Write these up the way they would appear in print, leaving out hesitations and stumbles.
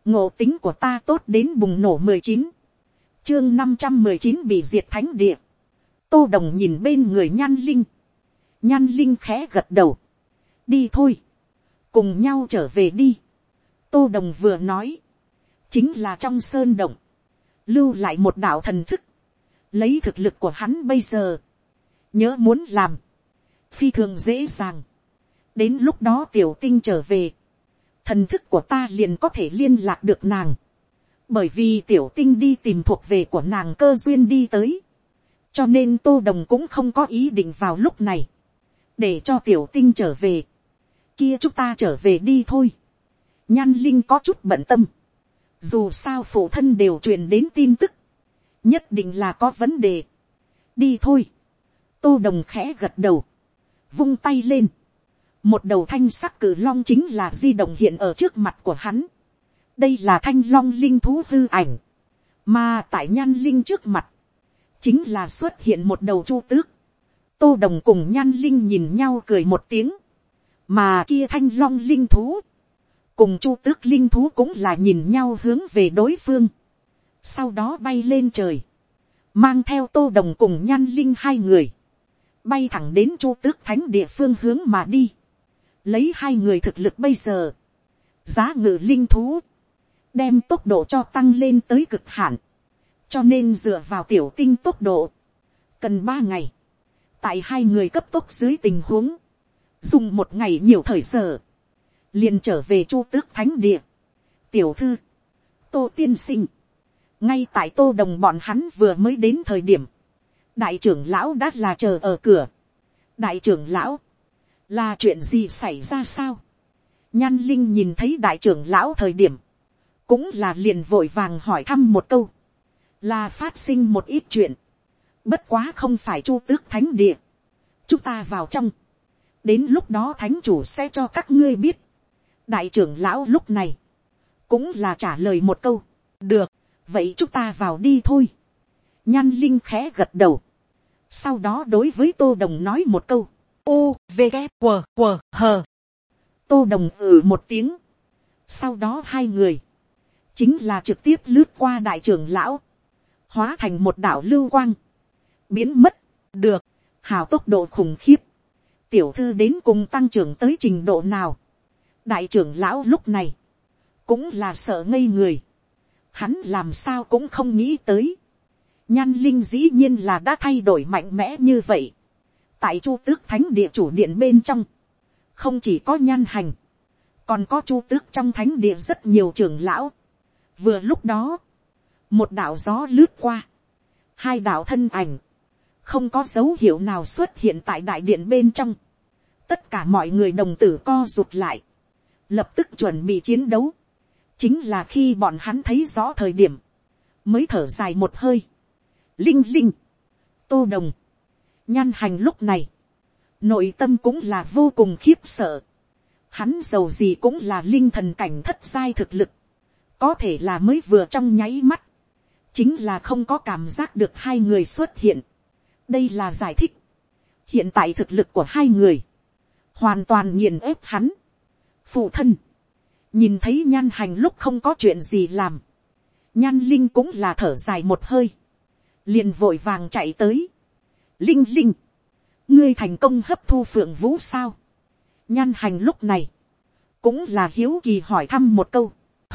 ngộ tính của ta tốt đến bùng nổ 19. Chương 519 bị diệt thánh địa. Tô Đồng nhìn bên người Nhan Linh. Nhan Linh khẽ gật đầu. Đi thôi. Cùng nhau trở về đi. Tô Đồng vừa nói. Chính là trong sơn động. Lưu lại một đạo thần thức. Lấy thực lực của hắn bây giờ. Nhớ muốn làm. Phi thường dễ dàng. Đến lúc đó tiểu tinh trở về. Thần thức của ta liền có thể liên lạc được nàng. Bởi vì tiểu tinh đi tìm thuộc về của nàng cơ duyên đi tới. Cho nên Tô Đồng cũng không có ý định vào lúc này. Để cho tiểu tinh trở về. Kia chúng ta trở về đi thôi. Nhan Linh có chút bận tâm. Dù sao phụ thân đều truyền đến tin tức. Nhất định là có vấn đề. Đi thôi. Tô Đồng khẽ gật đầu. Vung tay lên. Một đầu thanh sắc cử long chính là di động hiện ở trước mặt của hắn. Đây là thanh long linh thú hư ảnh. Mà tại Nhan Linh trước mặt. Chính là xuất hiện một đầu chu tước. Tô Đồng cùng Nhan Linh nhìn nhau cười một tiếng. Mà kia thanh long linh thú. Cùng chu tước linh thú cũng là nhìn nhau hướng về đối phương. Sau đó bay lên trời. Mang theo Tô Đồng cùng Nhan Linh hai người. Bay thẳng đến chu tước thánh địa phương hướng mà đi. Lấy hai người thực lực bây giờ. Giá ngự linh thú. Đem tốc độ cho tăng lên tới cực hạn. Cho nên dựa vào tiểu tinh tốc độ. Cần 3 ngày. Tại hai người cấp tốc dưới tình huống. Dùng 1 ngày nhiều thời giờ. Liền trở về chu tước thánh địa. Tiểu thư. Tô tiên sinh. Ngay tại Tô Đồng bọn hắn vừa mới đến thời điểm. Đại trưởng lão đã là chờ ở cửa. Đại trưởng lão. Là chuyện gì xảy ra sao? Nhan Linh nhìn thấy đại trưởng lão thời điểm. Cũng là liền vội vàng hỏi thăm một câu. Là phát sinh một ít chuyện. Bất quá không phải chu tước thánh địa. Chúng ta vào trong. Đến lúc đó thánh chủ sẽ cho các ngươi biết. Đại trưởng lão lúc này. Cũng là trả lời một câu. Được. Vậy chúng ta vào đi thôi. Nhan Linh khẽ gật đầu. Sau đó đối với Tô Đồng nói một câu. U, V, K, W, W, H. Tô Đồng một tiếng. Sau đó hai người. Chính là trực tiếp lướt qua đại trưởng lão. Hóa thành một đạo lưu quang. Biến mất. Được. Hào tốc độ khủng khiếp. Tiểu thư đến cùng tăng trưởng tới trình độ nào. Đại trưởng lão lúc này. Cũng là sợ ngây người. Hắn làm sao cũng không nghĩ tới. Nhan Linh dĩ nhiên là đã thay đổi mạnh mẽ như vậy. Tại chu tước thánh địa chủ điện bên trong. Không chỉ có Nhan Hành. Còn có chu tước trong thánh địa rất nhiều trưởng lão. Vừa lúc đó. Một đạo gió lướt qua. Hai đạo thân ảnh. Không có dấu hiệu nào xuất hiện tại đại điện bên trong. Tất cả mọi người đồng tử co rụt lại. Lập tức chuẩn bị chiến đấu. Chính là khi bọn hắn thấy rõ thời điểm. Mới thở dài một hơi. Linh Linh. Tô Đồng. Nhan Hành lúc này. Nội tâm cũng là vô cùng khiếp sợ. Hắn dầu gì cũng là linh thần cảnh thất giai thực lực. Có thể là mới vừa trong nháy mắt. Chính là không có cảm giác được hai người xuất hiện. Đây là giải thích. Hiện tại thực lực của hai người. Hoàn toàn nghiền ép hắn. Phụ thân. Nhìn thấy Nhan Hành lúc không có chuyện gì làm. Nhan Linh cũng là thở dài một hơi. Liền vội vàng chạy tới. Linh Linh. Ngươi thành công hấp thu Phượng Vũ sao? Nhan Hành lúc này. Cũng là hiếu kỳ hỏi thăm một câu.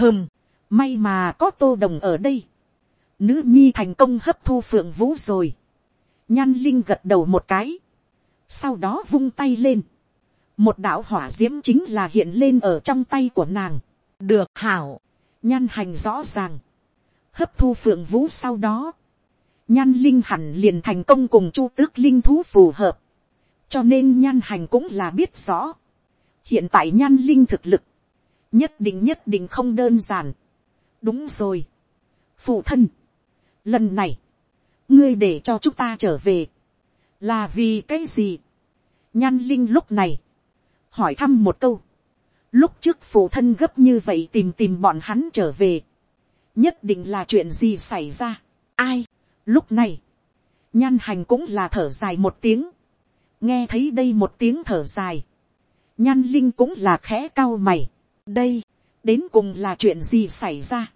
May mà có Tô Đồng ở đây. Nữ nhi thành công hấp thu Phượng Vũ rồi. Nhan Linh gật đầu một cái. Sau đó vung tay lên. Một đạo hỏa diễm chính là hiện lên ở trong tay của nàng. Được hảo. Nhan Hành rõ ràng. Hấp thu Phượng Vũ sau đó. Nhan Linh hẳn liền thành công cùng chu tước linh thú phù hợp. Cho nên Nhan Hành cũng là biết rõ. Hiện tại Nhan Linh thực lực. Nhất định không đơn giản. Đúng rồi. Phụ thân. Lần này. Ngươi để cho chúng ta trở về. Là vì cái gì? Nhan Linh lúc này. Hỏi thăm một câu. Lúc trước phụ thân gấp như vậy tìm bọn hắn trở về. Nhất định là chuyện gì xảy ra. Ai? Lúc này. Nhan Hành cũng là thở dài một tiếng. Nghe thấy đây một tiếng thở dài. Nhan Linh cũng là khẽ cau mày. đến cùng là chuyện gì xảy ra.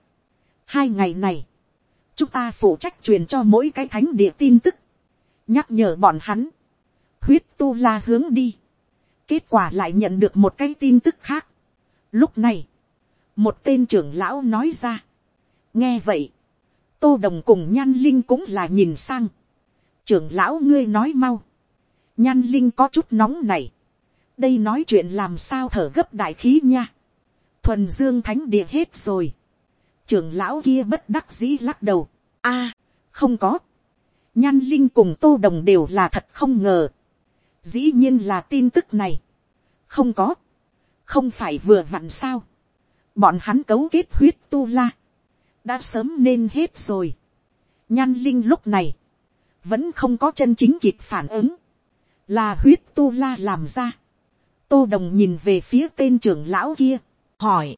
2 ngày này, chúng ta phụ trách truyền cho mỗi cái thánh địa tin tức, nhắc nhở bọn hắn, huyết tu la hướng đi. Kết quả lại nhận được một cái tin tức khác. Lúc này, một tên trưởng lão nói ra. Nghe vậy, Tô Đồng cùng Nhan Linh cũng là nhìn sang. Trưởng lão ngươi nói mau. Nhan Linh có chút nóng này. Đây nói chuyện làm sao thở gấp đại khí nha. Thuần Dương thánh địa hết rồi. Trưởng lão kia bất đắc dĩ lắc đầu. A, không có. Nhan Linh cùng Tô Đồng đều là thật không ngờ. Dĩ nhiên là tin tức này. Không có. Không phải vừa vặn sao. Bọn hắn cấu kết huyết tu la. Đã sớm nên hết rồi. Nhan Linh lúc này. Vẫn không có chân chính kịp phản ứng. Là huyết tu la làm ra. Tô Đồng nhìn về phía tên trưởng lão kia. Hỏi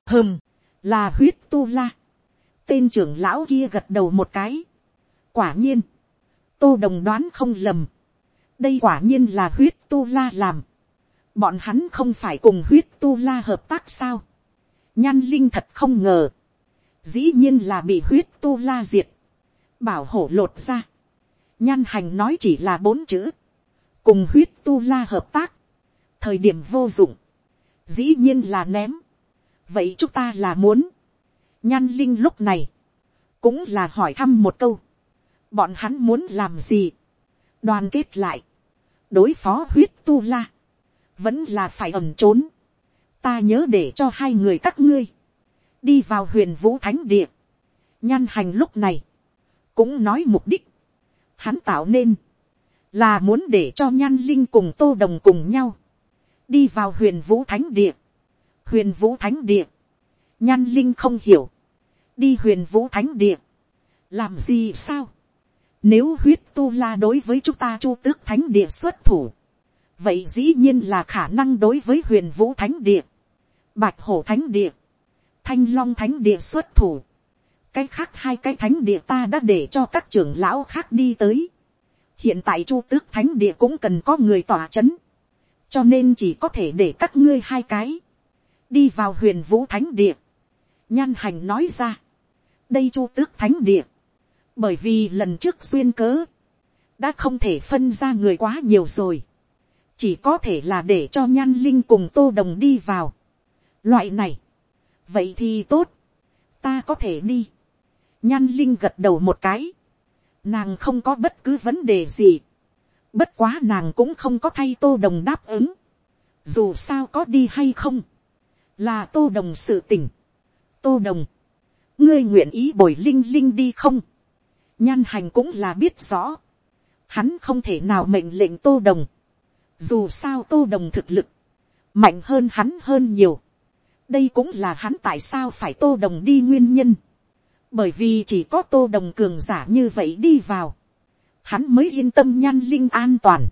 là huyết tu la. Tên trưởng lão kia gật đầu một cái. Quả nhiên. Tô Đồng đoán không lầm. Đây quả nhiên là huyết tu la làm. Bọn hắn không phải cùng huyết tu la hợp tác sao. Nhan Linh thật không ngờ. Dĩ nhiên là bị huyết tu la diệt. Bảo hổ lột ra. Nhan Hành nói chỉ là 4 chữ. Cùng huyết tu la hợp tác. Thời điểm vô dụng. Dĩ nhiên là ném. Vậy chúng ta là muốn. Nhan Linh lúc này. Cũng là hỏi thăm một câu. Bọn hắn muốn làm gì. Đoàn kết lại. Đối phó huyết tu la. Vẫn là phải ẩn trốn. Ta nhớ để cho 2 người các ngươi. Đi vào Huyền Vũ Thánh Địa. Nhan Hành lúc này. Cũng nói mục đích. Hắn tạo nên. Là muốn để cho Nhan Linh cùng Tô Đồng cùng nhau. Đi vào Huyền Vũ Thánh Địa. Huyền Vũ Thánh Địa. Nhan Linh không hiểu. Đi Huyền Vũ Thánh Địa. Làm gì sao? Nếu huyết tu la đối với chúng ta Chu Tước Thánh Địa xuất thủ. Vậy dĩ nhiên là khả năng đối với Huyền Vũ Thánh Địa. Bạch Hổ Thánh Địa. Thanh Long Thánh Địa xuất thủ. Cái khác 2 cái thánh địa ta đã để cho các trưởng lão khác đi tới. Hiện tại Chu Tước Thánh Địa cũng cần có người tỏa chấn. Cho nên chỉ có thể để các ngươi 2 cái. Đi vào Huyền Vũ Thánh Địa. Nhan Hành nói ra. Đây Chu Tước Thánh Địa. Bởi vì lần trước duyên cớ. Đã không thể phân ra người quá nhiều rồi. Chỉ có thể là để cho Nhan Linh cùng Tô Đồng đi vào. Loại này. Vậy thì tốt. Ta có thể đi. Nhan Linh gật đầu một cái. Nàng không có bất cứ vấn đề gì. Bất quá nàng cũng không có thay Tô Đồng đáp ứng. Dù sao có đi hay không. Là Tô Đồng sự tình. Tô Đồng. Ngươi nguyện ý bồi Linh Linh đi không? Nhan Hành cũng là biết rõ. Hắn không thể nào mệnh lệnh Tô Đồng. Dù sao Tô Đồng thực lực. Mạnh hơn hắn hơn nhiều. Đây cũng là hắn tại sao phải Tô Đồng đi nguyên nhân. Bởi vì chỉ có Tô Đồng cường giả như vậy đi vào. Hắn mới yên tâm Nhan Linh an toàn.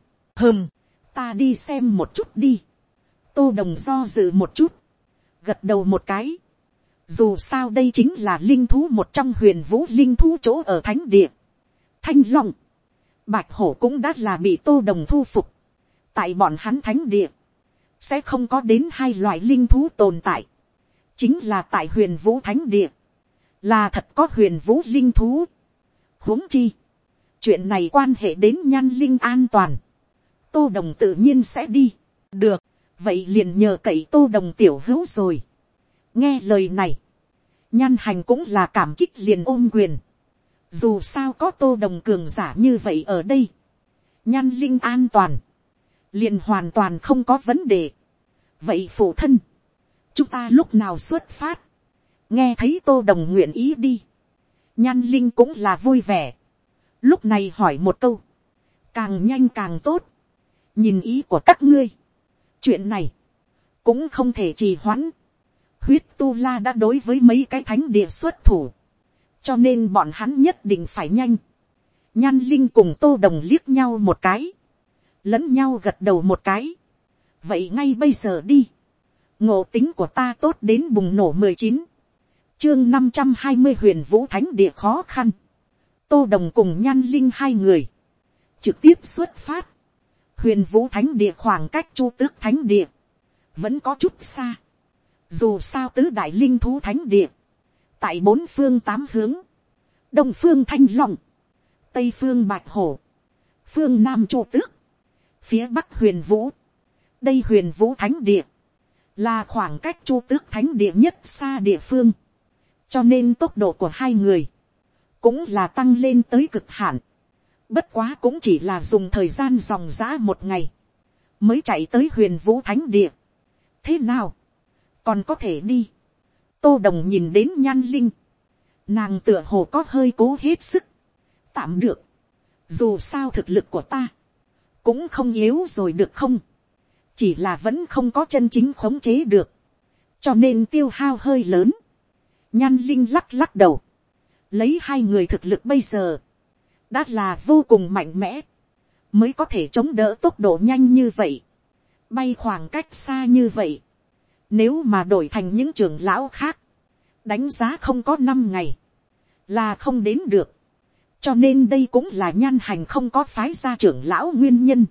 Ta đi xem một chút đi. Tô Đồng do dự một chút. Gật đầu một cái. Dù sao đây chính là linh thú một trong Huyền Vũ linh thú chỗ ở thánh địa. Thanh Long. Bạch Hổ cũng đã là bị Tô Đồng thu phục. Tại bọn hắn thánh địa. Sẽ không có đến 2 loại linh thú tồn tại. Chính là tại Huyền Vũ Thánh Địa. Là thật có Huyền Vũ linh thú. Huống chi. Chuyện này quan hệ đến Nhan Linh an toàn. Tô Đồng tự nhiên sẽ đi. Được. Vậy liền nhờ cậy Tô Đồng tiểu hữu rồi. Nghe lời này. Nhan Hành cũng là cảm kích liền ôm quyền. Dù sao có Tô Đồng cường giả như vậy ở đây. Nhan Linh an toàn. Liền hoàn toàn không có vấn đề. Vậy phụ thân. Chúng ta lúc nào xuất phát. Nghe thấy Tô Đồng nguyện ý đi. Nhan Linh cũng là vui vẻ. Lúc này hỏi một câu. Càng nhanh càng tốt. Nhìn ý của các ngươi. Chuyện này. Cũng không thể trì hoãn. Huyết tu la đã đối với mấy cái thánh địa xuất thủ. Cho nên bọn hắn nhất định phải nhanh. Nhan Linh cùng Tô Đồng liếc nhau một cái. Lẫn nhau gật đầu một cái. Vậy ngay bây giờ đi. Ngộ tính của ta tốt đến bùng nổ 19. Chương 520 Huyền Vũ Thánh Địa khó khăn. Tô Đồng cùng Nhan Linh 2 người. Trực tiếp xuất phát. Huyền Vũ Thánh Địa khoảng cách Chu Tước Thánh Địa. Vẫn có chút xa. Dù sao tứ đại linh thú thánh địa, tại bốn phương tám hướng, đông phương thanh long, tây phương bạch hổ, phương nam chu tước, phía bắc huyền vũ. Đây huyền vũ thánh địa, là khoảng cách chu tước thánh địa nhất xa địa phương, cho nên tốc độ của hai người, cũng là tăng lên tới cực hạn. Bất quá cũng chỉ là dùng thời gian dòng dã một ngày, mới chạy tới huyền vũ thánh địa. Thế nào, còn có thể đi? Tô Đồng nhìn đến Nhan Linh, nàng tựa hồ có hơi cố hết sức. Tạm được, dù sao thực lực của ta cũng không yếu rồi được không, chỉ là vẫn không có chân chính khống chế được, cho nên tiêu hao hơi lớn. Nhan Linh lắc lắc đầu, lấy hai người thực lực bây giờ, đã là vô cùng mạnh mẽ, mới có thể chống đỡ tốc độ nhanh như vậy, bay khoảng cách xa như vậy. Nếu mà đổi thành những trưởng lão khác, đánh giá không có 5 ngày, là không đến được. Cho nên đây cũng là Nhan Hành không có phái ra trưởng lão nguyên nhân.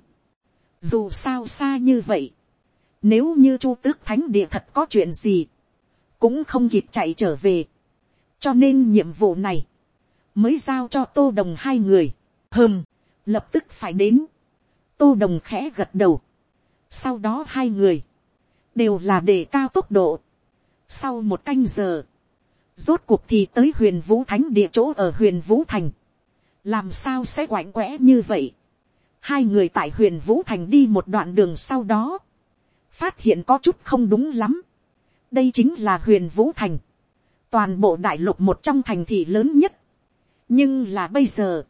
Dù sao xa như vậy, nếu như Chu Tước Thánh Địa thật có chuyện gì, cũng không kịp chạy trở về. Cho nên nhiệm vụ này mới giao cho Tô Đồng hai người. Lập tức phải đến. Tô Đồng khẽ gật đầu. Sau đó hai người đều là đề cao tốc độ. Sau một canh giờ, rốt cuộc thì tới Huyền Vũ Thánh Địa chỗ ở Huyền Vũ Thành. Làm sao sẽ quạnh quẽ như vậy? Hai người tại Huyền Vũ Thành đi một đoạn đường sau đó, phát hiện có chút không đúng lắm. Đây chính là Huyền Vũ Thành, toàn bộ đại lục một trong thành thị lớn nhất. Nhưng là bây giờ,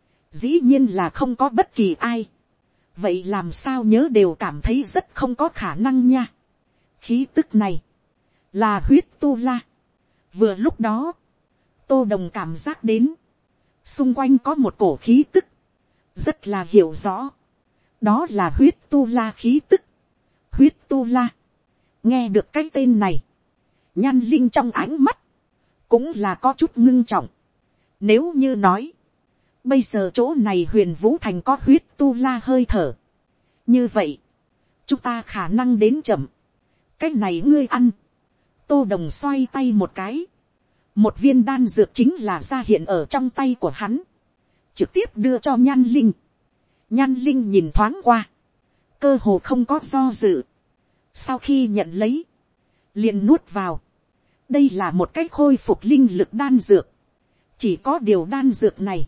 dĩ nhiên là không có bất kỳ ai. Vậy làm sao nhớ đều cảm thấy rất không có khả năng nha. Khí tức này là huyết tu la. Vừa lúc đó, Tô Đồng cảm giác đến xung quanh có một cổ khí tức, rất là hiểu rõ. Đó là huyết tu la khí tức. Huyết tu la. Nghe được cái tên này, Nhan Linh trong ánh mắt cũng là có chút ngưng trọng. Nếu như nói, bây giờ chỗ này Huyền Vũ Thành có huyết tu la hơi thở, như vậy, chúng ta khả năng đến chậm. Cái này ngươi ăn. Tô Đồng xoay tay một cái. Một viên đan dược chính là ra hiện ở trong tay của hắn. Trực tiếp đưa cho Nhan Linh. Nhan Linh nhìn thoáng qua, cơ hồ không có do dự. Sau khi nhận lấy, liền nuốt vào. Đây là một cách khôi phục linh lực đan dược. Chỉ có điều đan dược này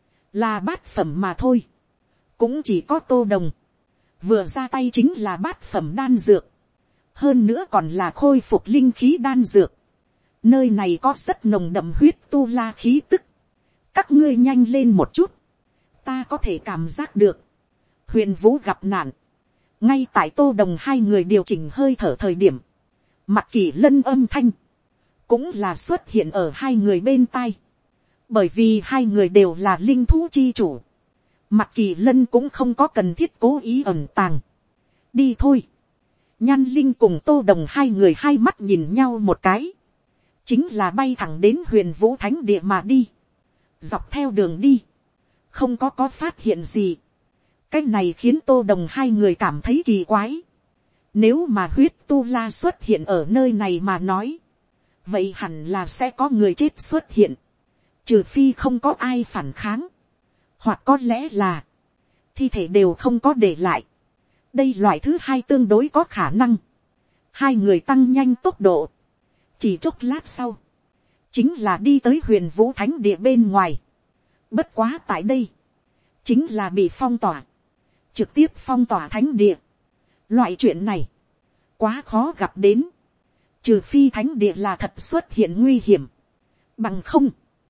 là bát phẩm mà thôi. Cũng chỉ có Tô Đồng vừa ra tay chính là bát phẩm đan dược. Hơn nữa còn là khôi phục linh khí đan dược. Nơi này có rất nồng đậm huyết tu la khí tức. Các ngươi nhanh lên một chút. Ta có thể cảm giác được Huyền Vũ gặp nạn. Ngay tại Tô Đồng hai người điều chỉnh hơi thở thời điểm, Mặc Kỷ Lân âm thanh cũng là xuất hiện ở hai người bên tai. Bởi vì hai người đều là linh thú chi chủ, Mặc Kỷ Lân cũng không có cần thiết cố ý ẩn tàng. Đi thôi. Nhan Linh cùng Tô Đồng hai người hai mắt nhìn nhau một cái, chính là bay thẳng đến Huyền Vũ Thánh Địa mà đi. Dọc theo đường đi, không có phát hiện gì. Cái này khiến Tô Đồng hai người cảm thấy kỳ quái. Nếu mà huyết tu la xuất hiện ở nơi này mà nói, vậy hẳn là sẽ có người chết xuất hiện. Trừ phi không có ai phản kháng, hoặc có lẽ là thi thể đều không có để lại. Đây loại thứ hai tương đối có khả năng. Hai người tăng nhanh tốc độ. Chỉ chốc lát sau, chính là đi tới Huyền Vũ Thánh Địa bên ngoài. Bất quá tại đây, chính là bị phong tỏa. Trực tiếp phong tỏa thánh địa. Loại chuyện này, quá khó gặp đến. Trừ phi thánh địa là thật xuất hiện nguy hiểm. Bằng không,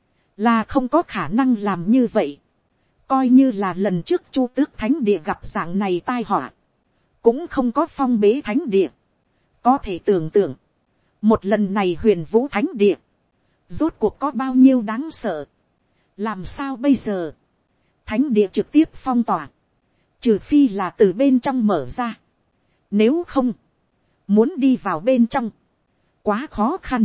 là không có khả năng làm như vậy. Coi như là lần trước Chu Tước Thánh Địa gặp dạng này tai họa, cũng không có phong bế thánh địa. Có thể tưởng tượng, một lần này Huyền Vũ Thánh Địa, rốt cuộc có bao nhiêu đáng sợ. Làm sao bây giờ? Thánh địa trực tiếp phong tỏa. Trừ phi là từ bên trong mở ra. Nếu không, muốn đi vào bên trong, quá khó khăn.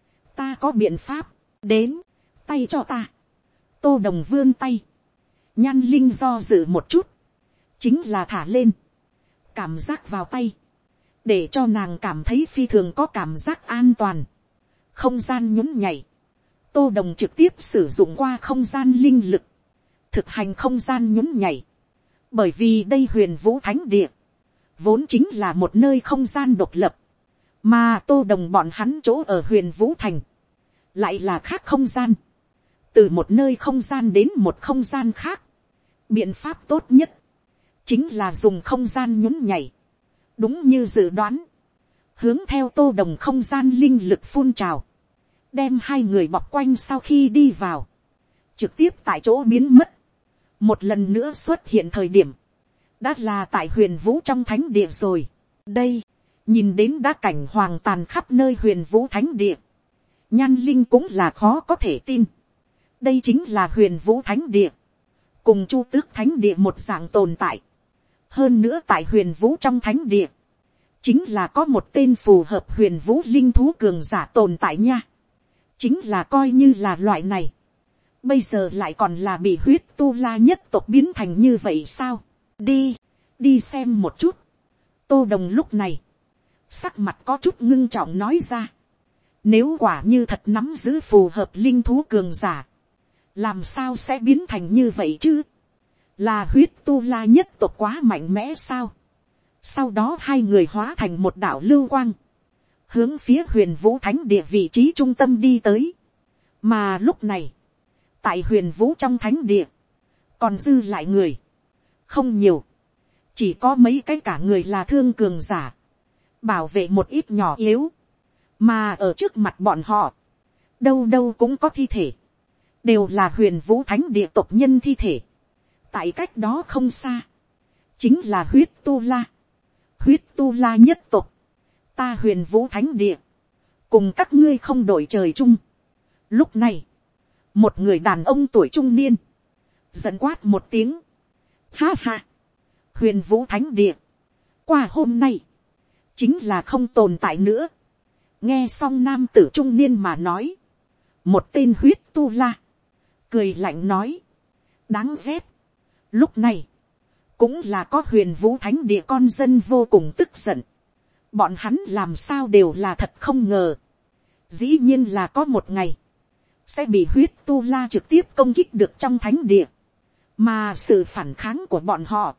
Ta có biện pháp. Đến, tay cho ta. Tô Đồng vươn tay. Nhan Linh do dự một chút, chính là thả lên. Cảm giác vào tay, để cho nàng cảm thấy phi thường có cảm giác an toàn. Không gian nhún nhảy, Tô Đồng trực tiếp sử dụng qua không gian linh lực, thực hành không gian nhún nhảy. Bởi vì đây Huyền Vũ Thánh Địa vốn chính là một nơi không gian độc lập, mà Tô Đồng bọn hắn chỗ ở Huyền Vũ Thành lại là khác không gian, từ một nơi không gian đến một không gian khác. Biện pháp tốt nhất chính là dùng không gian nhún nhảy. Đúng như dự đoán, hướng theo Tô Đồng không gian linh lực phun trào, đem hai người bọc quanh. Sau khi đi vào, trực tiếp tại chỗ biến mất. Một lần nữa xuất hiện thời điểm, đã là tại Huyền Vũ trong thánh địa rồi. Đây, nhìn đến đã cảnh hoàng tàn khắp nơi Huyền Vũ thánh địa, Nhan Linh cũng là khó có thể tin. Đây chính là Huyền Vũ thánh địa, cùng Chu Tước thánh địa một dạng tồn tại. Hơn nữa tại Huyền Vũ trong thánh địa, chính là có một tên phù hợp Huyền Vũ linh thú cường giả tồn tại nha. Chính là coi như là loại này, bây giờ lại còn là bị Huyết Tu La nhất tộc biến thành như vậy sao? Đi xem một chút. Tô Đồng lúc này, sắc mặt có chút ngưng trọng nói ra. Nếu quả như thật nắm giữ phù hợp linh thú cường giả, làm sao sẽ biến thành như vậy chứ? Là Huyết Tu La nhất tộc quá mạnh mẽ sao? Sau đó hai người hóa thành một đạo lưu quang, hướng phía Huyền Vũ thánh địa vị trí trung tâm đi tới. Mà lúc này, tại Huyền Vũ trong thánh địa, còn dư lại người không nhiều, chỉ có mấy cái cả người là thương cường giả, bảo vệ một ít nhỏ yếu. Mà ở trước mặt bọn họ, đâu đâu cũng có thi thể, đều là Huyền Vũ thánh địa tộc nhân thi thể. Tại cách đó không xa, chính là Huyết Tu La. Huyết Tu La nhất tộc, ta Huyền Vũ thánh địa, cùng các ngươi không đổi trời chung. Lúc này, một người đàn ông tuổi trung niên, giận quát một tiếng. Ha ha, Huyền Vũ thánh địa, qua hôm nay, chính là không tồn tại nữa. Nghe xong nam tử trung niên mà nói, một tên Huyết Tu La cười lạnh nói. Đáng ghét. Lúc này, cũng là có Huyền Vũ thánh địa con dân vô cùng tức giận. Bọn hắn làm sao đều là thật không ngờ. Dĩ nhiên là có một ngày, sẽ bị Huyết Tu La trực tiếp công kích được trong thánh địa. Mà sự phản kháng của bọn họ,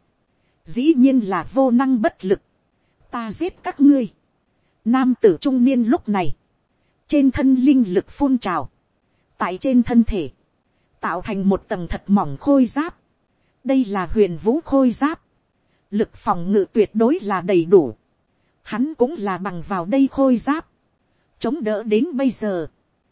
dĩ nhiên là vô năng bất lực. Ta giết các ngươi. Nam tử trung niên lúc này, trên thân linh lực phun trào, tại trên thân thể, tạo thành một tầng thật mỏng khôi giáp. Đây là Huyền Vũ khôi giáp, lực phòng ngự tuyệt đối là đầy đủ. Hắn cũng là bằng vào đây khôi giáp, chống đỡ đến bây giờ.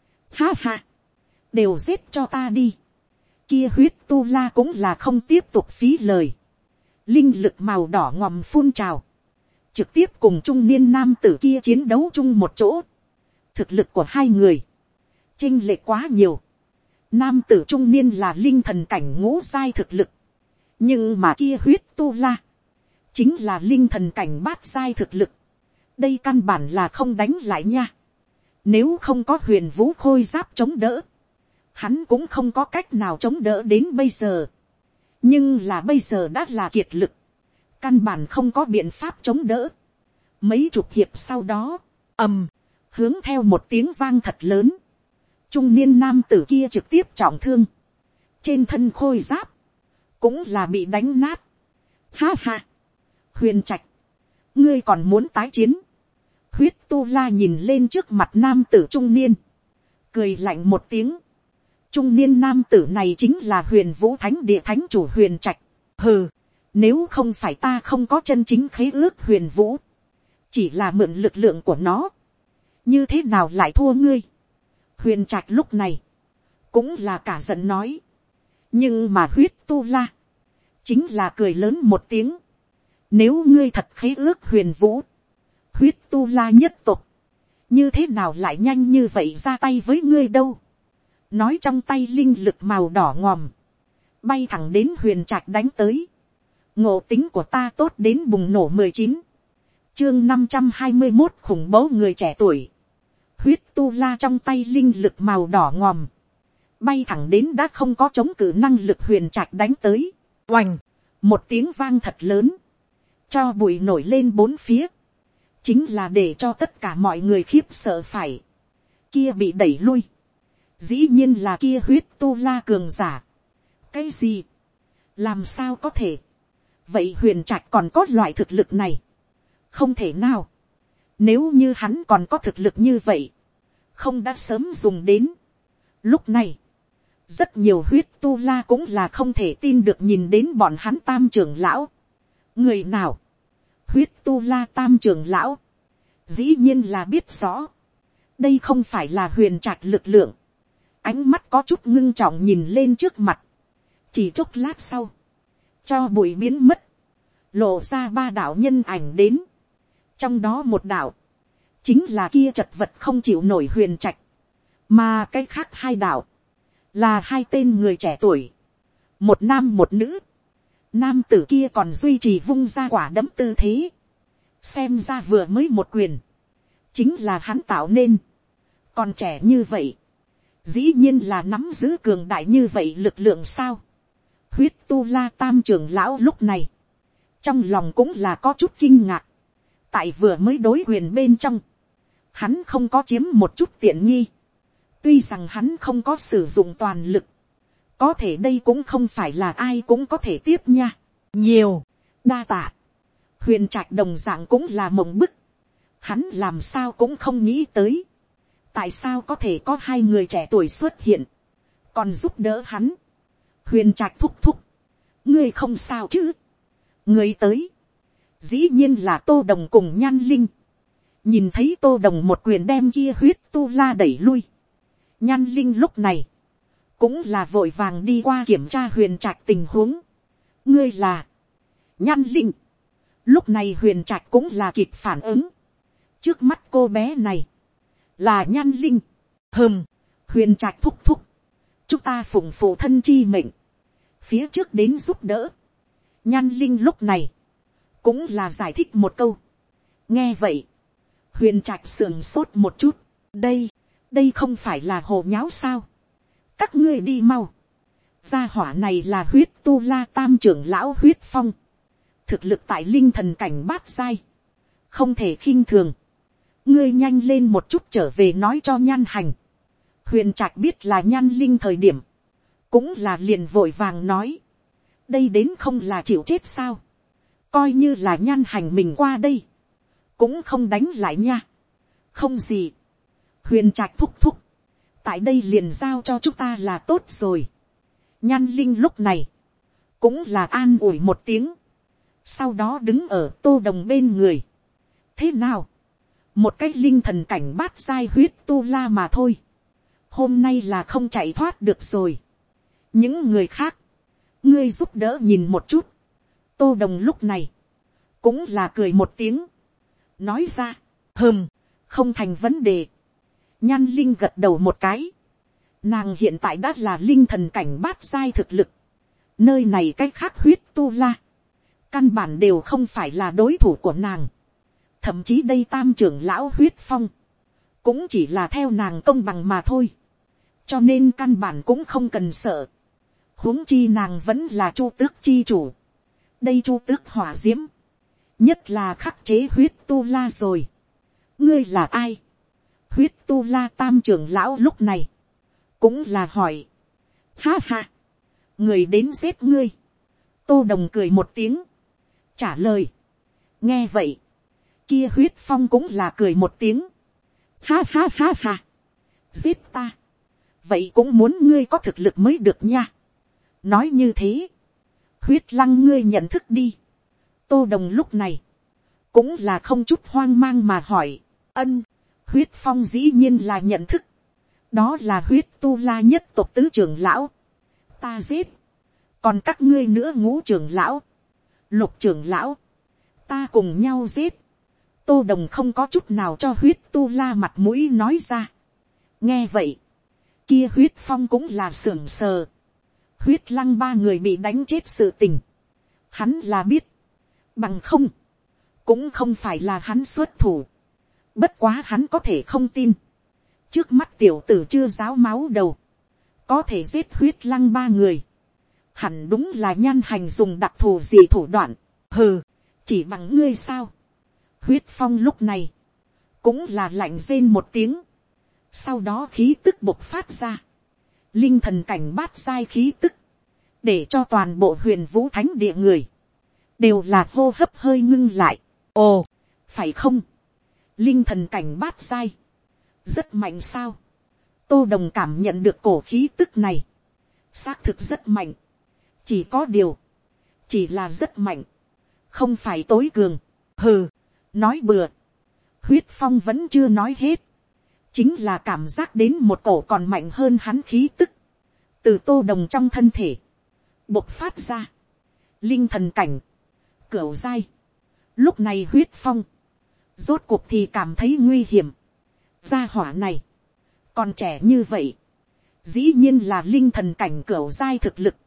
Ha ha, đều giết cho ta đi. Kia Huyết Tu La cũng là không tiếp tục phí lời, linh lực màu đỏ ngòm phun trào, trực tiếp cùng trung niên nam tử kia chiến đấu chung một chỗ. Thực lực của hai người chênh lệch quá nhiều. Nam tử trung niên là linh thần cảnh ngũ giai thực lực, nhưng mà kia Huyết Tu La chính là linh thần cảnh bát giai thực lực. Đây căn bản là không đánh lại nha. Nếu không có Huyền Vũ khôi giáp chống đỡ, hắn cũng không có cách nào chống đỡ đến bây giờ. Nhưng là bây giờ đã là kiệt lực, căn bản không có biện pháp chống đỡ. Mấy chục hiệp sau đó, hướng theo một tiếng vang thật lớn, trung niên nam tử kia trực tiếp trọng thương, trên thân khôi giáp cũng là bị đánh nát. Ha ha, Huyền Trạch, ngươi còn muốn tái chiến? Huyết Tu La nhìn lên trước mặt nam tử trung niên, cười lạnh một tiếng. Trung niên nam tử này chính là Huyền Vũ thánh địa thánh chủ Huyền Trạch. Hừ, nếu không phải ta không có chân chính khế ước Huyền Vũ, chỉ là mượn lực lượng của nó, như thế nào lại thua ngươi? Huyền Trạch lúc này cũng là cả giận nói. Nhưng mà Huyết Tu La chính là cười lớn một tiếng. Nếu ngươi thật khế ước Huyền Vũ, Huyết Tu La nhất tộc, như thế nào lại nhanh như vậy ra tay với ngươi đâu? Nói trong tay linh lực màu đỏ ngòm, bay thẳng đến Huyền Trạch đánh tới. Ngộ tính của ta tốt đến bùng nổ 19. Chương 521 khủng bố người trẻ tuổi. Huyết Tu La trong tay linh lực màu đỏ ngòm, bay thẳng đến đã không có chống cự năng lực Huyền Trạch đánh tới. Oành, một tiếng vang thật lớn, cho bụi nổi lên bốn phía. chính là để cho tất cả mọi người khiếp sợ phải. Kia bị đẩy lui, dĩ nhiên là kia huyết tu la cường giả. Cái gì, làm sao có thể, vậy Huyền Trạch còn có loại thực lực này? Không thể nào, nếu như hắn còn có thực lực như vậy, không đã sớm dùng đến. Lúc này, rất nhiều huyết tu la cũng là không thể tin được nhìn đến bọn hắn tam trưởng lão. Người nào? Huyết tu la tam trưởng lão. Dĩ nhiên là biết rõ. Đây không phải là Huyền Trạch lực lượng. Ánh mắt có chút ngưng trọng nhìn lên trước mặt. Chỉ chốc lát sau, cho bụi biến mất, lộ ra ba đạo nhân ảnh đến. Trong đó một đạo, chính là kia chật vật không chịu nổi Huyền Trạch. Mà cái khác hai đạo, là hai tên người trẻ tuổi. Một nam một nữ. Nam tử kia còn duy trì vung ra quả đấm tư thế. Xem ra vừa mới một quyền, chính là hắn tạo nên. Còn trẻ như vậy, dĩ nhiên là nắm giữ cường đại như vậy lực lượng sao? Huyết tu la tam trưởng lão lúc này, trong lòng cũng là có chút kinh ngạc. Tại vừa mới đối quyền bên trong, hắn không có chiếm một chút tiện nghi. Tuy rằng hắn không có sử dụng toàn lực, có thể đây cũng không phải là ai cũng có thể tiếp nha. Nhiều, đa tạ. Huyền Trạch đồng dạng cũng là mộng bức. Hắn làm sao cũng không nghĩ tới. Tại sao có thể có hai người trẻ tuổi xuất hiện, còn giúp đỡ hắn. Huyền Trạch thúc thúc, ngươi không sao chứ? Ngươi tới, dĩ nhiên là Tô Đồng cùng Nhan Linh. Nhìn thấy Tô Đồng một quyền đem kia huyết tu la đẩy lui, Nhan Linh lúc này cũng là vội vàng đi qua kiểm tra Huyền Trạch tình huống. Ngươi là Nhan Linh? Lúc này Huyền Trạch cũng là kịp phản ứng. Trước mắt cô bé này là Nhan Linh. Huyền Trạch thúc thúc, chúng ta phụng phụ thân chi mệnh, phía trước đến giúp đỡ. Nhan Linh lúc này cũng là giải thích một câu. Nghe vậy, Huyền Trạch sườn sốt một chút. Đây không phải là hồ nháo sao? Các ngươi đi mau. Gia hỏa này là huyết tu la tam trưởng lão Huyết Phong. Thực lực tại linh thần cảnh bát giai, không thể khinh thường. Ngươi nhanh lên một chút trở về nói cho Nhan Hành. Huyền Trạch biết là Nhan Linh thời điểm, cũng là liền vội vàng nói. Đây đến không là chịu chết sao? Coi như là Nhan Hành mình qua đây, cũng không đánh lại nha. Không gì. Huyền Trạch thúc thúc, tại đây liền giao cho chúng ta là tốt rồi. Nhan Linh lúc này cũng là an ủi một tiếng. Sau đó đứng ở Tô Đồng bên người. Thế nào? Một cái linh thần cảnh bát giai huyết tu la mà thôi. Hôm nay là không chạy thoát được rồi. Những người khác, ngươi giúp đỡ nhìn một chút. Tô Đồng lúc này cũng là cười một tiếng, nói ra, không thành vấn đề. Nhan Linh gật đầu một cái. Nàng hiện tại đã là linh thần cảnh bát giai thực lực. Nơi này cách khác huyết tu la, căn bản đều không phải là đối thủ của nàng. Thậm chí đây tam trưởng lão Huyết Phong, cũng chỉ là theo nàng công bằng mà thôi. Cho nên căn bản cũng không cần sợ. Huống chi nàng vẫn là Chu Tước chi chủ. Đây Chu Tước hỏa diễm, nhất là khắc chế huyết tu la rồi. Ngươi là ai? Huyết tu la tam trưởng lão lúc này cũng là hỏi. Ha ha, người đến giết ngươi. Tô Đồng cười một tiếng, trả lời. Nghe vậy, kia Huyết Phong cũng là cười một tiếng. Ha ha ha ha, giết ta? Vậy cũng muốn ngươi có thực lực mới được nha. Nói như thế, Huyết Lăng ngươi nhận thức đi. Tô Đồng lúc này cũng là không chút hoang mang mà hỏi. Ân. Huyết Phong dĩ nhiên là nhận thức. Đó là huyết tu la nhất tộc tứ trưởng lão. Ta giết. Còn các ngươi nữa ngũ trưởng lão, lục trưởng lão, ta cùng nhau giết. Tô Đồng không có chút nào cho huyết tu la mặt mũi nói ra. Nghe vậy, kia Huyết Phong cũng là sưởng sờ. Huyết Lăng ba người bị đánh chết sự tình, hắn là biết. Bằng không, cũng không phải là hắn xuất thủ. Bất quá hắn có thể không tin. Trước mắt tiểu tử chưa ráo máu đầu, có thể giết Huyết Lăng ba người. Hẳn đúng là Nhan Hành dùng đặc thù gì thủ đoạn. Hừ, chỉ bằng ngươi sao? Huyết phong lúc này, cũng là lạnh rên một tiếng, sau đó khí tức bộc phát ra, linh thần cảnh bát giai khí tức, để cho toàn bộ huyền vũ thánh địa người, đều là hô hấp hơi ngưng lại. Ồ, phải không, linh thần cảnh bát giai, rất mạnh sao. Tô Đồng cảm nhận được cổ khí tức này, xác thực rất mạnh, chỉ có điều, chỉ là rất mạnh, không phải tối cường. Hừ, nói bừa, huyết phong vẫn chưa nói hết, chính là cảm giác đến một cổ còn mạnh hơn hắn khí tức, từ Tô Đồng trong thân thể, bộc phát ra, linh thần cảnh, cửu giai. Lúc này huyết phong, rốt cuộc thì cảm thấy nguy hiểm, gia hỏa này, còn trẻ như vậy, dĩ nhiên là linh thần cảnh cửu giai thực lực,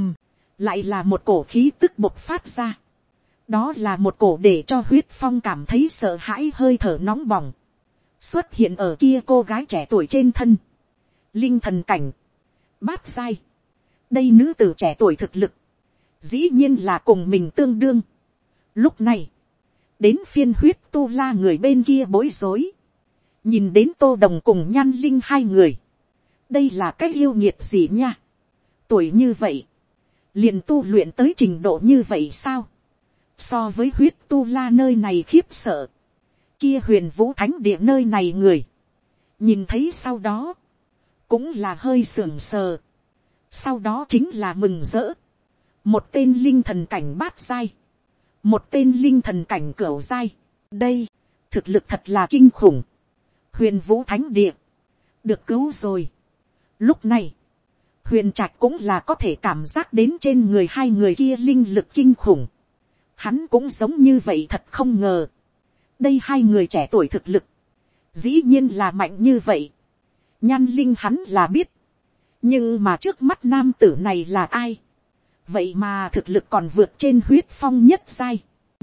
lại là một cổ khí tức bộc phát ra, đó là một cổ để cho huyết phong cảm thấy sợ hãi hơi thở nóng bỏng, xuất hiện ở kia cô gái trẻ tuổi trên thân, linh thần cảnh, bát giai, đây nữ tử trẻ tuổi thực lực, dĩ nhiên là cùng mình tương đương. Lúc này, đến phiên huyết tu la người bên kia bối rối, nhìn đến Tô Đồng cùng Nhan Linh hai người, đây là cái yêu nghiệt gì nha, tuổi như vậy, liền tu luyện tới trình độ như vậy sao, so với huyết tu la nơi này khiếp sợ, kia huyền vũ thánh địa nơi này người, nhìn thấy sau đó, cũng là hơi sưởng sờ, sau đó chính là mừng rỡ, một tên linh thần cảnh bát giai, một tên linh thần cảnh cửu giai, đây, thực lực thật là kinh khủng, huyền vũ thánh địa, được cứu rồi. Lúc này, huyền trạch cũng là có thể cảm giác đến trên người hai người kia linh lực kinh khủng, hắn cũng giống như vậy, thật không ngờ, đây hai người trẻ tuổi thực lực, dĩ nhiên là mạnh như vậy. Nhan Linh hắn là biết, nhưng mà trước mắt nam tử này là ai, vậy mà thực lực còn vượt trên huyết phong nhất giai.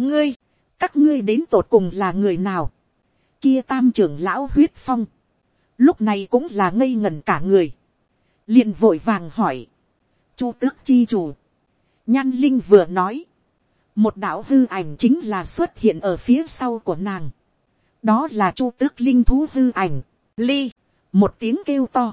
Các ngươi đến tột cùng là người nào, kia tam trưởng lão huyết phong, lúc này cũng là ngây ngẩn cả người, liền vội vàng hỏi, Chu tước chi chủ. Nhan Linh vừa nói, một đạo hư ảnh chính là xuất hiện ở phía sau của nàng, đó là Chu tước linh thú hư ảnh. Ly, một tiếng kêu to,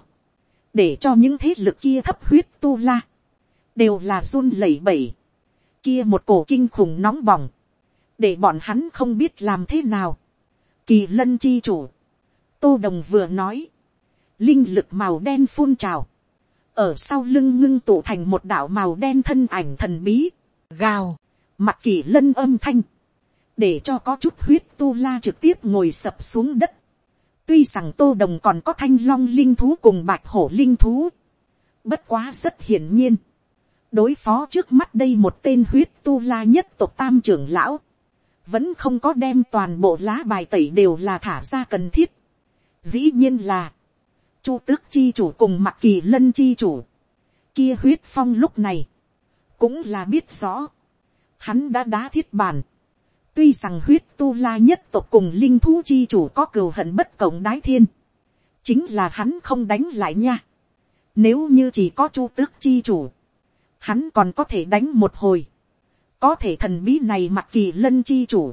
để cho những thế lực kia thấp huyết tu la, đều là run lẩy bẩy, kia một cổ kinh khủng nóng bỏng, để bọn hắn không biết làm thế nào. Kỳ lân chi chủ, Tô Đồng vừa nói, linh lực màu đen phun trào, ở sau lưng ngưng tụ thành một đạo màu đen thân ảnh thần bí, gào, mặt kỳ lân âm thanh, để cho có chút huyết tu la trực tiếp ngồi sập xuống đất. Tuy rằng Tô Đồng còn có thanh long linh thú cùng bạch hổ linh thú, bất quá rất hiển nhiên, đối phó trước mắt đây một tên huyết tu la nhất tộc tam trưởng lão, vẫn không có đem toàn bộ lá bài tẩy đều là thả ra cần thiết. Dĩ nhiên là, Chu tước chi chủ cùng mặt kỳ lân chi chủ, kia huyết phong lúc này, cũng là biết rõ, hắn đã đá thiết bàn. Tuy rằng huyết tu la nhất tộc cùng linh thú chi chủ có cừu hận bất cộng đái thiên, chính là hắn không đánh lại nha. Nếu như chỉ có Chu tước chi chủ, hắn còn có thể đánh một hồi. Có thể thần bí này mặc kỳ lân chi chủ,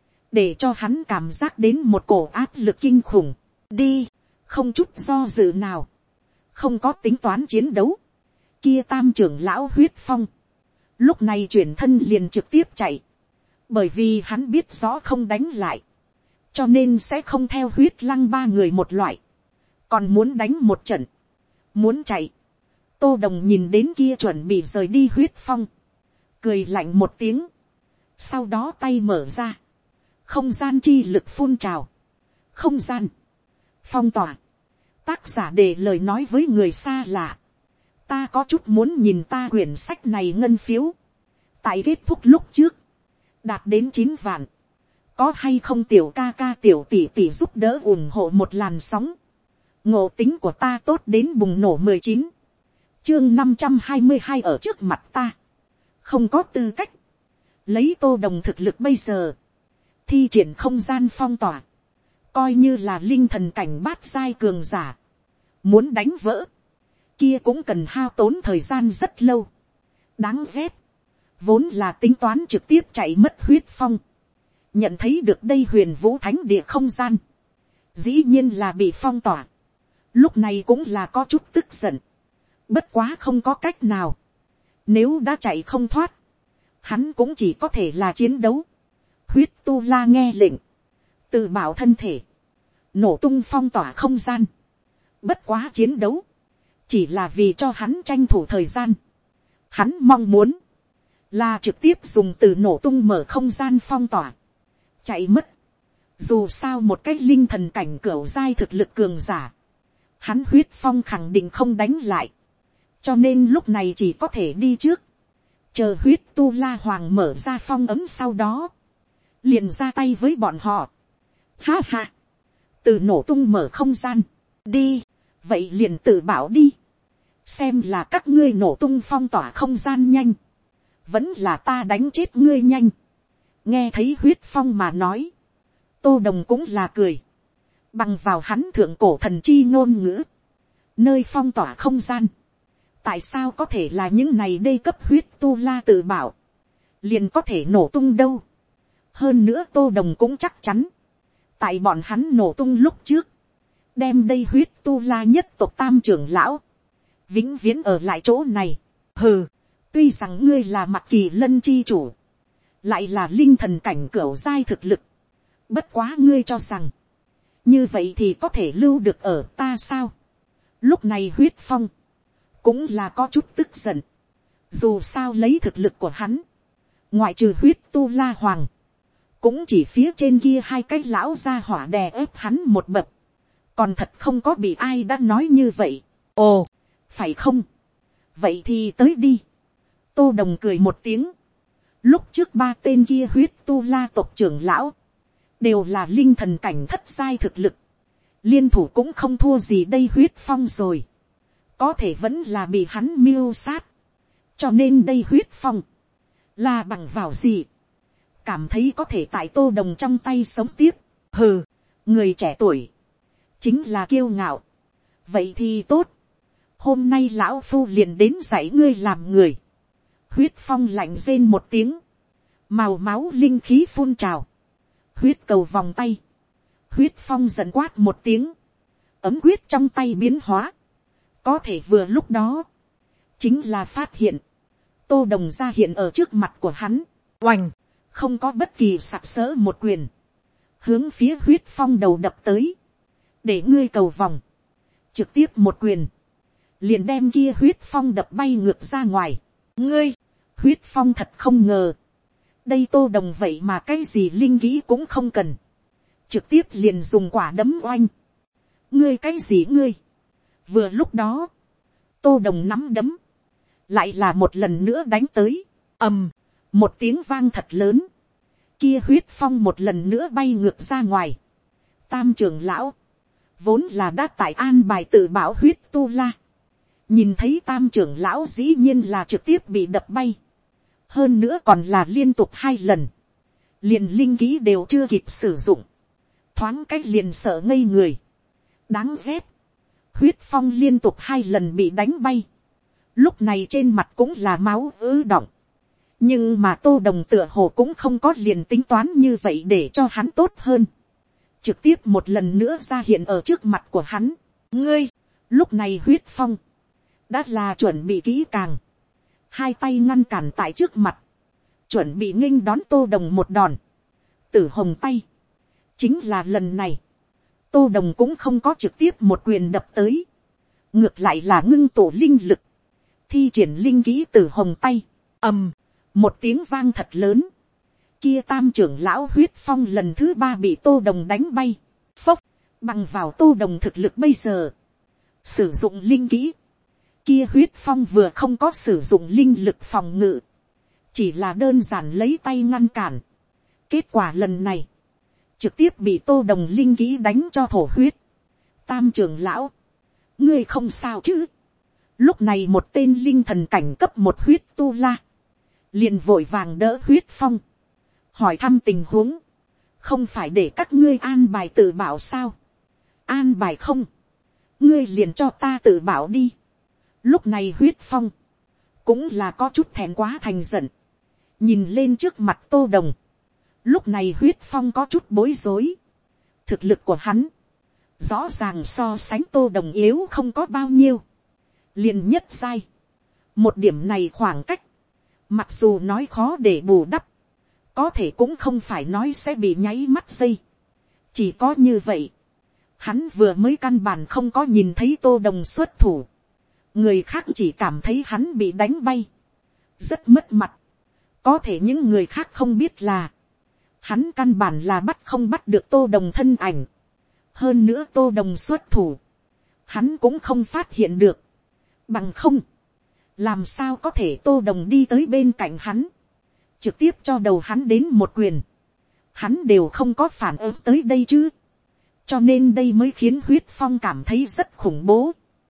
để cho hắn cảm giác đến một cổ áp lực kinh khủng. Đi, không chút do dự nào, không có tính toán chiến đấu. Kia tam trưởng lão huyết phong, lúc này chuyển thân liền trực tiếp chạy, bởi vì hắn biết rõ không đánh lại, cho nên sẽ không theo huyết lăng ba người một loại, còn muốn đánh một trận, muốn chạy. Tô Đồng nhìn đến kia chuẩn bị rời đi huyết phong, cười lạnh một tiếng, sau đó tay mở ra, không gian chi lực phun trào, không gian, phong tỏa, tác giả để lời nói với người xa lạ, ta có chút muốn nhìn ta quyển sách này ngân phiếu, tại kết thúc lúc trước, đạt đến 9 vạn, có hay không tiểu ca ca tiểu tỷ tỷ giúp đỡ ủng hộ một làn sóng, ngộ tính của ta tốt đến bùng nổ 19, chương 522 ở trước mặt ta, không có tư cách, lấy Tô Đồng thực lực bây giờ, thi triển không gian phong tỏa, coi như là linh thần cảnh bát giai cường giả, muốn đánh vỡ, kia cũng cần hao tốn thời gian rất lâu, đáng ghét, vốn là tính toán trực tiếp chạy mất huyết phong, nhận thấy được đây huyền vũ thánh địa không gian, dĩ nhiên là bị phong tỏa, lúc này cũng là có chút tức giận, bất quá không có cách nào, nếu đã chạy không thoát, hắn cũng chỉ có thể là chiến đấu. Huyết tu la nghe lệnh, tự bảo thân thể, nổ tung phong tỏa không gian, bất quá chiến đấu, chỉ là vì cho hắn tranh thủ thời gian. Hắn mong muốn, là trực tiếp dùng từ nổ tung mở không gian phong tỏa, chạy mất. Dù sao một cái linh thần cảnh cửu giai thực lực cường giả, hắn huyết phong khẳng định không đánh lại, cho nên lúc này chỉ có thể đi trước, chờ huyết tu la hoàng mở ra phong ấm sau đó, liền ra tay với bọn họ. Ha ha, từ nổ tung mở không gian, đi, vậy liền tự bảo đi, xem là các ngươi nổ tung phong tỏa không gian nhanh, vẫn là ta đánh chết ngươi nhanh. Nghe thấy huyết phong mà nói, tô đồng cũng là cười, bằng vào hắn thượng cổ thần chi ngôn ngữ, nơi phong tỏa không gian, tại sao có thể là những này đê cấp huyết tu la tự bảo, liền có thể nổ tung đâu. Hơn nữa tô đồng cũng chắc chắn, tại bọn hắn nổ tung lúc trước, đem đây huyết tu la nhất tộc tam trưởng lão, vĩnh viễn ở lại chỗ này. Hừ, tuy rằng ngươi là mặc kỳ lân chi chủ, lại là linh thần cảnh cửu giai thực lực, bất quá ngươi cho rằng, như vậy thì có thể lưu được ở ta sao. Lúc này huyết phong, cũng là có chút tức giận, dù sao lấy thực lực của hắn, ngoại trừ huyết tu la hoàng, cũng chỉ phía trên kia hai cái lão gia hỏa đè ép hắn một bậc, còn thật không có bị ai đã nói như vậy. Ồ, phải không, vậy thì tới đi. Tô đồng cười một tiếng, lúc trước ba tên kia huyết tu la tộc trưởng lão, đều là linh thần cảnh thất giai thực lực, liên thủ cũng không thua gì đây huyết phong rồi, có thể vẫn là bị hắn mưu sát, cho nên đây huyết phong, là bằng vào gì, cảm thấy có thể tại tô đồng trong tay sống tiếp. Hừ, người trẻ tuổi, chính là kiêu ngạo, vậy thì tốt, hôm nay lão phu liền đến dạy ngươi làm người. Huyết phong lạnh rên một tiếng, màu máu linh khí phun trào, huyết cầu vòng tay, huyết phong giận quát một tiếng, ấm quyết trong tay biến hóa, có thể vừa lúc đó, chính là phát hiện, tô đồng ra hiện ở trước mặt của hắn, oành, không có bất kỳ sặc sỡ một quyền, hướng phía huyết phong đầu đập tới, để ngươi cầu vòng, trực tiếp một quyền, liền đem kia huyết phong đập bay ngược ra ngoài. Ngươi, huyết phong thật không ngờ, đây tô đồng vậy mà cái gì linh kỹ cũng không cần, trực tiếp liền dùng quả đấm oanh. Ngươi cái gì ngươi, vừa lúc đó, tô đồng nắm đấm, lại là một lần nữa đánh tới, ầm, một tiếng vang thật lớn, kia huyết phong một lần nữa bay ngược ra ngoài. Tam trưởng lão, vốn là đã tại an bài tự bảo huyết tu la, nhìn thấy tam trưởng lão dĩ nhiên là trực tiếp bị đập bay, hơn nữa còn là liên tục 2 lần, liền linh ký đều chưa kịp sử dụng, thoáng cách liền sợ ngây người, đáng ghét. Huyết phong liên tục 2 lần bị đánh bay, lúc này trên mặt cũng là máu ứ động, nhưng mà tô đồng tựa hồ cũng không có liền tính toán như vậy để cho hắn tốt hơn, trực tiếp một lần nữa ra hiện ở trước mặt của hắn. Ngươi, lúc này huyết phong, đã là chuẩn bị kỹ càng, 2 tay ngăn cản tại trước mặt, chuẩn bị nghênh đón tô đồng một đòn, tử hồng tay. Chính là lần này, tô đồng cũng không có trực tiếp một quyền đập tới, ngược lại là ngưng tổ linh lực, thi triển linh kỹ tử hồng tay, ầm, một tiếng vang thật lớn, kia tam trưởng lão huyết phong lần thứ 3 bị tô đồng đánh bay, phốc, bằng vào tô đồng thực lực bây giờ, sử dụng linh kỹ, kia huyết phong vừa không có sử dụng linh lực phòng ngự, chỉ là đơn giản lấy tay ngăn cản. Kết quả lần này, trực tiếp bị tô đồng linh kỹ đánh cho thổ huyết. Tam trưởng lão, ngươi không sao chứ? Lúc này một tên linh thần cảnh cấp 1 huyết tu la, liền vội vàng đỡ huyết phong, hỏi thăm tình huống, không phải để các ngươi an bài tự bảo sao? An bài không, ngươi liền cho ta tự bảo đi. Lúc này huyết phong, cũng là có chút thẹn quá thành giận, nhìn lên trước mặt tô đồng, Lúc này huyết phong có chút bối rối. Thực lực của hắn, rõ ràng so sánh Tô Đồng yếu không có bao nhiêu. Liền nhất giai. Một điểm này khoảng cách. Mặc dù nói khó để bù đắp. Có thể cũng không phải nói sẽ bị nháy mắt giây. Chỉ có như vậy. Hắn vừa mới căn bản không có nhìn thấy Tô Đồng xuất thủ. Người khác chỉ cảm thấy hắn bị đánh bay. Rất mất mặt. Có thể những người khác không biết là. Hắn căn bản là không bắt được Tô Đồng thân ảnh. Hơn nữa Tô Đồng xuất thủ. Hắn cũng không phát hiện được. Bằng không. Làm sao có thể Tô Đồng đi tới bên cạnh hắn. Trực tiếp cho đầu hắn đến một quyền. Hắn đều không có phản ứng tới đây chứ. Cho nên đây mới khiến huyết phong cảm thấy rất khủng bố.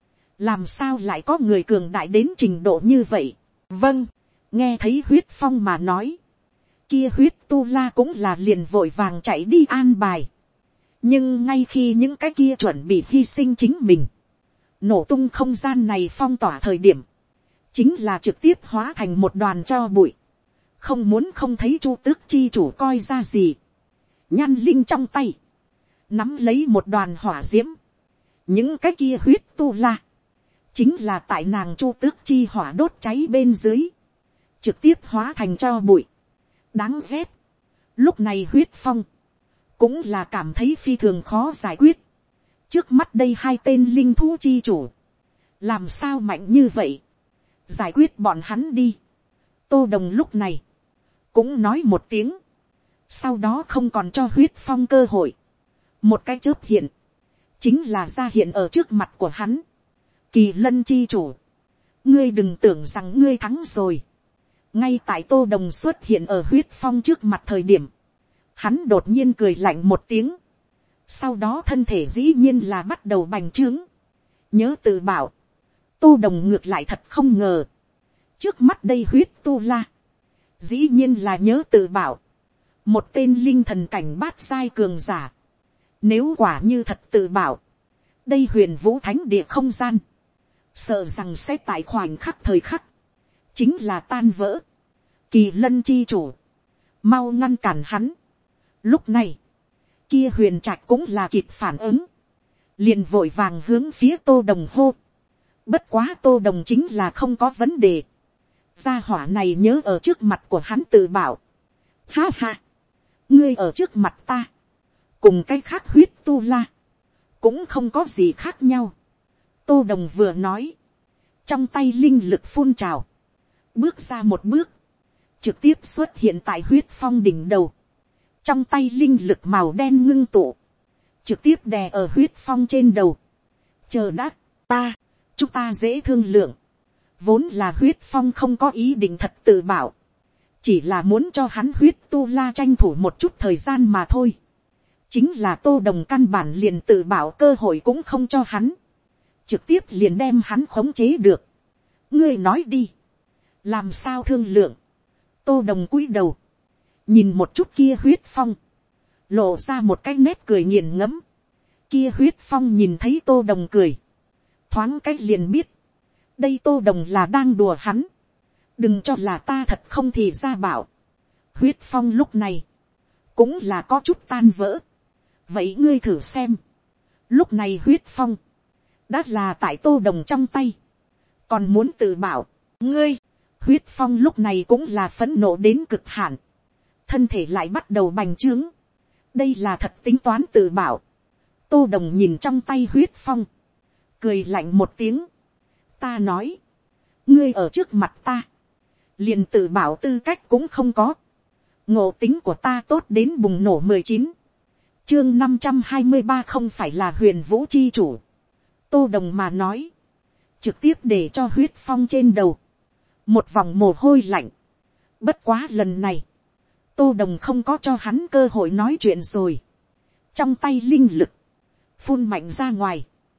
Làm sao lại có người cường đại đến trình độ như vậy. Vâng. Nghe thấy huyết phong mà nói. Kia huyết tu la cũng là liền vội vàng chạy đi an bài. Nhưng ngay khi những cái kia chuẩn bị hy sinh chính mình. Nổ tung không gian này phong tỏa thời điểm. Chính là trực tiếp hóa thành một đoàn tro bụi. Không muốn không thấy Chu Tước chi chủ coi ra gì. Nhan Linh trong tay. Nắm lấy một đoàn hỏa diễm. Những cái kia huyết tu la. Chính là tại nàng Chu Tước chi hỏa đốt cháy bên dưới. Trực tiếp hóa thành tro bụi. Đáng ghét. Lúc này huyết phong. Cũng là cảm thấy phi thường khó giải quyết. Trước mắt đây hai tên linh thú chi chủ. Làm sao mạnh như vậy. Giải quyết bọn hắn đi. Tô Đồng lúc này. Cũng nói một tiếng. Sau đó không còn cho huyết phong cơ hội. Một cái chớp hiện. Chính là ra hiện ở trước mặt của hắn. Kỳ Lân chi chủ. Ngươi đừng tưởng rằng ngươi thắng rồi. Ngay tại Tô Đồng xuất hiện ở huyết phong trước mặt thời điểm. Hắn đột nhiên cười lạnh một tiếng. Sau đó thân thể dĩ nhiên là bắt đầu bành trướng. Nhớ tự bảo. Tô Đồng ngược lại thật không ngờ. Trước mắt đây huyết tu la. Dĩ nhiên là nhớ tự bảo. Một tên linh thần cảnh bát giai cường giả. Nếu quả như thật tự bảo. Đây huyền vũ thánh địa không gian. Sợ rằng sẽ tại khoảnh khắc thời khắc. Chính là tan vỡ. Kỳ Lân chi chủ. Mau ngăn cản hắn. Lúc này. Kia huyền trạch cũng là kịp phản ứng. Liền vội vàng hướng phía Tô Đồng hô. Bất quá Tô Đồng chính là không có vấn đề. Gia hỏa này nhớ ở trước mặt của hắn tự bảo. Ha ha. Ngươi ở trước mặt ta. Cùng cái khác huyết tu la. Cũng không có gì khác nhau. Tô Đồng vừa nói. Trong tay linh lực phun trào. Bước ra một bước. Trực tiếp xuất hiện tại huyết phong đỉnh đầu. Trong tay linh lực màu đen ngưng tụ. Trực tiếp đè ở huyết phong trên đầu. Chờ đã. Chúng ta dễ thương lượng. Vốn là huyết phong không có ý định thật tự bảo. Chỉ là muốn cho hắn huyết tu la tranh thủ một chút thời gian mà thôi. Chính là Tô Đồng căn bản liền tự bảo cơ hội cũng không cho hắn. Trực tiếp liền đem hắn khống chế được. Ngươi nói đi. Làm sao thương lượng. Tô Đồng cúi đầu. Nhìn một chút kia huyết phong. Lộ ra một cái nét cười nghiền ngẫm. Kia huyết phong nhìn thấy Tô Đồng cười. Thoáng cách liền biết. Đây Tô Đồng là đang đùa hắn. Đừng cho là ta thật không thì ra bảo. Huyết phong lúc này. Cũng là có chút tan vỡ. Vậy ngươi thử xem. Lúc này huyết phong. Đã là tại Tô Đồng trong tay. Còn muốn tự bảo. Ngươi. Huyết phong lúc này cũng là phẫn nộ đến cực hạn. Thân thể lại bắt đầu bành trướng. Đây là thật tính toán tự bảo. Tô Đồng nhìn trong tay huyết phong. Cười lạnh một tiếng. Ta nói. Ngươi ở trước mặt ta. Liền tự bảo tư cách cũng không có. Ngộ tính của ta tốt đến bùng nổ 19. Chương 523 không phải là huyền vũ chi chủ. Tô Đồng mà nói. Trực tiếp để cho huyết phong trên đầu. Một vòng mồ hôi lạnh. Bất quá lần này. Tô Đồng không có cho hắn cơ hội nói chuyện rồi. Trong tay linh lực. Phun mạnh ra ngoài.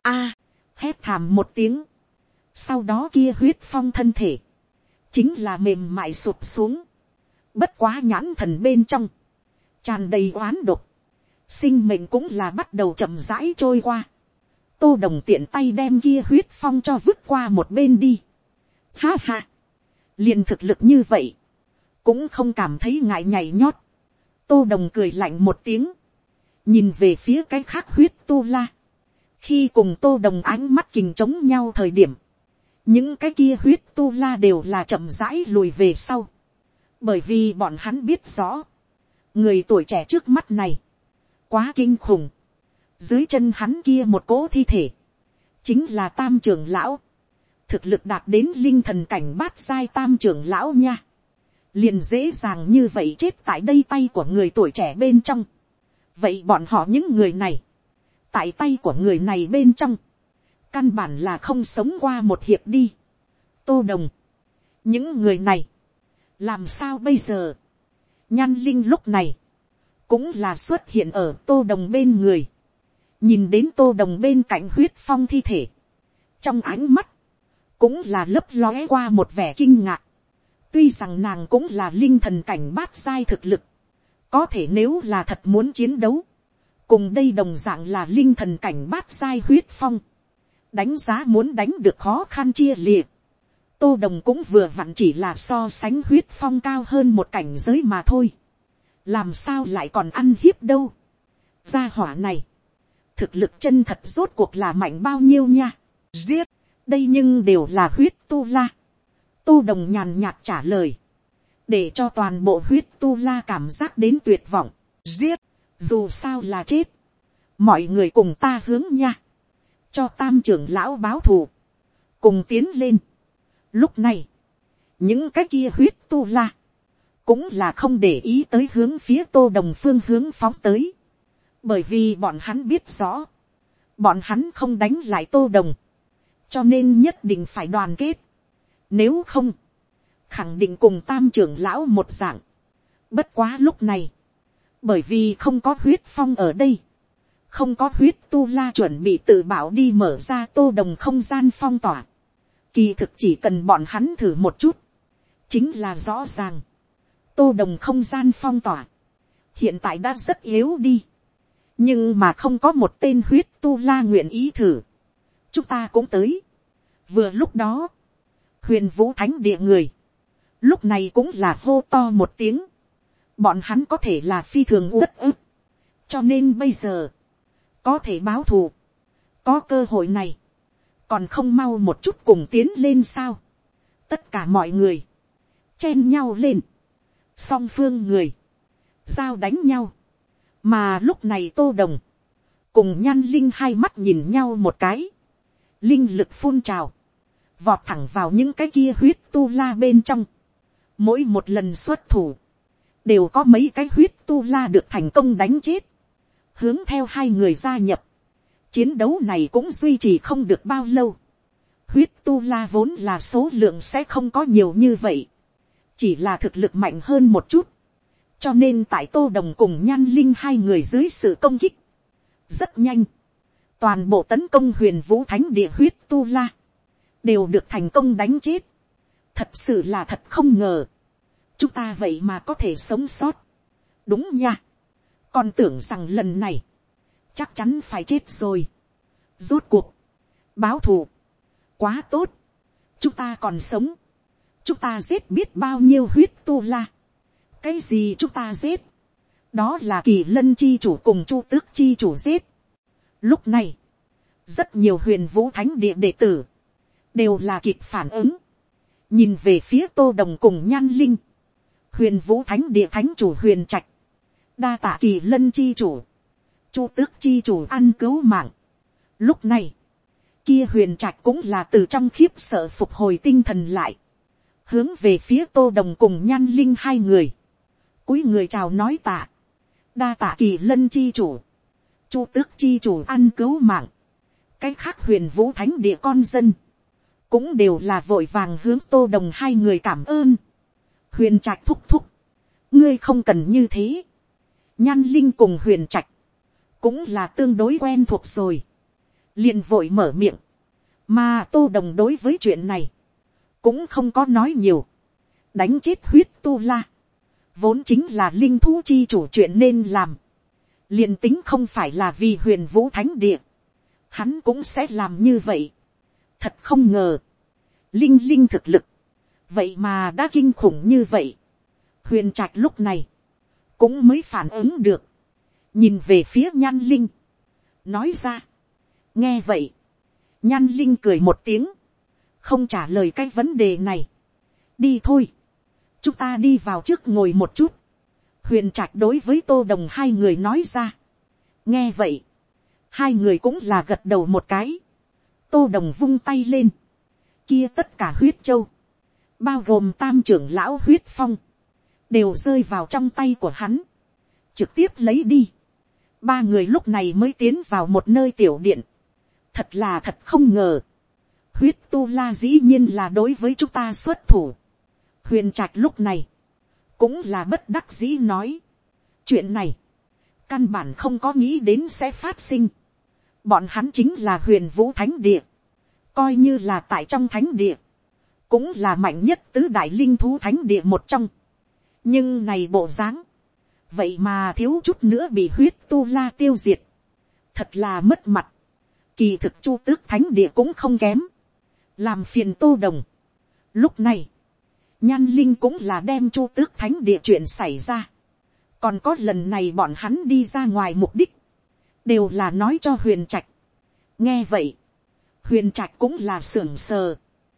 Hét thảm một tiếng. Sau đó kia huyết phong thân thể. Chính là mềm mại sụp xuống. Bất quá nhãn thần bên trong. Tràn đầy oán độc. Sinh mệnh cũng là bắt đầu chậm rãi trôi qua. Tô Đồng tiện tay đem kia huyết phong cho vứt qua một bên đi. Ha ha. Liền thực lực như vậy. Cũng không cảm thấy ngại nhảy nhót. Tô Đồng cười lạnh một tiếng, nhìn về phía cái khác huyết tu la. Khi cùng Tô Đồng ánh mắt kình chống nhau thời điểm, những cái kia huyết tu la đều là chậm rãi lùi về sau. Bởi vì bọn hắn biết rõ, người tuổi trẻ trước mắt này, quá kinh khủng. Dưới chân hắn kia một cỗ thi thể, chính là Tam trưởng lão. Thực lực đạt đến linh thần cảnh bát giai Tam trưởng lão nha. Liền dễ dàng như vậy chết tại đây tay của người tuổi trẻ bên trong. Vậy bọn họ những người này, tại tay của người này bên trong, căn bản là không sống qua một hiệp đi. Tô Đồng, những người này, làm sao bây giờ? Nhan Linh lúc này, cũng là xuất hiện ở Tô Đồng bên người. Nhìn đến Tô Đồng bên cạnh huyết phong thi thể, trong ánh mắt, cũng là lấp lóe qua một vẻ kinh ngạc. Tuy rằng nàng cũng là linh thần cảnh bát giai thực lực, có thể nếu là thật muốn chiến đấu, cùng đây đồng dạng là linh thần cảnh bát giai huyết phong, đánh giá muốn đánh được khó khăn chia liệt. Tô Đồng cũng vừa vặn chỉ là so sánh huyết phong cao hơn một cảnh giới mà thôi. Làm sao lại còn ăn hiếp đâu. Gia hỏa này, thực lực chân thật rốt cuộc là mạnh bao nhiêu nha. Giết, đây nhưng đều là huyết tu la. Tô Đồng nhàn nhạt trả lời, để cho toàn bộ huyết tu la cảm giác đến tuyệt vọng. Giết, dù sao là chết, mọi người cùng ta hướng nha, cho Tam trưởng lão báo thù, cùng tiến lên. Lúc này, những cái kia huyết tu la, cũng là không để ý tới hướng phía Tô Đồng phương hướng phóng tới. Bởi vì bọn hắn biết rõ, bọn hắn không đánh lại Tô Đồng, cho nên nhất định phải đoàn kết. Nếu không, khẳng định cùng Tam trưởng lão một dạng. Bất quá lúc này, bởi vì không có huyết phong ở đây, không có huyết tu la chuẩn bị tự bảo đi mở ra Tô Đồng không gian phong tỏa. Kỳ thực chỉ cần bọn hắn thử một chút, chính là rõ ràng. Tô Đồng không gian phong tỏa, hiện tại đã rất yếu đi. Nhưng mà không có một tên huyết tu la nguyện ý thử. Chúng ta cũng tới. Vừa lúc đó, Huyền Vũ Thánh Địa người, lúc này cũng là hô to một tiếng. Bọn hắn có thể là phi thường uất ức. Cho nên bây giờ, có thể báo thù. Có cơ hội này, còn không mau một chút cùng tiến lên sao? Tất cả mọi người chen nhau lên, song phương người giao đánh nhau. Mà lúc này Tô Đồng cùng Nhan Linh hai mắt nhìn nhau một cái, linh lực phun trào, vọt thẳng vào những cái kia huyết tu la bên trong. Mỗi một lần xuất thủ, đều có mấy cái huyết tu la được thành công đánh chết. Hướng theo hai người gia nhập, chiến đấu này cũng duy trì không được bao lâu. Huyết tu la vốn là số lượng sẽ không có nhiều như vậy, chỉ là thực lực mạnh hơn một chút. Cho nên tại Tô Đồng cùng Nhan Linh hai người dưới sự công kích, rất nhanh, toàn bộ tấn công Huyền Vũ Thánh Địa huyết tu la đều được thành công đánh chết. Thật sự là thật không ngờ, chúng ta vậy mà có thể sống sót. Đúng nha, còn tưởng rằng lần này chắc chắn phải chết rồi. Rốt cuộc, báo thù quá tốt, chúng ta còn sống. Chúng ta giết biết bao nhiêu huyết tu la. Cái gì chúng ta giết? Đó là Kỳ Lân chi chủ cùng Chu Tước chi chủ giết. Lúc này, rất nhiều Huyền Vũ Thánh Địa đệ tử đều là kịp phản ứng, nhìn về phía Tô Đồng cùng Nhan Linh. Huyền Vũ Thánh Địa thánh chủ Huyền Trạch, đa tạ Kỳ Lân chi chủ, Chu Tước chi chủ ăn cứu mạng. Lúc này, kia Huyền Trạch cũng là từ trong khiếp sợ phục hồi tinh thần lại, hướng về phía Tô Đồng cùng Nhan Linh hai người, cúi người chào nói tạ. Đa tạ Kỳ Lân chi chủ, Chu Tước chi chủ ăn cứu mạng. Cái khác Huyền Vũ Thánh Địa con dân cũng đều là vội vàng hướng Tô Đồng hai người cảm ơn. Huyền Trạch thúc thúc, ngươi không cần như thế. Nhan Linh cùng Huyền Trạch cũng là tương đối quen thuộc rồi, liền vội mở miệng. Mà Tô Đồng đối với chuyện này cũng không có nói nhiều. Đánh chết huyết tu la vốn chính là linh thú chi chủ chuyện nên làm. Liền tính không phải là vì Huyền Vũ Thánh Địa, hắn cũng sẽ làm như vậy. Thật không ngờ, linh thực lực vậy mà đã kinh khủng như vậy. Huyền Trạch lúc này cũng mới phản ứng được, nhìn về phía Nhan Linh, nói ra. Nghe vậy, Nhan Linh cười một tiếng, không trả lời cái vấn đề này. Đi thôi, chúng ta đi vào trước ngồi một chút. Huyền Trạch đối với Tô Đồng hai người nói ra. Nghe vậy, hai người cũng là gật đầu một cái. Tô Đồng vung tay lên, kia tất cả huyết châu, bao gồm tam trưởng lão huyết phong, đều rơi vào trong tay của hắn, trực tiếp lấy đi. Ba người lúc này mới tiến vào một nơi tiểu điện. Thật là thật không ngờ, huyết tu la dĩ nhiên là đối với chúng ta xuất thủ. Huyền Trạch lúc này cũng là bất đắc dĩ nói, chuyện này căn bản không có nghĩ đến sẽ phát sinh. Bọn hắn chính là Huyền Vũ Thánh Địa, coi như là tại trong thánh địa, cũng là mạnh nhất tứ đại linh thú thánh địa một trong. Nhưng này bộ dáng, vậy mà thiếu chút nữa bị huyết tu la tiêu diệt, thật là mất mặt. Kỳ thực Chu Tước Thánh Địa cũng không kém, làm phiền Tô Đồng. Lúc này, Nhan Linh cũng là đem Chu Tước Thánh Địa chuyện xảy ra, còn có lần này bọn hắn đi ra ngoài mục đích, đều là nói cho Huyền Trạch. Nghe vậy, Huyền Trạch cũng là sưởng sờ,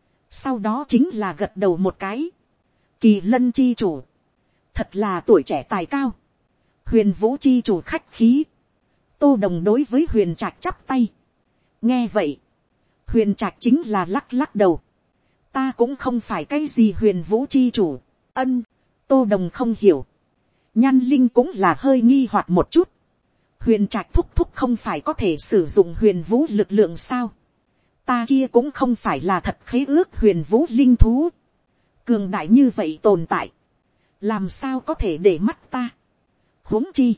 sau đó chính là gật đầu một cái. Kỳ Lân chi chủ, thật là tuổi trẻ tài cao. Huyền Vũ chi chủ khách khí. Tô Đồng đối với Huyền Trạch chắp tay. Nghe vậy, Huyền Trạch chính là lắc lắc đầu. Ta cũng không phải cái gì Huyền Vũ chi chủ. Ân, Tô Đồng không hiểu. Nhan Linh cũng là hơi nghi hoặc một chút. Huyền Trạch thúc thúc không phải có thể sử dụng Huyền Vũ lực lượng sao? Ta kia cũng không phải là thật khế ước Huyền Vũ linh thú. Cường đại như vậy tồn tại, làm sao có thể để mắt ta? Huống chi,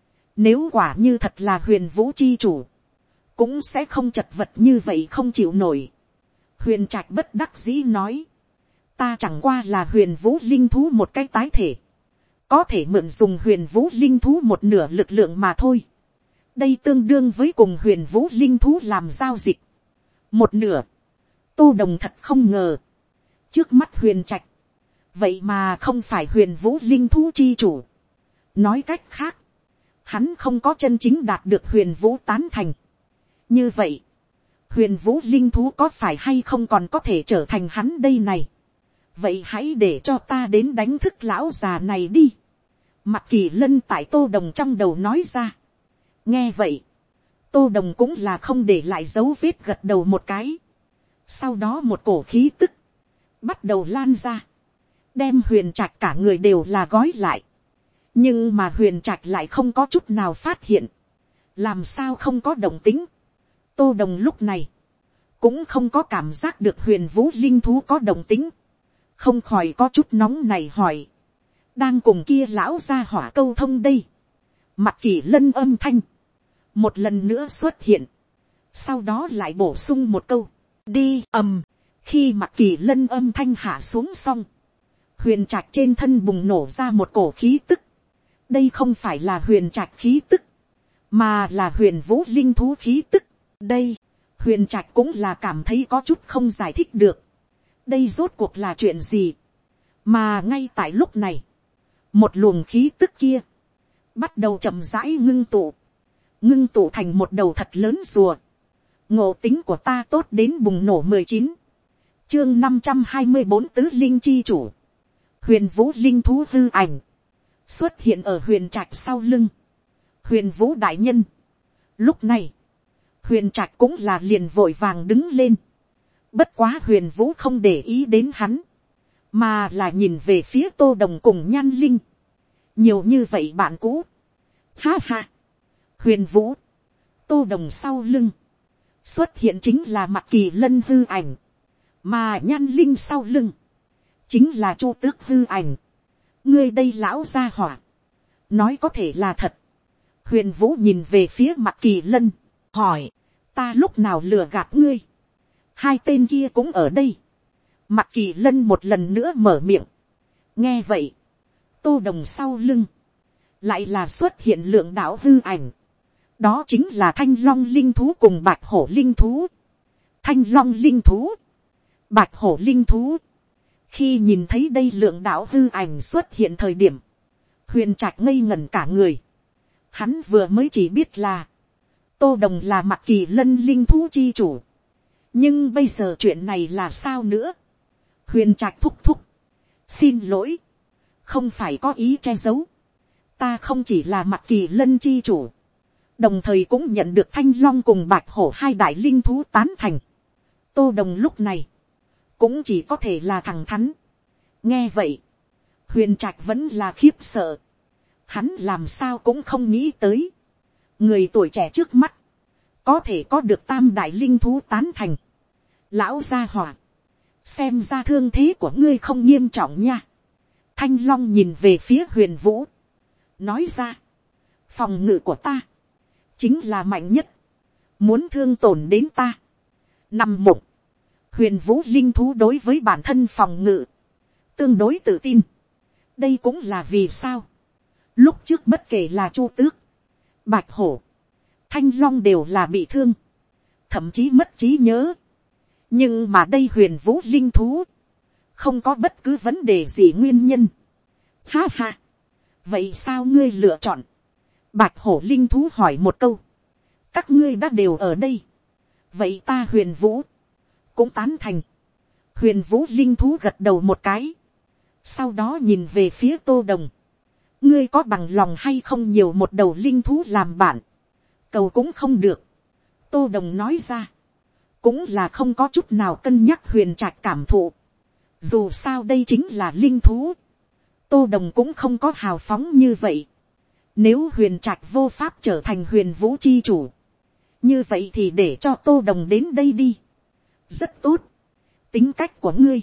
nếu quả như thật là Huyền Vũ chi chủ, cũng sẽ không chật vật như vậy không chịu nổi. Huyền Trạch bất đắc dĩ nói, ta chẳng qua là Huyền Vũ linh thú một cái tái thể, có thể mượn dùng Huyền Vũ linh thú một nửa lực lượng mà thôi. Đây tương đương với cùng Huyền Vũ linh thú làm giao dịch. Một nửa. Tô Đồng thật không ngờ, trước mắt Huyền Trạch, vậy mà không phải Huyền Vũ linh thú chi chủ. Nói cách khác, hắn không có chân chính đạt được Huyền Vũ tán thành. Như vậy, Huyền Vũ linh thú có phải hay không còn có thể trở thành hắn đây này? Vậy hãy để cho ta đến đánh thức lão già này đi. Mặc Kỳ Lân tại Tô Đồng trong đầu nói ra. Nghe vậy, Tô Đồng cũng là không để lại dấu vết gật đầu một cái. Sau đó một cổ khí tức bắt đầu lan ra, đem Huyền Trạch cả người đều là gói lại. Nhưng mà Huyền Trạch lại không có chút nào phát hiện. Làm sao không có động tính? Tô Đồng lúc này cũng không có cảm giác được Huyền Vũ linh thú có động tính, không khỏi có chút nóng này hỏi, đang cùng kia lão gia hỏa câu thông đây? Mặc Kỳ Lân âm thanh một lần nữa xuất hiện, sau đó lại bổ sung một câu, đi. Khi Mặc Kỳ Lân âm thanh hạ xuống xong, Huyền Trạch trên thân bùng nổ ra một cổ khí tức. Đây không phải là Huyền Trạch khí tức, mà là Huyền Vũ linh thú khí tức. Đây, Huyền Trạch cũng là cảm thấy có chút không giải thích được. Đây rốt cuộc là chuyện gì? Mà ngay tại lúc này, một luồng khí tức kia bắt đầu chậm rãi ngưng tụ thành một đầu thật lớn rùa. Ngộ tính của ta tốt đến bùng nổ 19. Chương 524 tứ linh chi chủ. Huyền Vũ linh thú hư ảnh xuất hiện ở Huyền Trạch sau lưng. Huyền Vũ đại nhân. Lúc này, Huyền Trạch cũng là liền vội vàng đứng lên. Bất quá Huyền Vũ không để ý đến hắn, mà là nhìn về phía Tô Đồng cùng Nhan Linh. Nhiều như vậy bạn cũ. Ha ha. Huyền Vũ, Tô Đồng sau lưng xuất hiện chính là Mặc Kỳ Lân hư ảnh, mà Nhan Linh sau lưng chính là Chu Tước hư ảnh. Ngươi đây lão gia hỏa, nói có thể là thật. Huyền Vũ nhìn về phía Mặc Kỳ Lân, hỏi, ta lúc nào lừa gạt ngươi? Hai tên kia cũng ở đây. Mặc Kỳ Lân một lần nữa mở miệng. Nghe vậy, Tô Đồng sau lưng lại là xuất hiện lượng đạo hư ảnh. Đó chính là Thanh Long linh thú cùng Bạch Hổ linh thú. Thanh Long linh thú, Bạch Hổ linh thú. Khi nhìn thấy đây lượng đạo hư ảnh xuất hiện thời điểm, Huyền Trạch ngây ngẩn cả người. Hắn vừa mới chỉ biết là Tô Đồng là Mặc Kỳ Lân linh thú chi chủ. Nhưng bây giờ chuyện này là sao nữa? Huyền Trạch thúc thúc. Xin lỗi. Không phải có ý che giấu. Ta không chỉ là Mặc Kỳ Lân chi chủ. Đồng thời cũng nhận được Thanh Long cùng Bạch Hổ hai đại linh thú tán thành. Tô Đồng lúc này cũng chỉ có thể là thẳng thắn. Nghe vậy, Huyền Trạch vẫn là khiếp sợ. Hắn làm sao cũng không nghĩ tới. Người tuổi trẻ trước mắt có thể có được tam đại linh thú tán thành. Lão gia hỏa, xem ra thương thế của ngươi không nghiêm trọng nha. Thanh Long nhìn về phía Huyền Vũ, nói ra, phòng ngự của ta chính là mạnh nhất, muốn thương tổn đến ta. Nằm mộng, Huyền Vũ linh thú đối với bản thân phòng ngự tương đối tự tin. Đây cũng là vì sao lúc trước bất kể là Chu Tước, Bạch Hổ, Thanh Long đều là bị thương, thậm chí mất trí nhớ. Nhưng mà đây Huyền Vũ linh thú không có bất cứ vấn đề gì nguyên nhân. Ha ha, vậy sao ngươi lựa chọn? Bạch Hổ linh thú hỏi một câu. Các ngươi đã đều ở đây, vậy ta Huyền Vũ cũng tán thành. Huyền Vũ linh thú gật đầu một cái, sau đó nhìn về phía Tô Đồng. Ngươi có bằng lòng hay không nhiều một đầu linh thú làm bạn? Cầu cũng không được. Tô Đồng nói ra, cũng là không có chút nào cân nhắc Huyền Trạch cảm thụ. Dù sao đây chính là linh thú. Tô Đồng cũng không có hào phóng như vậy. Nếu Huyền Trạch vô pháp trở thành Huyền Vũ chi chủ, như vậy thì để cho Tô Đồng đến đây đi. Rất tốt. Tính cách của ngươi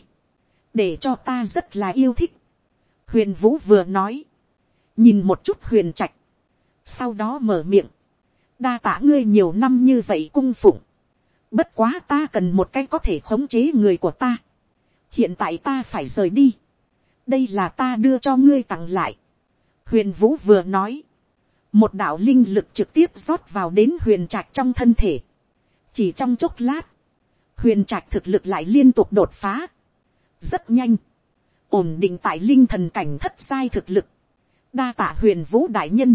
để cho ta rất là yêu thích. Huyền Vũ vừa nói, nhìn một chút Huyền Trạch, sau đó mở miệng. Đa tạ ngươi nhiều năm như vậy cung phụng. Bất quá ta cần một cái có thể khống chế người của ta. Hiện tại ta phải rời đi. Đây là ta đưa cho ngươi tặng lại. Huyền Vũ vừa nói, một đạo linh lực trực tiếp rót vào đến Huyền Trạch trong thân thể. Chỉ trong chốc lát, Huyền Trạch thực lực lại liên tục đột phá. Rất nhanh, ổn định tại linh thần cảnh thất giai thực lực. Đa tạ Huyền Vũ đại nhân.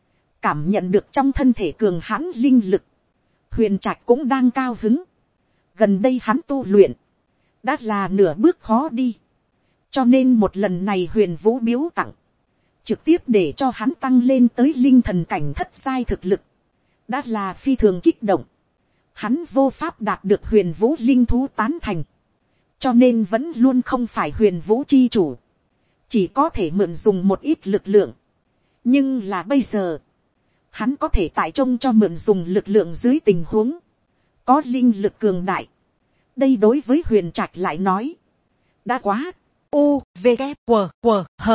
Cảm nhận được trong thân thể cường hãn linh lực, Huyền Trạch cũng đang cao hứng. Gần đây hắn tu luyện đã là nửa bước khó đi, cho nên một lần này Huyền Vũ biếu tặng trực tiếp để cho hắn tăng lên tới linh thần cảnh thất giai thực lực, đã là phi thường kích động. Hắn vô pháp đạt được Huyền Vũ linh thú tán thành, cho nên vẫn luôn không phải Huyền Vũ chi chủ, chỉ có thể mượn dùng một ít lực lượng. Nhưng là bây giờ, hắn có thể tại trông cho mượn dùng lực lượng dưới tình huống có linh lực cường đại. Đây đối với Huyền Trạch lại nói đã quá. U V K W W H.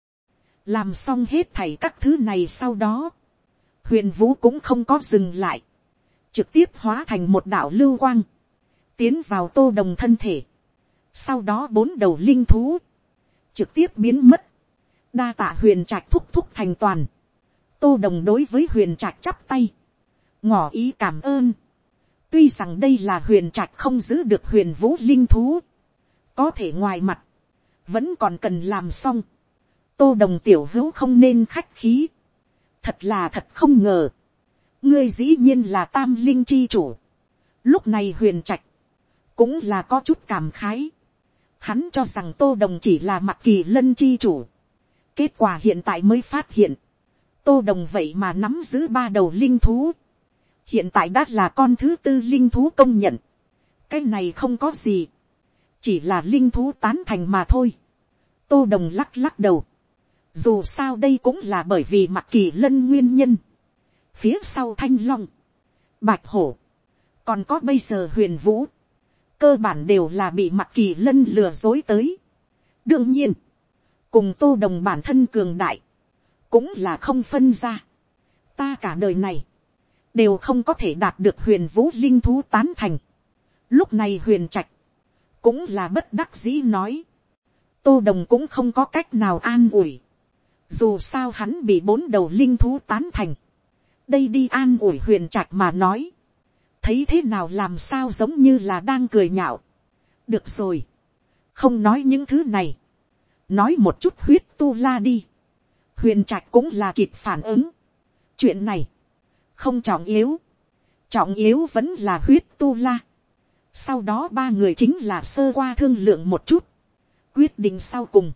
Làm xong hết thảy các thứ này sau đó, Huyền Vũ cũng không có dừng lại, trực tiếp hóa thành một đạo lưu quang tiến vào Tô Đồng thân thể. Sau đó 4 đầu linh thú trực tiếp biến mất. Đa tạ Huyền Trạch thúc thúc thành toàn. Tô Đồng đối với Huyền Trạch chắp tay, ngỏ ý cảm ơn. Tuy rằng đây là Huyền Trạch không giữ được Huyền Vũ linh thú, có thể ngoài mặt vẫn còn cần làm xong. Tô Đồng tiểu hữu không nên khách khí. Thật không ngờ, ngươi dĩ nhiên là tam linh chi chủ. Lúc này Huyền Trạch cũng là có chút cảm khái. Hắn cho rằng Tô Đồng chỉ là Mặc Kỳ Lân chi chủ, kết quả hiện tại mới phát hiện Tô Đồng vậy mà nắm giữ 3 đầu linh thú. Hiện tại đã là con thứ 4 linh thú công nhận. Cái này không có gì, chỉ là linh thú tán thành mà thôi. Tô Đồng lắc lắc đầu. Dù sao đây cũng là bởi vì Mặc Kỳ Lân nguyên nhân. Phía sau Thanh Long, Bạch Hổ, còn có bây giờ Huyền Vũ, cơ bản đều là bị Mặc Kỳ Lân lừa dối tới. Đương nhiên, cùng Tô Đồng bản thân cường đại cũng là không phân ra. Ta cả đời này đều không có thể đạt được Huyền Vũ linh thú tán thành. Lúc này Huyền Trạch cũng là bất đắc dĩ nói. Tô Đồng cũng không có cách nào an ủi. Dù sao hắn bị 4 đầu linh thú tán thành. Đây đi an ủi Huyền Trạch mà nói, thấy thế nào làm sao giống như là đang cười nhạo. Được rồi, không nói những thứ này, nói một chút huyết tu la đi. Huyền Trạch cũng là kịp phản ứng. Chuyện này không trọng yếu, trọng yếu vẫn là huyết tu la. Sau đó ba người chính là sơ qua thương lượng một chút, quyết định sau cùng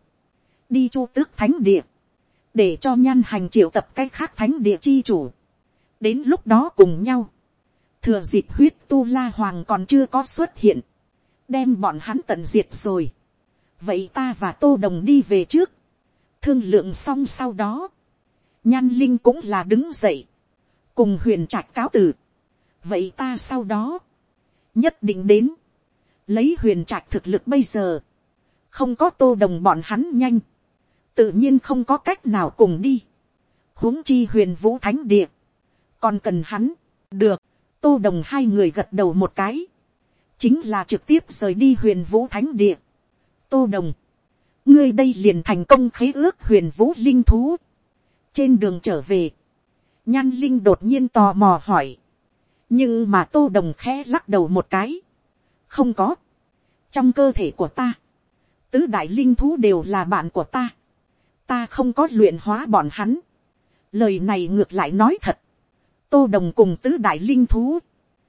đi Chu Tước Thánh Địa, để cho Nhan Hành triệu tập cái khác thánh địa chi chủ, đến lúc đó cùng nhau thừa dịp huyết tu la hoàng còn chưa có xuất hiện, đem bọn hắn tận diệt rồi. Vậy ta và Tô Đồng đi về trước, thương lượng xong sau đó, Nhan Linh cũng là đứng dậy, cùng Huyền Trạch cáo từ. Vậy ta sau đó nhất định đến, lấy Huyền Trạch thực lực bây giờ, không có Tô Đồng bọn hắn nhanh, tự nhiên không có cách nào cùng đi. Huống chi Huyền Vũ Thánh Địa còn cần hắn. Được, Tô Đồng hai người gật đầu một cái, chính là trực tiếp rời đi Huyền Vũ Thánh Địa. Tô Đồng, ngươi đây liền thành công khế ước Huyền Vũ linh thú. Trên đường trở về, Nhan Linh đột nhiên tò mò hỏi, nhưng mà Tô Đồng khẽ lắc đầu một cái, không có. Trong cơ thể của ta, tứ đại linh thú đều là bạn của ta, ta không có luyện hóa bọn hắn. Lời này ngược lại nói thật, Tô Đồng cùng tứ đại linh thú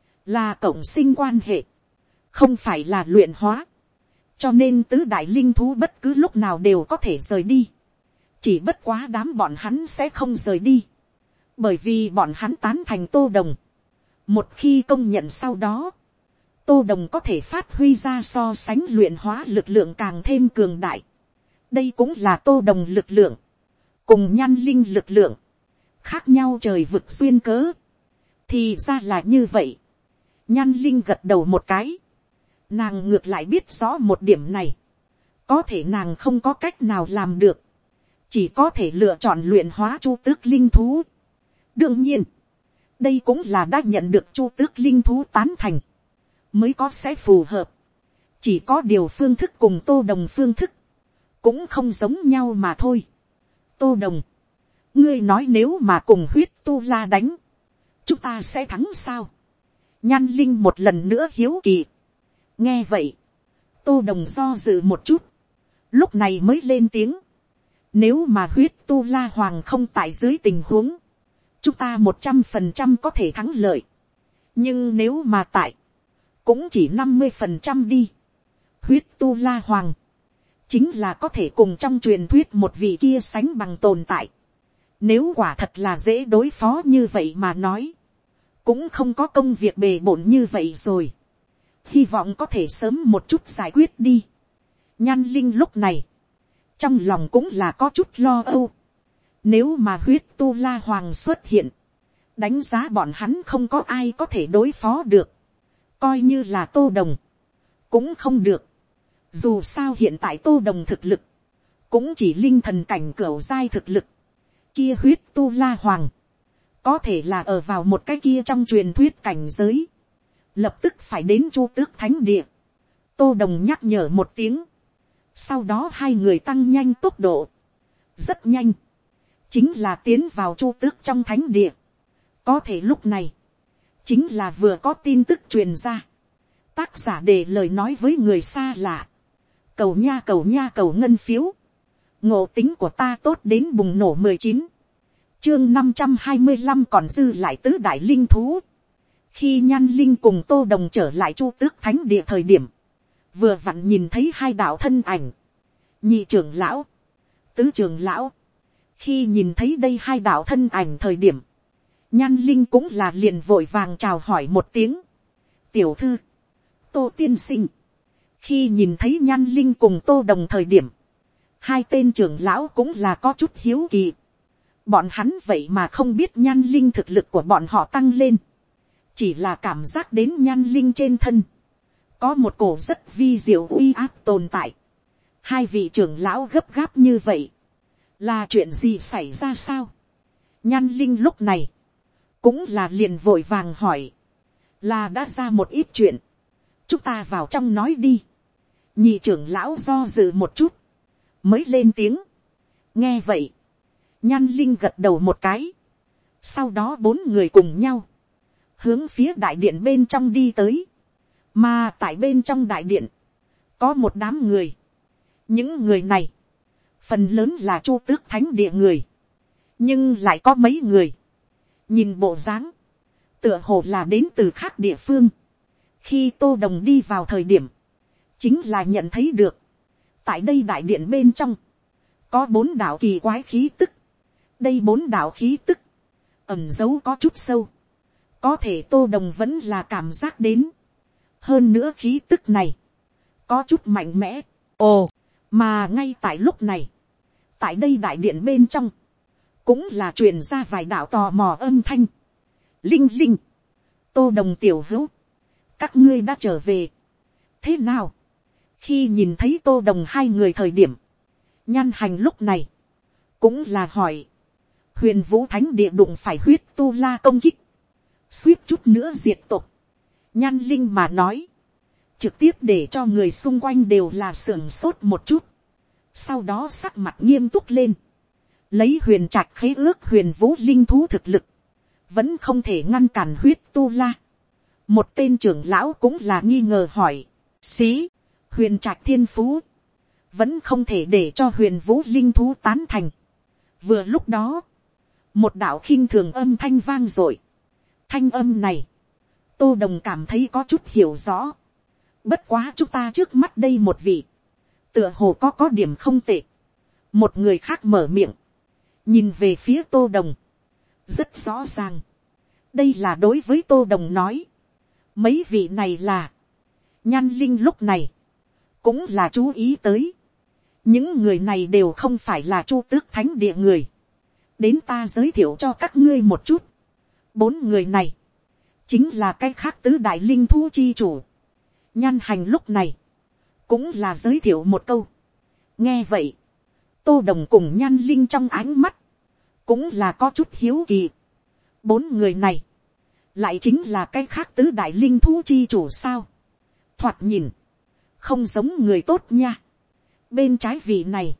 là cộng sinh quan hệ, không phải là luyện hóa, cho nên tứ đại linh thú bất cứ lúc nào đều có thể rời đi. Chỉ bất quá đám bọn hắn sẽ không rời đi, bởi vì bọn hắn tán thành Tô Đồng. Một khi công nhận sau đó, Tô Đồng có thể phát huy ra so sánh luyện hóa lực lượng càng thêm cường đại. Đây cũng là Tô Đồng lực lượng, cùng Nhan Linh lực lượng khác nhau trời vực duyên cớ. Thì ra là như vậy. Nhan Linh gật đầu một cái, nàng ngược lại biết rõ một điểm này, có thể nàng không có cách nào làm được, chỉ có thể lựa chọn luyện hóa Chu Tước linh thú. Đương nhiên, đây cũng là đã nhận được Chu Tước linh thú tán thành mới có sẽ phù hợp. Chỉ có điều phương thức cùng Tô Đồng phương thức cũng không giống nhau mà thôi. Tô Đồng, ngươi nói nếu mà cùng huyết tu la đánh, chúng ta sẽ thắng sao? Nhan Linh một lần nữa hiếu kỳ. Nghe vậy, Tô Đồng do dự một chút, lúc này mới lên tiếng. Nếu mà huyết tu la hoàng không tại dưới tình huống, chúng ta 100% có thể thắng lợi. Nhưng nếu mà tại, cũng chỉ 50% đi. Huyết tu la hoàng chính là có thể cùng trong truyền thuyết một vị kia sánh bằng tồn tại. Nếu quả thật là dễ đối phó như vậy mà nói, cũng không có công việc bề bộn như vậy rồi. Hy vọng có thể sớm một chút giải quyết đi. Nhan Linh lúc này trong lòng cũng là có chút lo âu. Nếu mà huyết tu la hoàng xuất hiện, đánh giá bọn hắn không có ai có thể đối phó được, coi như là Tô Đồng cũng không được. Dù sao hiện tại Tô Đồng thực lực cũng chỉ linh thần cảnh cửu giai thực lực, kia huyết tu la hoàng có thể là ở vào một cái kia trong truyền thuyết cảnh giới, lập tức phải đến Chu Tước Thánh Địa. Tô Đồng nhắc nhở một tiếng, sau đó hai người tăng nhanh tốc độ, rất nhanh, chính là tiến vào Chu Tước trong Thánh Địa. Có thể lúc này, chính là vừa có tin tức truyền ra, tác giả để lời nói với người xa lạ, cầu nha cầu nha cầu ngân phiếu, ngộ tính của ta tốt đến bùng nổ 19, chương 525 còn dư lại tứ đại linh thú. Khi Nhan Linh cùng Tô Đồng trở lại Chu Tước Thánh Địa thời điểm, vừa vặn nhìn thấy hai đạo thân ảnh, nhị trưởng lão, tứ trưởng lão. Khi nhìn thấy đây hai đạo thân ảnh thời điểm, Nhan Linh cũng là liền vội vàng chào hỏi một tiếng. Tiểu thư, Tô tiên sinh. Khi nhìn thấy Nhan Linh cùng Tô Đồng thời điểm, hai tên trưởng lão cũng là có chút hiếu kỳ. Bọn hắn vậy mà không biết Nhan Linh thực lực của bọn họ tăng lên, chỉ là cảm giác đến Nhan Linh trên thân có một cổ rất vi diệu uy áp tồn tại. Hai vị trưởng lão gấp gáp như vậy, là chuyện gì xảy ra sao? Nhan Linh lúc này cũng là liền vội vàng hỏi, là đã ra một ít chuyện, chúng ta vào trong nói đi. Nhị trưởng lão do dự một chút, mới lên tiếng. Nghe vậy, Nhan Linh gật đầu một cái, sau đó bốn người cùng nhau hướng phía đại điện bên trong đi tới. Mà tại bên trong đại điện có một đám người, những người này phần lớn là Chu Tước Thánh Địa người, nhưng lại có mấy người, nhìn bộ dáng, tựa hồ là đến từ khác địa phương. Khi tô đồng đi vào thời điểm, chính là nhận thấy được, tại đây đại điện bên trong, có 4 đạo kỳ quái khí tức. Đây 4 đạo khí tức, ẩn giấu có chút sâu, có thể tô đồng vẫn là cảm giác đến. Hơn nữa khí tức này, có chút mạnh mẽ. Ồ, mà ngay tại lúc này, tại đây đại điện bên trong, cũng là truyền ra vài đạo tò mò âm thanh. Linh linh, tô đồng tiểu hữu, các ngươi đã trở về. Thế nào? Khi nhìn thấy tô đồng hai người thời điểm, Nhan Hành lúc này cũng là hỏi. Huyền Vũ Thánh Địa đụng phải huyết tu la công kích, suýt chút nữa diệt tộc. Nhan Linh mà nói, trực tiếp để cho người xung quanh đều là sưởng sốt một chút. Sau đó sắc mặt nghiêm túc lên. Lấy huyền trạch khế ước huyền vũ linh thú thực lực, vẫn không thể ngăn cản huyết tu la. Một tên trưởng lão cũng là nghi ngờ hỏi. Xí, huyền trạch thiên phú, vẫn không thể để cho huyền vũ linh thú tán thành. Vừa lúc đó, một đạo khinh thường âm thanh vang dội. Thanh âm này, tô đồng cảm thấy có chút hiểu rõ. Bất quá chúng ta trước mắt đây một vị, tựa hồ có điểm không tệ. Một người khác mở miệng, nhìn về phía tô đồng, rất rõ ràng. Đây là đối với tô đồng nói. Mấy vị này là, Nhan Linh lúc này cũng là chú ý tới. Những người này đều không phải là Chu Tước Thánh Địa người. Đến ta giới thiệu cho các ngươi một chút. 4 người này chính là cái khác tứ đại linh thú chi chủ. Nhan Hành lúc này cũng là giới thiệu một câu. Nghe vậy, tô đồng cùng Nhan Linh trong ánh mắt cũng là có chút hiếu kỳ. 4 người này lại chính là cái khác tứ đại linh thú chi chủ sao? Thoạt nhìn không giống người tốt nha. Bên trái vị này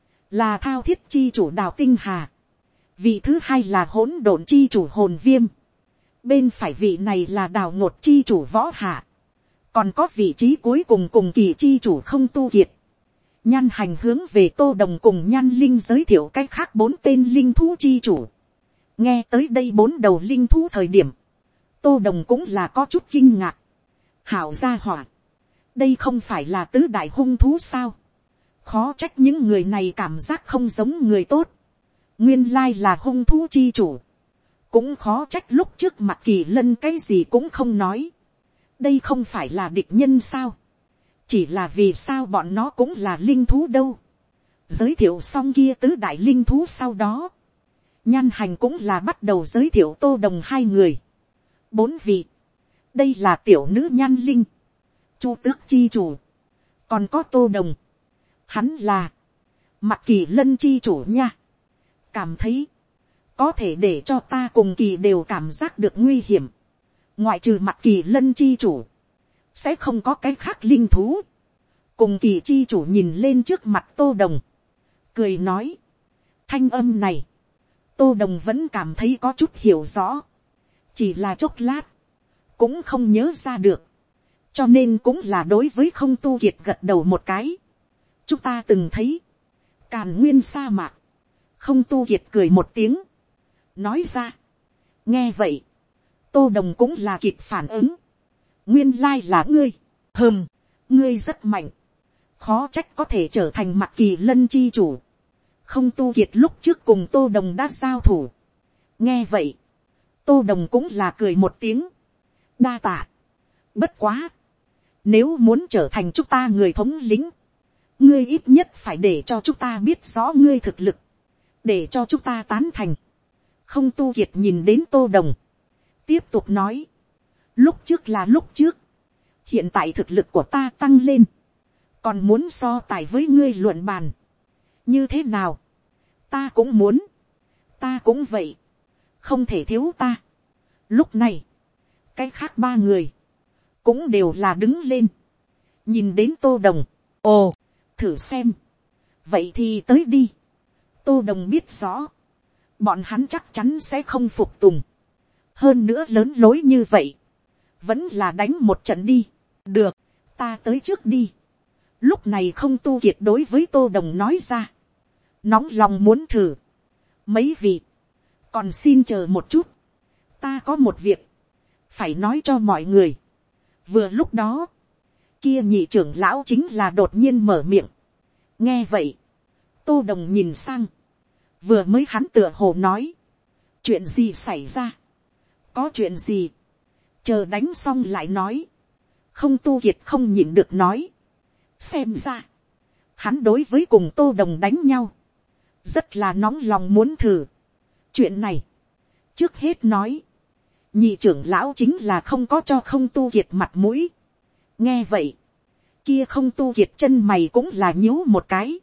là Thao Thiết chi chủ Đào Tinh Hà, vị thứ hai là Hỗn Độn chi chủ Hồn Viêm, bên phải vị này là Đào Ngột chi chủ Võ Hạ, còn có vị trí cuối cùng cùng kỳ chi chủ Không Tu Kiệt. Nhan Hành hướng về tô đồng cùng Nhan Linh giới thiệu cách khác 4 tên linh thú chi chủ. Nghe tới đây 4 đầu linh thú thời điểm, tô đồng cũng là có chút kinh ngạc. Hảo gia hỏa, đây không phải là tứ đại hung thú sao? Khó trách những người này cảm giác không giống người tốt. Nguyên lai là hung thú chi chủ. Cũng khó trách lúc trước mặt Kỳ Lân cái gì cũng không nói. Đây không phải là địch nhân sao? Chỉ là vì sao bọn nó cũng là linh thú đâu? Giới thiệu xong kia tứ đại linh thú sau đó, Nhan Hành cũng là bắt đầu giới thiệu tô đồng hai người. 4 vị. Đây là tiểu nữ Nhan Linh, Chu Tước chi chủ. Còn có tô đồng, hắn là Mặc Kỳ Lân chi chủ nha. Cảm thấy có thể để cho ta cùng kỳ đều cảm giác được nguy hiểm. Ngoại trừ Mặc Kỳ Lân chi chủ, sẽ không có cái khác linh thú. Cùng kỳ chi chủ nhìn lên trước mặt tô đồng, cười nói. Thanh âm này, tô đồng vẫn cảm thấy có chút hiểu rõ. Chỉ là chốc lát, cũng không nhớ ra được. Cho nên cũng là đối với Không Tu Kiệt gật đầu một cái. Chúng ta từng thấy Càn Nguyên sa mạc. Không Tu Kiệt cười một tiếng, nói ra. Nghe vậy, tô đồng cũng là kịp phản ứng. Nguyên lai là ngươi. Ngươi rất mạnh, khó trách có thể trở thành Mặc Kỳ Lân chi chủ. Không Tu Kiệt lúc trước cùng tô đồng đã giao thủ. Nghe vậy, tô đồng cũng là cười một tiếng, đa tạ. Bất quá, nếu muốn trở thành chúng ta người thống lĩnh, ngươi ít nhất phải để cho chúng ta biết rõ ngươi thực lực, để cho chúng ta tán thành. Không Tu Kiệt nhìn đến tô đồng, tiếp tục nói. Lúc trước là lúc trước, hiện tại thực lực của ta tăng lên, còn muốn so tài với ngươi luận bàn. Như thế nào? Ta cũng muốn. Ta cũng vậy, không thể thiếu ta. Lúc này, cái khác 3 người cũng đều là đứng lên, nhìn đến tô đồng. Ồ, thử xem. Vậy thì tới đi. Tô đồng biết rõ, bọn hắn chắc chắn sẽ không phục tùng. Hơn nữa lớn lối như vậy, vẫn là đánh một trận đi. Được, ta tới trước đi. Lúc này Không Tu Kiệt đối với tô đồng nói ra, nóng lòng muốn thử. Mấy vị, còn xin chờ một chút, ta có một việc, phải nói cho mọi người. Vừa lúc đó, kia nhị trưởng lão chính là đột nhiên mở miệng. Nghe vậy, Tô Đồng nhìn sang, vừa mới hắn tựa hồ nói, chuyện gì xảy ra, có chuyện gì, chờ đánh xong lại nói. Không Tu Kiệt không nhịn được nói, xem ra, hắn đối với cùng Tô Đồng đánh nhau, rất là nóng lòng muốn thử. Chuyện này, trước hết nói, nhị trưởng lão chính là không có cho Không Tu Kiệt mặt mũi. Nghe vậy, kia Không Tu Kiệt chân mày cũng là nhíu một cái.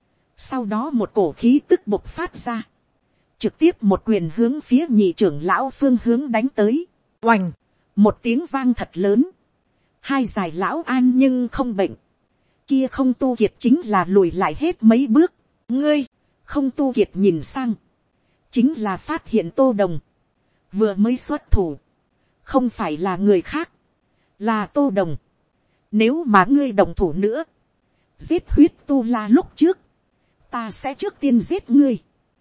Sau đó một cổ khí tức bộc phát ra, trực tiếp một quyền hướng phía nhị trưởng lão phương hướng đánh tới. Oành, một tiếng vang thật lớn, hai giải lão an nhưng không bệnh. Kia Không Tu Kiệt chính là lùi lại hết mấy bước. Ngươi, Không Tu Kiệt nhìn sang, chính là phát hiện Tô Đồng vừa mới xuất thủ, không phải là người khác, là Tô Đồng. Nếu mà ngươi đồng thủ nữa, giết huyết tu la lúc trước, ta sẽ trước tiên giết ngươi.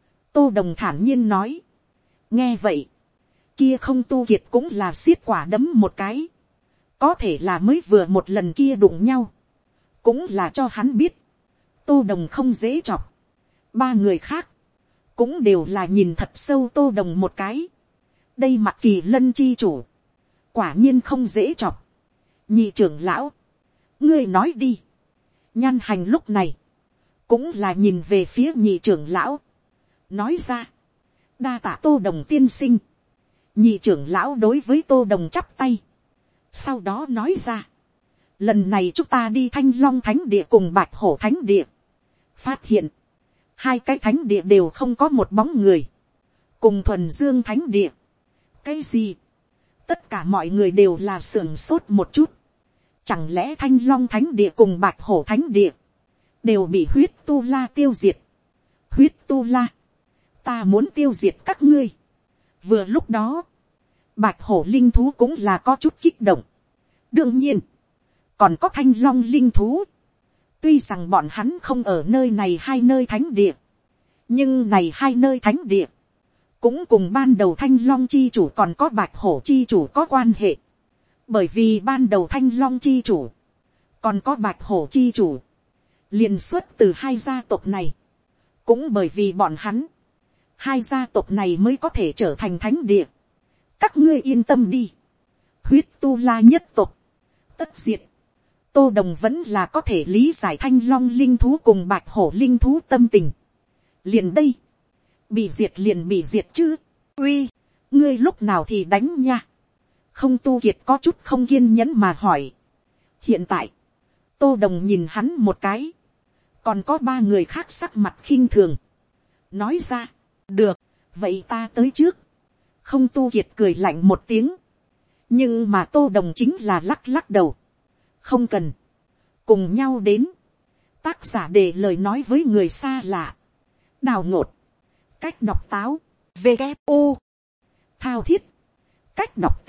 Tô Đồng thản nhiên nói. Nghe vậy, kia Không Tu Kiệt cũng là xiết quả đấm một cái. Có thể là mới vừa một lần kia đụng nhau, cũng là cho hắn biết, Tô Đồng không dễ chọc. Ba người khác, cũng đều là nhìn thật sâu Tô Đồng một cái. Đây Mặc Kỳ Lân chi chủ, quả nhiên không dễ chọc. Nhị trưởng lão, ngươi nói đi. Nhan Hành lúc này, cũng là nhìn về phía nhị trưởng lão, nói ra, đa tạ Tô Đồng tiên sinh. Nhị trưởng lão đối với Tô Đồng chắp tay, sau đó nói ra, lần này chúng ta đi Thanh Long Thánh Địa cùng Bạch Hổ Thánh Địa, phát hiện, hai cái thánh địa đều không có một bóng người, cùng Thuần Dương Thánh Địa. Cái gì? Tất cả mọi người đều là sưởng sốt một chút. Chẳng lẽ Thanh Long Thánh Địa cùng Bạch Hổ Thánh Địa đều bị huyết tu la tiêu diệt? Huyết tu la, ta muốn tiêu diệt các ngươi. Vừa lúc đó, Bạch Hổ linh thú cũng là có chút kích động. Đương nhiên, còn có Thanh Long linh thú. Tuy rằng bọn hắn không ở nơi này hai nơi thánh địa, nhưng này hai nơi thánh địa cũng cùng ban đầu Thanh Long chi chủ còn có Bạch Hổ chi chủ có quan hệ. Bởi vì ban đầu Thanh Long chi chủ còn có Bạch Hổ chi chủ liền xuất từ hai gia tộc này. Cũng bởi vì bọn hắn, hai gia tộc này mới có thể trở thành thánh địa. Các ngươi yên tâm đi, huyết tu la nhất tộc tất diệt. Tô Đồng vẫn là có thể lý giải Thanh Long linh thú cùng Bạch Hổ linh thú tâm tình. Liền đây, bị diệt liền bị diệt chứ. Uy, ngươi lúc nào thì đánh nha. Không Tu Kiệt có chút không kiên nhẫn mà hỏi. Hiện tại, Tô Đồng nhìn hắn một cái, còn có ba người khác sắc mặt khinh thường, nói ra, được, vậy ta tới trước. Không Tu Kiệt cười lạnh một tiếng, nhưng mà Tô Đồng chính là lắc lắc đầu, không cần, cùng nhau đến. Tác giả để lời nói với người xa lạ. Đào ngột, cách đọc táo, VKU, thao thiết, cách đọc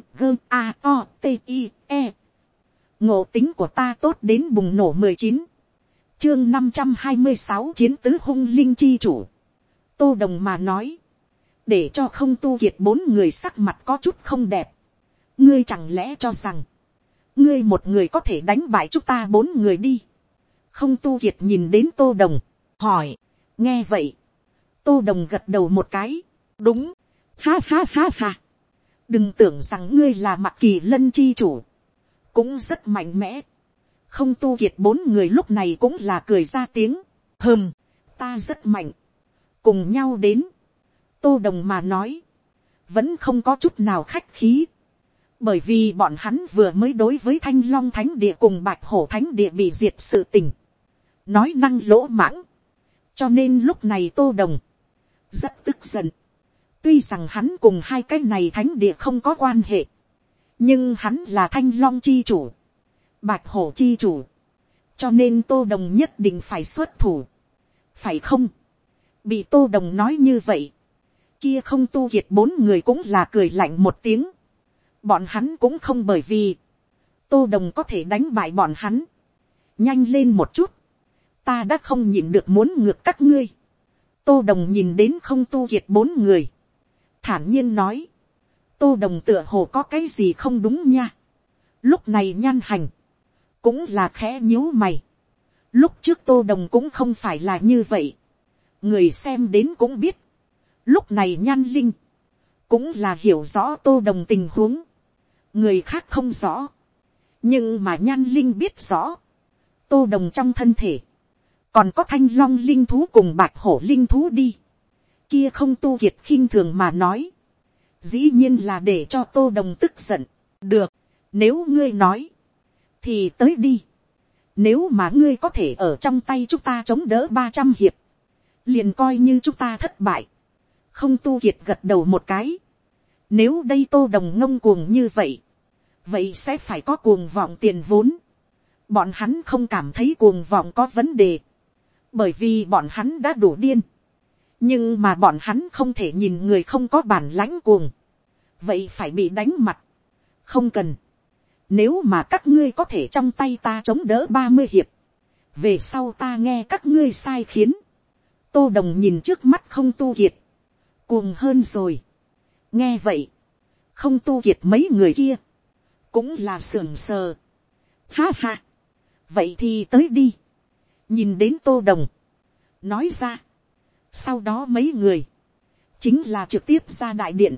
TNGAOTIE. Ngộ tính của ta tốt đến bùng nổ 19. Chương 526 chiến tứ hung linh chi chủ. Tô Đồng mà nói, để cho Không Tu Kiệt bốn người sắc mặt có chút không đẹp. Ngươi chẳng lẽ cho rằng, ngươi một người có thể đánh bại chúng ta bốn người đi? Không Tu Kiệt nhìn đến Tô Đồng, hỏi. Nghe vậy, Tô Đồng gật đầu một cái. Đúng, ha ha ha ha. Đừng tưởng rằng ngươi là Mặc Kỳ Lân chi chủ, cũng rất mạnh mẽ. Không Tu Kiệt bốn người lúc này cũng là cười ra tiếng. Hừm, ta rất mạnh. Cùng nhau đến. Tô Đồng mà nói, vẫn không có chút nào khách khí. Bởi vì bọn hắn vừa mới đối với Thanh Long Thánh Địa cùng Bạch Hổ Thánh Địa bị diệt sự tình, nói năng lỗ mãng. Cho nên lúc này Tô Đồng rất tức giận. Tuy rằng hắn cùng hai cái này thánh địa không có quan hệ, nhưng hắn là Thanh Long chi chủ, Bạch Hổ chi chủ, cho nên Tô Đồng nhất định phải xuất thủ. Phải không? Bị Tô Đồng nói như vậy, kia Không Tu Kiệt bốn người cũng là cười lạnh một tiếng. Bọn hắn cũng không bởi vì Tô Đồng có thể đánh bại bọn hắn. Nhanh lên một chút, ta đã không nhịn được muốn ngược các ngươi. Tô Đồng nhìn đến Không Tu Kiệt bốn người, thản nhiên nói. Tô Đồng tựa hồ có cái gì không đúng nha. Lúc này Nhan Hành cũng là khẽ nhíu mày. Lúc trước Tô Đồng cũng không phải là như vậy. Người xem đến cũng biết. Lúc này Nhan Linh cũng là hiểu rõ Tô Đồng tình huống. Người khác không rõ. Nhưng mà Nhan Linh biết rõ. Tô Đồng trong thân thể còn có Thanh Long linh thú cùng Bạch Hổ linh thú đi. Kia không tu kiệt khinh thường mà nói. Dĩ nhiên là để cho Tô Đồng tức giận. Được, nếu ngươi nói thì tới đi. Nếu mà ngươi có thể ở trong tay chúng ta chống đỡ 300 hiệp, liền coi như chúng ta thất bại. Không tu kiệt gật đầu một cái. Nếu đây Tô Đồng ngông cuồng như vậy, vậy sẽ phải có cuồng vọng tiền vốn. Bọn hắn không cảm thấy cuồng vọng có vấn đề, bởi vì bọn hắn đã đủ điên. Nhưng mà bọn hắn không thể nhìn người không có bản lãnh cuồng, vậy phải bị đánh mặt. Không cần. Nếu mà các ngươi có thể trong tay ta chống đỡ 30 hiệp, về sau ta nghe các ngươi sai khiến. Tô Đồng nhìn trước mắt không tu kiệt, cuồng hơn rồi. Nghe vậy, không tu kiệt mấy người kia cũng là sưởng sờ. Ha ha, vậy thì tới đi. Nhìn đến Tô Đồng nói ra. Sau đó mấy người chính là trực tiếp ra đại điện,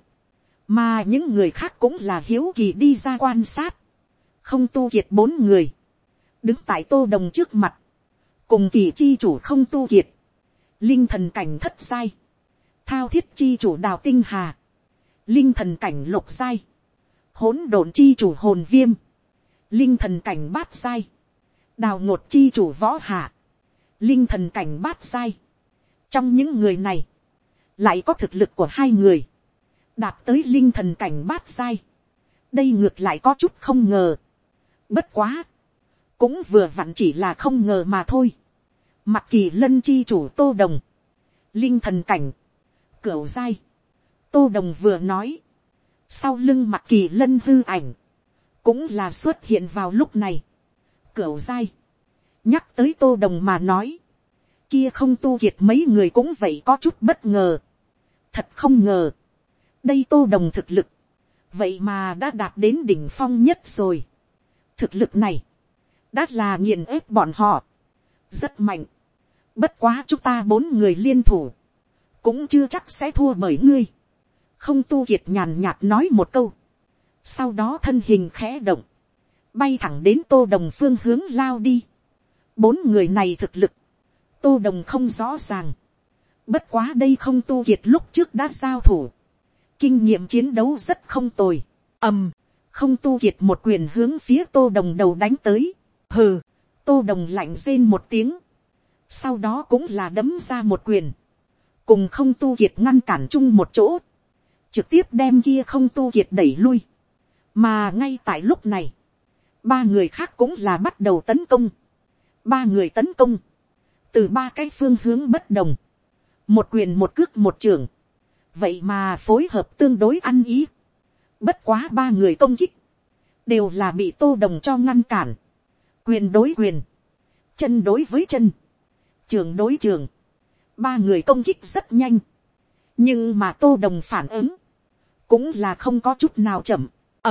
mà những người khác cũng là hiếu kỳ đi ra quan sát. Không tu kiệt 4 người đứng tại Tô Đồng trước mặt, cùng kỳ chi chủ không tu kiệt, linh thần cảnh thất giai, thao thiết chi chủ Đào Tinh Hà, linh thần cảnh lục giai, hỗn độn chi chủ Hồn Viêm, linh thần cảnh bát giai, Đào Ngột chi chủ Võ Hạ, linh thần cảnh bát giai. Trong những người này, lại có thực lực của 2 người đạt tới linh thần cảnh bát giai. Đây ngược lại có chút không ngờ. Bất quá, cũng vừa vặn chỉ là không ngờ mà thôi. Mặc Kỳ Lân chi chủ Tô Đồng, linh thần cảnh cửu giai. Tô Đồng vừa nói, sau lưng Mặc Kỳ Lân hư ảnh cũng là xuất hiện vào lúc này. Cửu giai. Nhắc tới Tô Đồng mà nói, kia không tu kiệt mấy người cũng vậy có chút bất ngờ. Thật không ngờ, đây Tô Đồng thực lực vậy mà đã đạt đến đỉnh phong nhất rồi. Thực lực này đã là nghiền ép bọn họ, rất mạnh. Bất quá chúng ta 4 người liên thủ cũng chưa chắc sẽ thua bởi ngươi. Không tu kiệt nhàn nhạt nói một câu, sau đó thân hình khẽ động, bay thẳng đến Tô Đồng phương hướng lao đi. 4 người này thực lực Tô Đồng không rõ ràng. Bất quá đây không tu kiệt lúc trước đã giao thủ, kinh nghiệm chiến đấu rất không tồi. Không tu kiệt một quyền hướng phía Tô Đồng đầu đánh tới. Hừ. Tô Đồng lạnh rên một tiếng, sau đó cũng là đấm ra một quyền, cùng không tu kiệt ngăn cản chung một chỗ, trực tiếp đem kia không tu kiệt đẩy lui. Mà ngay tại lúc này, 3 người khác cũng là bắt đầu tấn công. 3 người tấn công từ 3 cái phương hướng bất đồng, một quyền một cước một chưởng, vậy mà phối hợp tương đối ăn ý. Bất quá 3 người công kích đều là bị Tô Đồng cho ngăn cản. Quyền đối quyền, chân đối với chân, trường đối trường. 3 người công kích rất nhanh, nhưng mà Tô Đồng phản ứng cũng là không có chút nào chậm.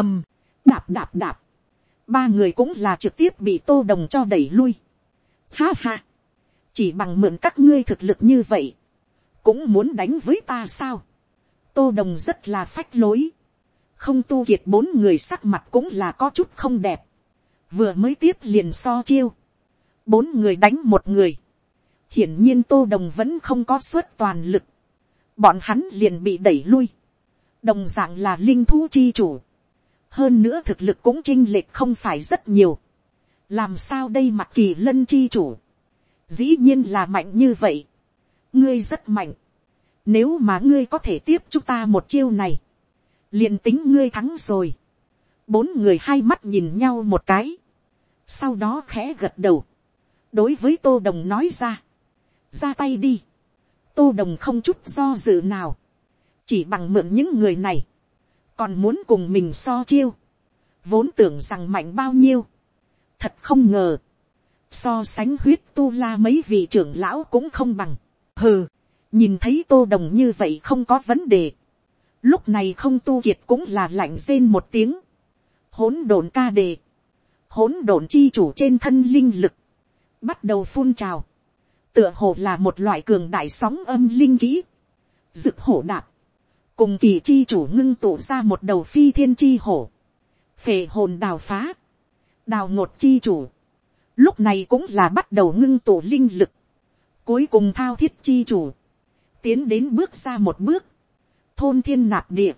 Đạp đạp đạp, 3 người cũng là trực tiếp bị Tô Đồng cho đẩy lui. Ha ha, chỉ bằng mượn các ngươi thực lực như vậy cũng muốn đánh với ta sao? Tô Đồng rất là phách lối. Không tu kiệt 4 người sắc mặt cũng là có chút không đẹp. Vừa mới tiếp liền so chiêu, 4 người đánh một người. Hiển nhiên Tô Đồng vẫn không có suất toàn lực, bọn hắn liền bị đẩy lui. Đồng dạng là linh thú chi chủ, hơn nữa thực lực cũng chênh lệch không phải rất nhiều. Làm sao đây Mặc Kỳ Lân chi chủ dĩ nhiên là mạnh như vậy? Ngươi rất mạnh, nếu mà ngươi có thể tiếp chúng ta một chiêu này, liền tính ngươi thắng rồi. 4 người hai mắt nhìn nhau một cái, sau đó khẽ gật đầu, đối với Tô Đồng nói ra, ra tay đi. Tô Đồng không chút do dự nào, chỉ bằng mượn những người này còn muốn cùng mình so chiêu, vốn tưởng rằng mạnh bao nhiêu, thật không ngờ, so sánh huyết tu la mấy vị trưởng lão cũng không bằng. Hừ, nhìn thấy Tô Đồng như vậy không có vấn đề, Lúc này không tu kiệt cũng là lạnh rên một tiếng. Hỗn độn ca đề. Hỗn độn chi chủ trên thân linh lực. Bắt đầu phun trào. Tựa hồ là một loại cường đại sóng âm linh kỹ. Dực hổ đạp. Cùng kỳ chi chủ ngưng tụ ra một đầu phi thiên chi hổ. Phệ hồn đào phá. Đào ngột chi chủ. Lúc này cũng là bắt đầu ngưng tụ linh lực. Cuối cùng thao thiết chi chủ. Tiến đến bước ra một bước. Thôn thiên nạp địa.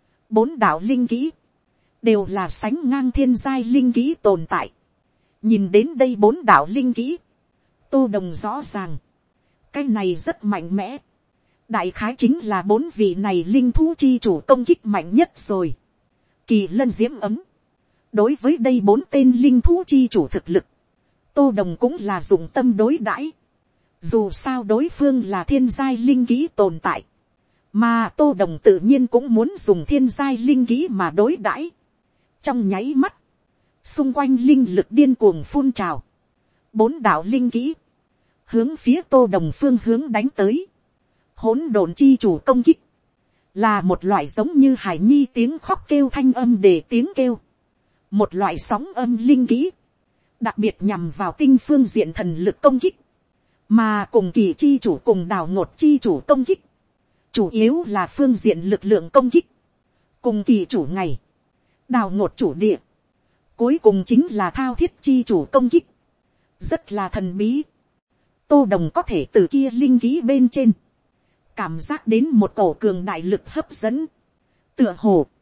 4 đạo linh kỹ. Đều là sánh ngang thiên giai linh kỹ tồn tại. Nhìn đến đây 4 đạo linh kỹ. Tô Đồng rõ ràng. Cái này rất mạnh mẽ. Đại khái chính là 4 vị này linh thú chi chủ công kích mạnh nhất rồi. Kỳ lân diễm ấm. Đối với đây 4 tên linh thú chi chủ thực lực. Tô Đồng cũng là dùng tâm đối đãi. Dù sao đối phương là thiên giai linh kỹ tồn tại. Mà Tô Đồng tự nhiên cũng muốn dùng thiên giai linh kỹ mà đối đãi. Trong nháy mắt. Xung quanh linh lực điên cuồng phun trào. 4 đạo linh kỹ. Hướng phía Tô Đồng phương hướng đánh tới. Hỗn độn chi chủ công kích. Là một loại giống như hải nhi tiếng khóc kêu thanh âm để tiếng kêu. Một loại sóng âm linh kỹ. Đặc biệt nhằm vào tinh phương diện thần lực công kích. Mà cùng kỳ chi chủ cùng đào ngột chi chủ công kích. Chủ yếu là phương diện lực lượng công kích. Cùng kỳ chủ ngày. Đào ngột chủ địa. Cuối cùng chính là thao thiết chi chủ công kích. Rất là thần bí. Tô Đồng có thể từ kia linh kỹ bên trên. Cảm giác đến một cổ cường đại lực hấp dẫn. Tựa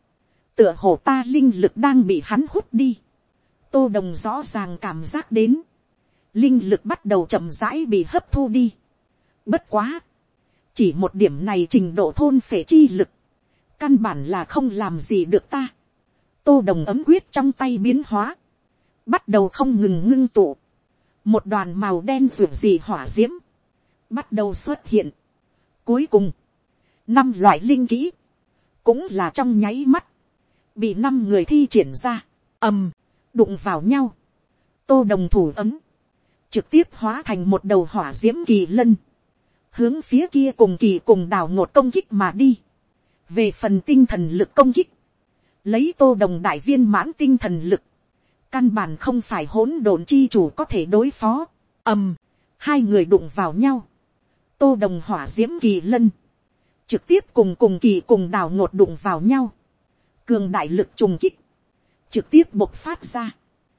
hồ ta linh lực đang bị hắn hút đi. Tô Đồng rõ ràng cảm giác đến. Linh lực bắt đầu chậm rãi bị hấp thu đi. Bất quá. Chỉ một điểm này trình độ thôn phệ chi lực. Căn bản là không làm gì được ta. Tô Đồng ấm quyết trong tay biến hóa. Bắt đầu không ngừng ngưng tụ. Một đoàn màu đen rượu gì hỏa diễm. Bắt đầu xuất hiện. Cuối cùng. 5 loại linh kỹ. Cũng là trong nháy mắt. Bị 5 người thi triển ra. Đụng vào nhau. Tô Đồng thủ ấm. Trực tiếp hóa thành một đầu hỏa diễm kỳ lân. Hướng phía kia cùng kỳ cùng đào ngột công kích mà đi. Về phần tinh thần lực công kích. Lấy Tô Đồng đại viên mãn tinh thần lực. Căn bản không phải hỗn độn chi chủ có thể đối phó. Hai người đụng vào nhau. Tô Đồng hỏa diễm kỳ lân. Trực tiếp cùng kỳ cùng đào ngột đụng vào nhau. Cường đại lực trùng kích. Trực tiếp bộc phát ra.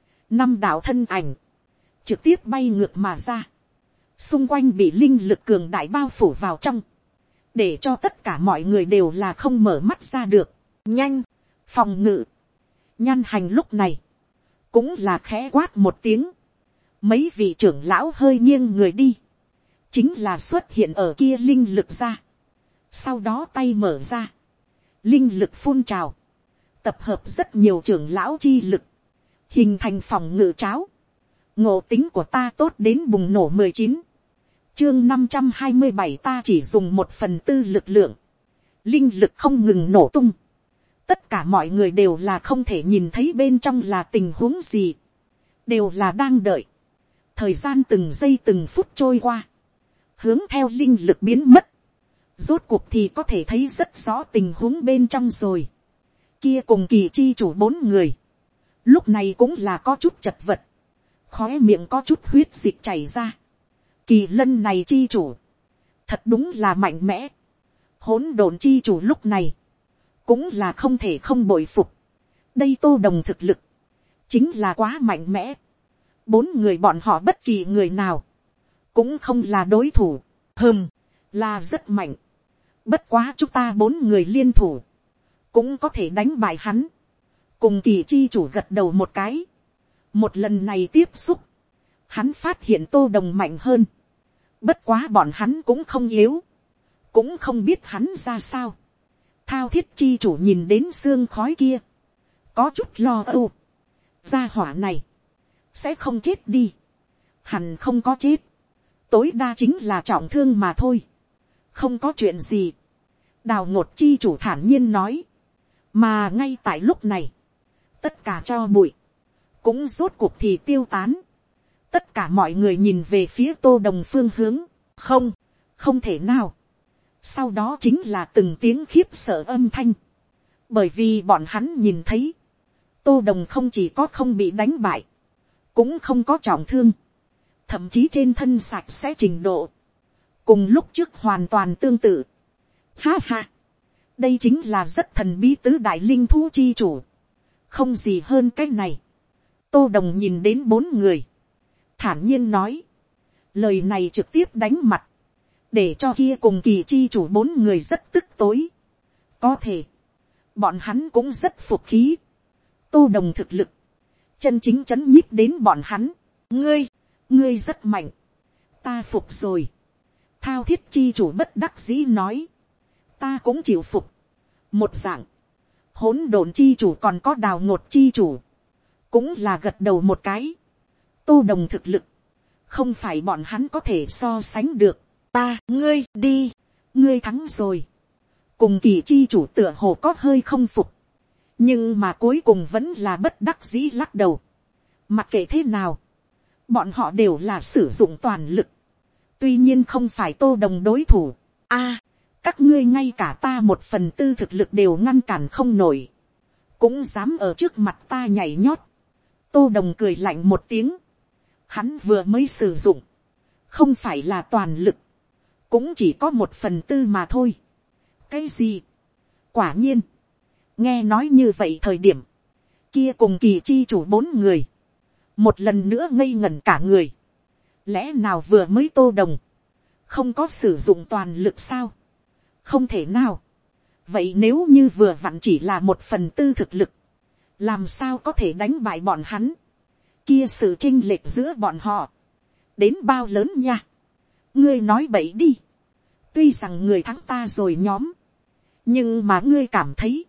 5 đạo thân ảnh. Trực tiếp bay ngược mà ra. Xung quanh bị linh lực cường đại bao phủ vào trong. Để cho tất cả mọi người đều là không mở mắt ra được. Nhanh. Phòng ngự. Nhan Hành lúc này. Cũng là khẽ quát một tiếng. Mấy vị trưởng lão hơi nghiêng người đi. Chính là xuất hiện ở kia linh lực ra. Sau đó tay mở ra. Linh lực phun trào. Tập hợp rất nhiều trưởng lão chi lực. Hình thành phòng ngự cháo. Ngộ tính của ta tốt đến bùng nổ 19. Chương 527 ta chỉ dùng 1/4 lực lượng. Linh lực không ngừng nổ tung. Tất cả mọi người đều là không thể nhìn thấy bên trong là tình huống gì. Đều là đang đợi. Thời gian từng giây từng phút trôi qua. Hướng theo linh lực biến mất. Rốt cuộc thì có thể thấy rất rõ tình huống bên trong rồi. Kia cùng kỳ chi chủ 4 người. Lúc này cũng là có chút chật vật. Khóe miệng có chút huyết dịch chảy ra. Kỳ lân này chi chủ. Thật đúng là mạnh mẽ. Hỗn độn chi chủ lúc này. Cũng là không thể không bội phục. Đây Tô Đồng thực lực. Chính là quá mạnh mẽ. 4 người bọn họ bất kỳ người nào. Cũng không là đối thủ. Là rất mạnh. Bất quá chúng ta 4 người liên thủ. Cũng có thể đánh bại hắn. Cùng kỳ chi chủ gật đầu một cái. Một lần này tiếp xúc. Hắn phát hiện Tô Đồng mạnh hơn. Bất quá bọn hắn cũng không yếu. Cũng không biết hắn ra sao. Thao thiết chi chủ nhìn đến xương khói kia. Có chút lo âu. Gia hỏa này. Sẽ không chết đi. Hẳn không có chết. Tối đa chính là trọng thương mà thôi. Không có chuyện gì. Đào ngột chi chủ thản nhiên nói. Mà ngay tại lúc này. Tất cả cho bụi. Cũng rốt cuộc thì tiêu tán. Tất cả mọi người nhìn về phía Tô Đồng phương hướng. Không thể nào. Sau đó chính là từng tiếng khiếp sợ âm thanh. Bởi vì bọn hắn nhìn thấy, Tô Đồng không chỉ có không bị đánh bại, cũng không có trọng thương, thậm chí trên thân sạch sẽ trình độ, cùng lúc trước hoàn toàn tương tự. Ha ha, đây chính là rất thần bí tứ đại linh thú chi chủ, không gì hơn cái này. Tô Đồng nhìn đến 4 người, thản nhiên nói, lời này trực tiếp đánh mặt, để cho kia cùng kỳ chi chủ 4 người rất tức tối. Có thể, bọn hắn cũng rất phục khí. Tô Đồng thực lực, chân chính chấn nhích đến bọn hắn. Ngươi rất mạnh, ta phục rồi. Thao thiết chi chủ bất đắc dĩ nói, ta cũng chịu phục. Một dạng, hỗn độn chi chủ còn có đào ngột chi chủ, cũng là gật đầu một cái. Tô Đồng thực lực, không phải bọn hắn có thể so sánh được. Ngươi đi, ngươi thắng rồi. Cùng kỳ chi chủ tựa hồ có hơi không phục, nhưng mà cuối cùng vẫn là bất đắc dĩ lắc đầu. Mặc kệ thế nào, bọn họ đều là sử dụng toàn lực, tuy nhiên không phải Tô Đồng đối thủ. Các ngươi ngay cả ta 1/4 thực lực đều ngăn cản không nổi, cũng dám ở trước mặt ta nhảy nhót. Tô Đồng cười lạnh một tiếng, hắn vừa mới sử dụng, không phải là toàn lực, cũng chỉ có 1/4 mà thôi. Cái gì? Quả nhiên, nghe nói như vậy thời điểm, kia cùng kỳ chi chủ 4 người, một lần nữa ngây ngẩn cả người. Lẽ nào vừa mới Tô Đồng không có sử dụng toàn lực sao? Không thể nào. Vậy nếu như vừa vặn chỉ là 1/4 thực lực, làm sao có thể đánh bại bọn hắn? Kia sự chênh lệch giữa bọn họ đến bao lớn nha. Ngươi nói bậy đi. Tuy rằng người thắng ta rồi nhóm, nhưng mà ngươi cảm thấy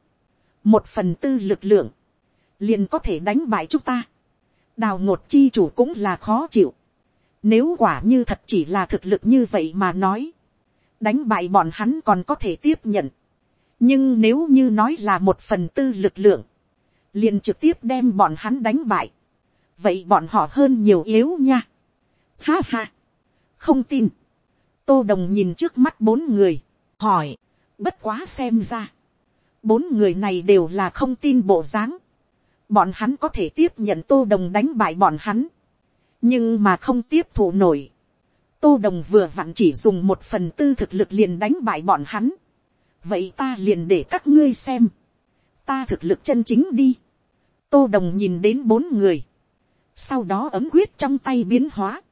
1/4 lực lượng liền có thể đánh bại chúng ta? Đào ngột chi chủ cũng là khó chịu. Nếu quả như thật chỉ là thực lực như vậy mà nói, đánh bại bọn hắn còn có thể tiếp nhận. Nhưng nếu như nói là 1/4 lực lượng, liền trực tiếp đem bọn hắn đánh bại, vậy bọn họ hơn nhiều yếu nha. Ha ha, không tin. Tô Đồng nhìn trước mắt 4 người, hỏi, bất quá xem ra 4 người này đều là không tin bộ dáng. Bọn hắn có thể tiếp nhận Tô Đồng đánh bại bọn hắn, nhưng mà không tiếp thụ nổi. Tô Đồng vừa vặn chỉ dùng 1/4 thực lực liền đánh bại bọn hắn. Vậy ta liền để các ngươi xem ta thực lực chân chính đi. Tô Đồng nhìn đến 4 người, sau đó ấm huyết trong tay biến hóa,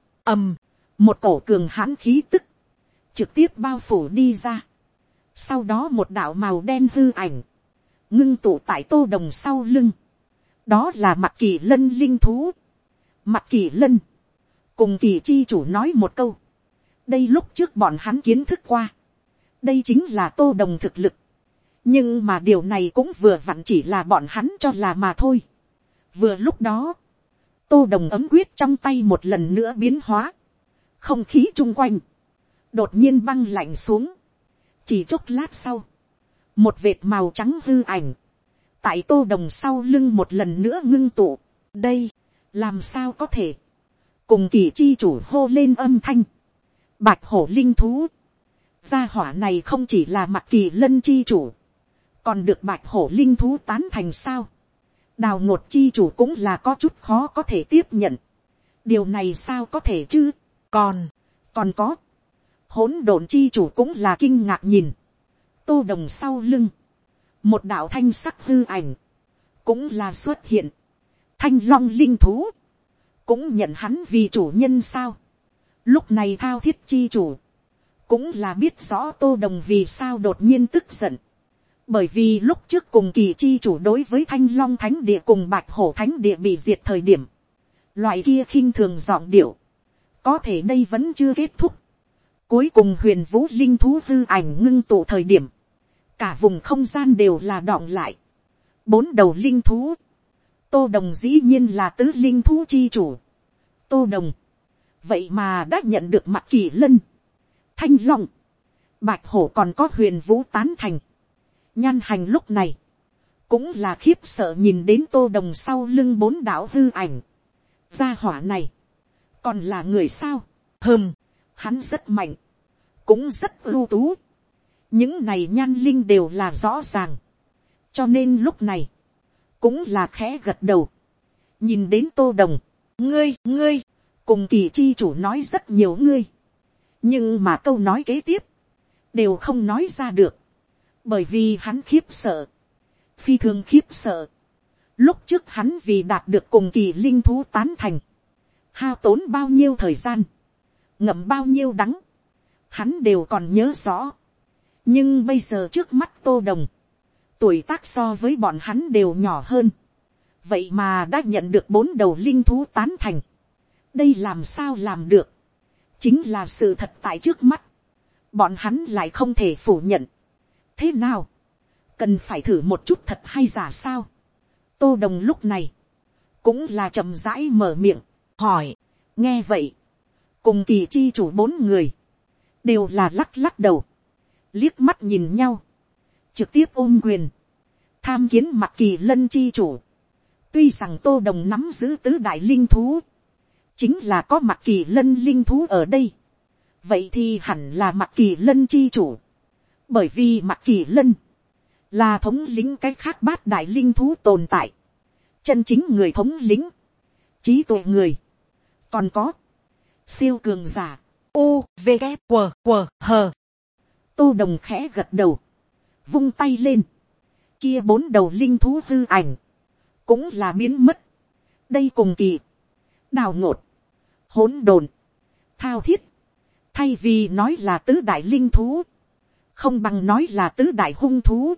một cổ cường hãn khí tức trực tiếp bao phủ đi ra. Sau đó một đạo màu đen hư ảnh ngưng tụ tại Tô Đồng sau lưng. Đó là Mặc Kỳ Lân linh thú. Mặc Kỳ Lân cùng kỳ chi chủ nói một câu, đây lúc trước bọn hắn kiến thức qua, đây chính là Tô Đồng thực lực. Nhưng mà điều này cũng vừa vặn chỉ là bọn hắn cho là mà thôi. Vừa lúc đó, Tô Đồng ấm quyết trong tay một lần nữa biến hóa, không khí chung quanh đột nhiên băng lạnh xuống. Chỉ chốc lát sau, một vệt màu trắng hư ảnh tại Tô Đồng sau lưng một lần nữa ngưng tụ. Đây, làm sao có thể? Cùng kỳ chi chủ hô lên âm thanh. Bạch hổ linh thú. Gia hỏa này không chỉ là Mặc Kỳ Lân chi chủ, còn được bạch hổ linh thú tán thành sao? Đào ngột chi chủ cũng là có chút khó có thể tiếp nhận. Điều này sao có thể chứ? Còn có. Hỗn độn chi chủ cũng là kinh ngạc nhìn. Tô Đồng sau lưng, một đạo thanh sắc hư ảnh cũng là xuất hiện. Thanh long linh thú cũng nhận hắn vì chủ nhân sao? Lúc này thao thiết chi chủ cũng là biết rõ Tô Đồng vì sao đột nhiên tức giận. Bởi vì lúc trước cùng kỳ chi chủ đối với Thanh Long Thánh Địa cùng Bạch Hổ Thánh Địa bị diệt thời điểm, loại kia khinh thường giọng điệu, có thể đây vẫn chưa kết thúc. Cuối cùng huyền vũ linh thú hư ảnh ngưng tụ thời điểm, cả vùng không gian đều là đọng lại. 4 đầu linh thú. Tô Đồng dĩ nhiên là tứ linh thú chi chủ. Tô Đồng vậy mà đã nhận được Mặc Kỳ Lân, Thanh Long, Bạch Hổ còn có huyền vũ tán thành. Nhan Hành lúc này cũng là khiếp sợ nhìn đến Tô Đồng sau lưng 4 đạo hư ảnh. Gia hỏa này còn là người sao? Hắn rất mạnh, cũng rất ưu tú, những này nhan linh đều là rõ ràng, cho nên lúc này cũng là khẽ gật đầu, nhìn đến Tô Đồng, ngươi, cùng Kỳ chi chủ nói rất nhiều ngươi, nhưng mà câu nói kế tiếp đều không nói ra được, bởi vì hắn khiếp sợ, phi thường khiếp sợ. Lúc trước hắn vì đạt được cùng kỳ linh thú tán thành, hao tốn bao nhiêu thời gian, ngậm bao nhiêu đắng, hắn đều còn nhớ rõ. Nhưng bây giờ trước mắt Tô Đồng, tuổi tác so với bọn hắn đều nhỏ hơn, vậy mà đã nhận được 4 đầu linh thú tán thành. Đây làm sao làm được, chính là sự thật tại trước mắt, bọn hắn lại không thể phủ nhận. Thế nào, cần phải thử một chút thật hay giả sao? Tô Đồng lúc này cũng là chậm rãi mở miệng hỏi. Nghe vậy, cùng Kỳ chi chủ 4 người đều là lắc lắc đầu, liếc mắt nhìn nhau, trực tiếp ôm quyền tham kiến mặt Kỳ Lân chi chủ. Tuy rằng Tô Đồng nắm giữ tứ đại linh thú, chính là có mặt Kỳ Lân linh thú ở đây, vậy thì hẳn là mặt Kỳ Lân chi chủ, bởi vì mặt Kỳ Lân là thống lĩnh cái khác 8 đại linh thú tồn tại, chân chính người thống lĩnh, trí tuệ người, còn có siêu cường giả. U V K W W H. Tô Đồng khẽ gật đầu, vung tay lên, kia 4 đầu linh thú hư ảnh cũng là biến mất. Đây cùng kỳ, đào ngột, hỗn độn, thao thiết, thay vì nói là tứ đại linh thú, không bằng nói là tứ đại hung thú,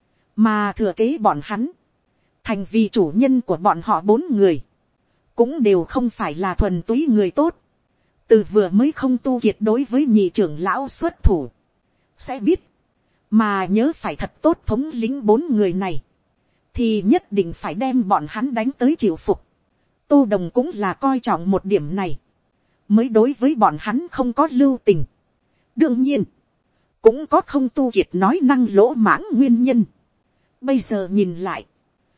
mà thừa kế bọn hắn, thành vì chủ nhân của bọn họ 4 người, cũng đều không phải là thuần túy người tốt. Từ vừa mới không tu kiệt đối với nhị trưởng lão xuất thủ, sẽ biết, mà nhớ phải thật tốt thống lĩnh 4 người này, thì nhất định phải đem bọn hắn đánh tới chịu phục. Tô Đồng cũng là coi trọng một điểm này, mới đối với bọn hắn không có lưu tình. Đương nhiên, cũng có không tu kiệt nói năng lỗ mãng nguyên nhân. Bây giờ nhìn lại,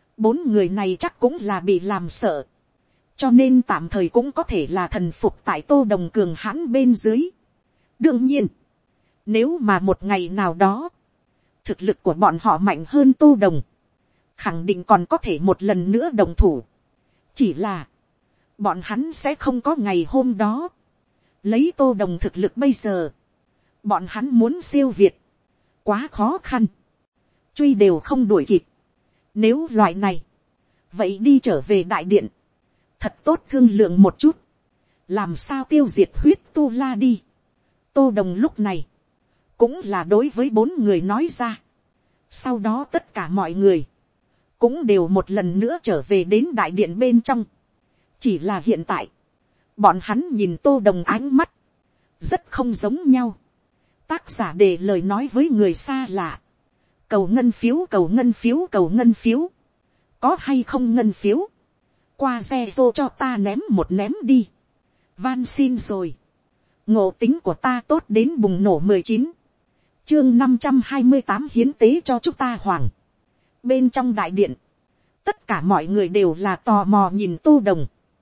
4 người này chắc cũng là bị làm sợ, cho nên tạm thời cũng có thể là thần phục tại Tô Đồng cường hãn bên dưới. Đương nhiên, nếu mà một ngày nào đó, thực lực của bọn họ mạnh hơn Tô Đồng, khẳng định còn có thể một lần nữa đồng thủ. Chỉ là, bọn hắn sẽ không có ngày hôm đó. Lấy Tô Đồng thực lực bây giờ, bọn hắn muốn siêu việt, quá khó khăn, truy đều không đuổi kịp. Nếu loại này, vậy đi trở về đại điện, thật tốt thương lượng một chút, làm sao tiêu diệt huyết tu la đi. Tô Đồng lúc này, cũng là đối với 4 người nói ra. Sau đó tất cả mọi người, cũng đều một lần nữa trở về đến đại điện bên trong. Chỉ là hiện tại, bọn hắn nhìn Tô Đồng ánh mắt, rất không giống nhau. Tác giả để lời nói với người xa lạ. Cầu ngân phiếu, cầu ngân phiếu, cầu ngân phiếu. Có hay không ngân phiếu? Qua Zalo cho ta ném một ném đi. Van xin rồi. Ngộ tính của ta tốt đến bùng nổ 19. Chương 528 hiến tế cho chúng ta hoàng. Bên trong đại điện, tất cả mọi người đều là tò mò nhìn Tô Đồng.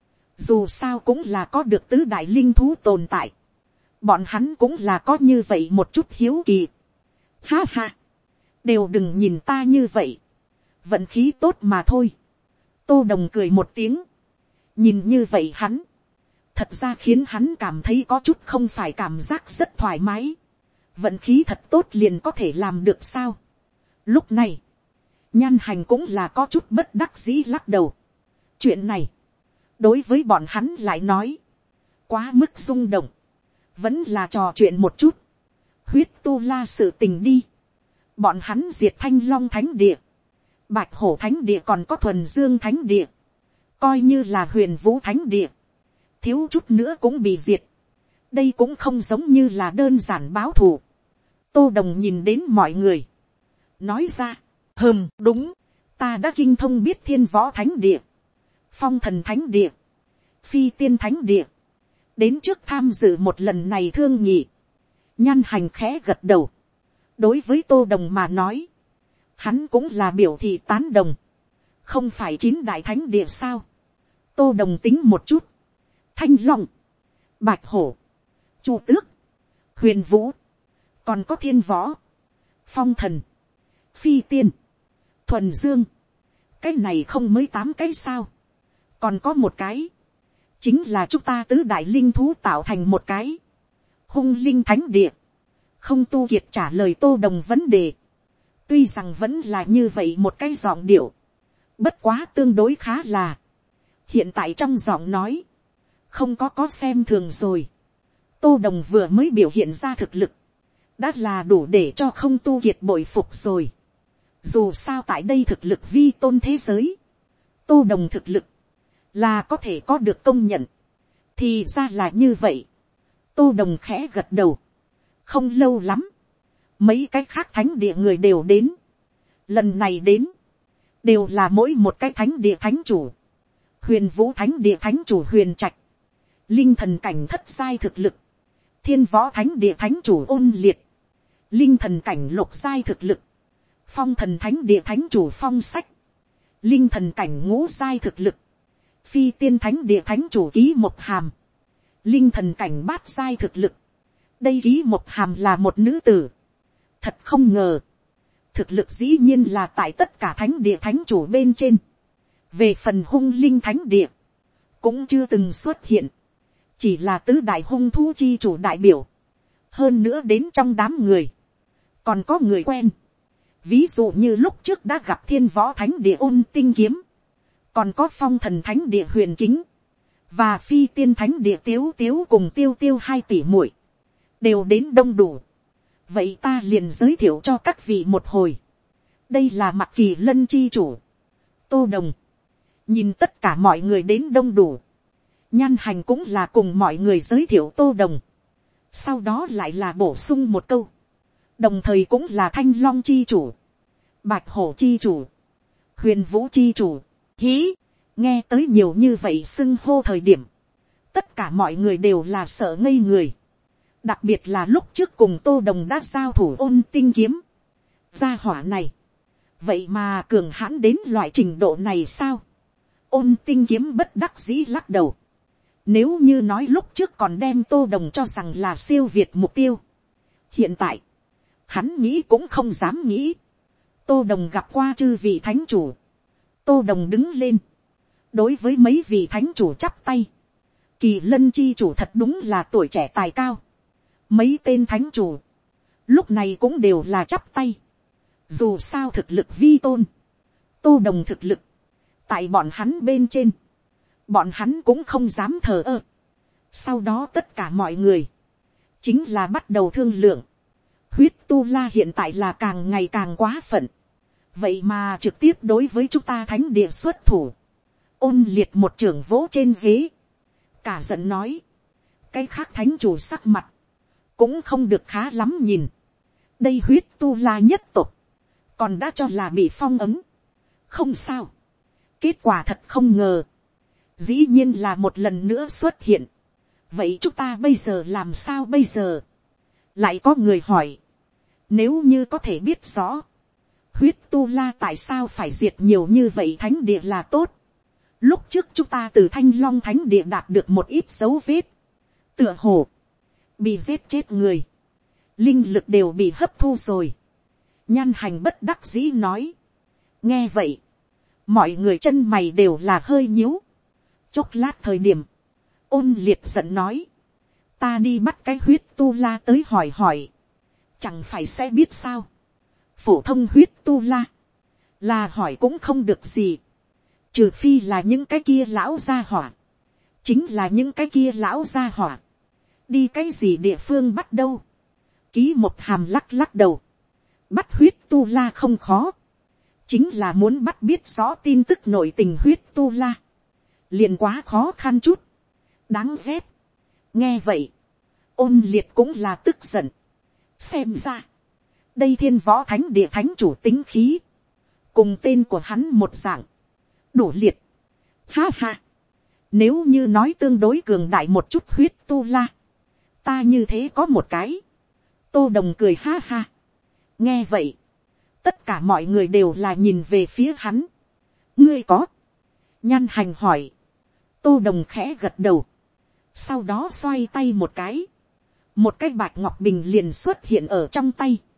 Dù sao cũng là có được tứ đại linh thú tồn tại, bọn hắn cũng là có như vậy một chút hiếu kỳ. Ha ha, đều đừng nhìn ta như vậy, vận khí tốt mà thôi. Tô Đồng cười một tiếng, nhìn như vậy hắn, thật ra khiến hắn cảm thấy có chút không phải cảm giác rất thoải mái. Vận khí thật tốt liền có thể làm được sao? Lúc này, Nhan Hành cũng là có chút bất đắc dĩ lắc đầu. Chuyện này, đối với bọn hắn lại nói, quá mức rung động, vẫn là trò chuyện một chút. Huyết tu la sự tình đi, bọn hắn diệt Thanh Long Thánh Địa, Bạch Hổ Thánh Địa, còn có Thuần Dương Thánh Địa, coi như là Huyền Vũ Thánh Địa, thiếu chút nữa cũng bị diệt. Đây cũng không giống như là đơn giản báo thù. Tô Đồng nhìn đến mọi người, nói ra, đúng, ta đã kinh thông biết Thiên Võ Thánh Địa, Phong Thần Thánh Địa, Phi Tiên Thánh Địa, đến trước tham dự một lần này thương nghị. Nhan Hành khẽ gật đầu, đối với Tô Đồng mà nói, hắn cũng là biểu thị tán đồng. Không phải 9 đại thánh địa sao? Tô Đồng tính một chút, Thanh Long, Bạch Hổ, Chu Tước, Huyền Vũ, còn có Thiên Võ, Phong thần, phi tiên, thuần dương, cái này không mới 8 cái sao, còn có một cái, chính là chúng ta tứ đại linh thú tạo thành một cái, hung linh thánh địa. Không tu kiệt trả lời Tô Đồng vấn đề, tuy rằng vẫn là như vậy một cái giọng điệu, bất quá tương đối khá là, hiện tại trong giọng nói, không có xem thường rồi. Tô Đồng vừa mới biểu hiện ra thực lực, đã là đủ để cho không tu kiệt bội phục rồi. Dù sao tại đây thực lực vi tôn thế giới, Tô Đồng thực lực là có thể có được công nhận. Thì ra là như vậy. Tô Đồng khẽ gật đầu. Không lâu lắm, mấy cái khác thánh địa người đều đến. Lần này đến, đều là mỗi một cái thánh địa thánh chủ. Huyền Vũ thánh địa thánh chủ Huyền Trạch, linh thần cảnh thất giai thực lực. Thiên Võ thánh địa thánh chủ Ôn Liệt, linh thần cảnh lục giai thực lực. Phong thần thánh địa thánh chủ Phong Sách, linh thần cảnh ngũ giai thực lực. Phi tiên thánh địa thánh chủ Ký Mộc Hàm, linh thần cảnh bát giai thực lực. Đây Ký Mộc Hàm là một nữ tử. Thật không ngờ, thực lực dĩ nhiên là tại tất cả thánh địa thánh chủ bên trên. Về phần hung linh thánh địa, cũng chưa từng xuất hiện. Chỉ là tứ đại hung thú chi chủ đại biểu. Hơn nữa đến trong đám người, còn có người quen. Ví dụ như lúc trước đã gặp Thiên Võ thánh địa Ôn Tinh Kiếm, còn có Phong thần thánh địa Huyền Kính, và Phi tiên thánh địa Tiếu Tiếu cùng Tiêu Tiêu hai tỷ muội, đều đến đông đủ. Vậy ta liền giới thiệu cho các vị một hồi. Đây là Mặc Kỳ Lân chi chủ Tô Đồng. Nhìn tất cả mọi người đến đông đủ, Nhan Hành cũng là cùng mọi người giới thiệu Tô Đồng. Sau đó lại là bổ sung một câu, đồng thời cũng là Thanh Long chi chủ, Bạch Hổ chi chủ, Huyền Vũ chi chủ. Hí, nghe tới nhiều như vậy xưng hô thời điểm, tất cả mọi người đều là sợ ngây người. Đặc biệt là lúc trước cùng Tô Đồng đã giao thủ Ôn Tinh Kiếm. Gia hỏa này, vậy mà cường hãn đến loại trình độ này sao? Ôn Tinh Kiếm bất đắc dĩ lắc đầu. Nếu như nói lúc trước còn đem Tô Đồng cho rằng là siêu việt mục tiêu, hiện tại, hắn nghĩ cũng không dám nghĩ. Tô Đồng gặp qua chư vị thánh chủ. Tô Đồng đứng lên, đối với mấy vị thánh chủ chắp tay. Kỳ Lân chi chủ thật đúng là tuổi trẻ tài cao. Mấy tên thánh chủ, lúc này cũng đều là chắp tay. Dù sao thực lực vi tôn, Tô Đồng thực lực, tại bọn hắn bên trên, bọn hắn cũng không dám thờ ơ. Sau đó tất cả mọi người, chính là bắt đầu thương lượng. Huyết Tu La hiện tại là càng ngày càng quá phận. Vậy mà trực tiếp đối với chúng ta thánh địa xuất thủ. Ôn Liệt một trưởng vỗ trên ghế, cả giận nói. Cái khác thánh chủ sắc mặt, cũng không được khá lắm nhìn. Đây Huyết Tu La nhất tộc, còn đã cho là bị phong ấn. Không sao. Kết quả thật không ngờ, dĩ nhiên là một lần nữa xuất hiện. Vậy chúng ta bây giờ làm sao bây giờ? Lại có người hỏi. Nếu như có thể biết rõ, Huyết Tu La tại sao phải diệt nhiều như vậy thánh địa là tốt. Lúc trước chúng ta từ Thanh Long thánh địa đạt được một ít dấu vết. Tựa hồ, bị giết chết người, linh lực đều bị hấp thu rồi. Nhan Hành bất đắc dĩ nói. Nghe vậy, mọi người chân mày đều là hơi nhíu. Chốc lát thời điểm, Ôn Liệt giận nói. Ta đi bắt cái Huyết Tu La tới hỏi hỏi, chẳng phải sẽ biết sao? Phổ thông Huyết Tu La, là hỏi cũng không được gì. Trừ phi là những cái kia lão gia hỏa. Chính là những cái kia lão gia hỏa. Đi cái gì địa phương bắt đâu? Ký Mộc Hàm lắc lắc đầu. Bắt Huyết Tu La không khó. Chính là muốn bắt biết rõ tin tức nội tình Huyết Tu La, liền quá khó khăn chút. Đáng ghét. Nghe vậy, Ôn Liệt cũng là tức giận. Xem ra, đây Thiên Võ thánh địa thánh chủ tính khí, cùng tên của hắn một dạng, đủ liệt. Ha ha. Nếu như nói tương đối cường đại một chút Huyết Tu La, ta như thế có một cái. Tô Đồng cười ha ha. Nghe vậy, tất cả mọi người đều là nhìn về phía hắn. Ngươi có? Nhan Hành hỏi. Tô Đồng khẽ gật đầu. Sau đó xoay tay một cái. Một cái bạch ngọc bình liền xuất hiện ở trong tay.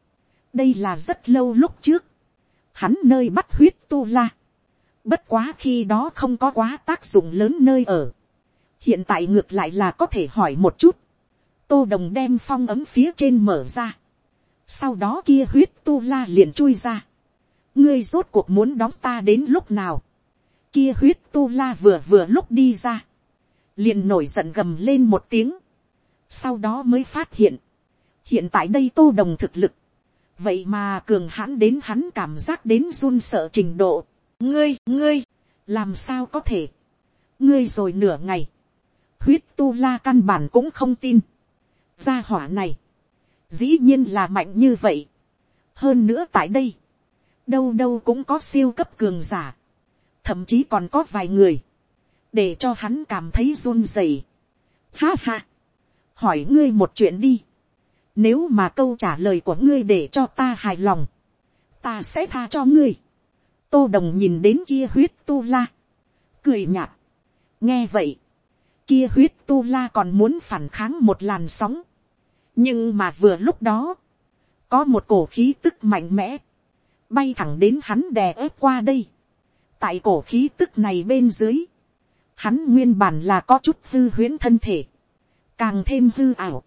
Đây là rất lâu lúc trước, hắn nơi bắt huyết tu la, bất quá khi đó không có quá tác dụng lớn nơi ở, hiện tại ngược lại là có thể hỏi một chút. Tô Đồng đem phong ấm phía trên mở ra, sau đó kia huyết tu la liền chui ra. Ngươi rốt cuộc muốn đóng ta đến lúc nào? Kia huyết tu la vừa lúc đi ra, liền nổi giận gầm lên một tiếng, sau đó mới phát hiện, hiện tại đây Tô Đồng thực lực, vậy mà cường hãn đến hắn cảm giác đến run sợ trình độ. Ngươi, làm sao có thể? Ngươi rồi nửa ngày, huyết tu la căn bản cũng không tin. Gia hỏa này, dĩ nhiên là mạnh như vậy. Hơn nữa tại đây, đâu đâu cũng có siêu cấp cường giả, thậm chí còn có vài người, để cho hắn cảm thấy run rẩy. Ha ha, hỏi ngươi một chuyện đi. Nếu mà câu trả lời của ngươi để cho ta hài lòng, ta sẽ tha cho ngươi. Tô Đồng nhìn đến kia huyết tu la, cười nhạt. Nghe vậy, kia huyết tu la còn muốn phản kháng một làn sóng. Nhưng mà vừa lúc đó, có một cổ khí tức mạnh mẽ, bay thẳng đến hắn đè ép qua đây. Tại cổ khí tức này bên dưới, hắn nguyên bản là có chút hư huyễn thân thể, càng thêm hư ảo.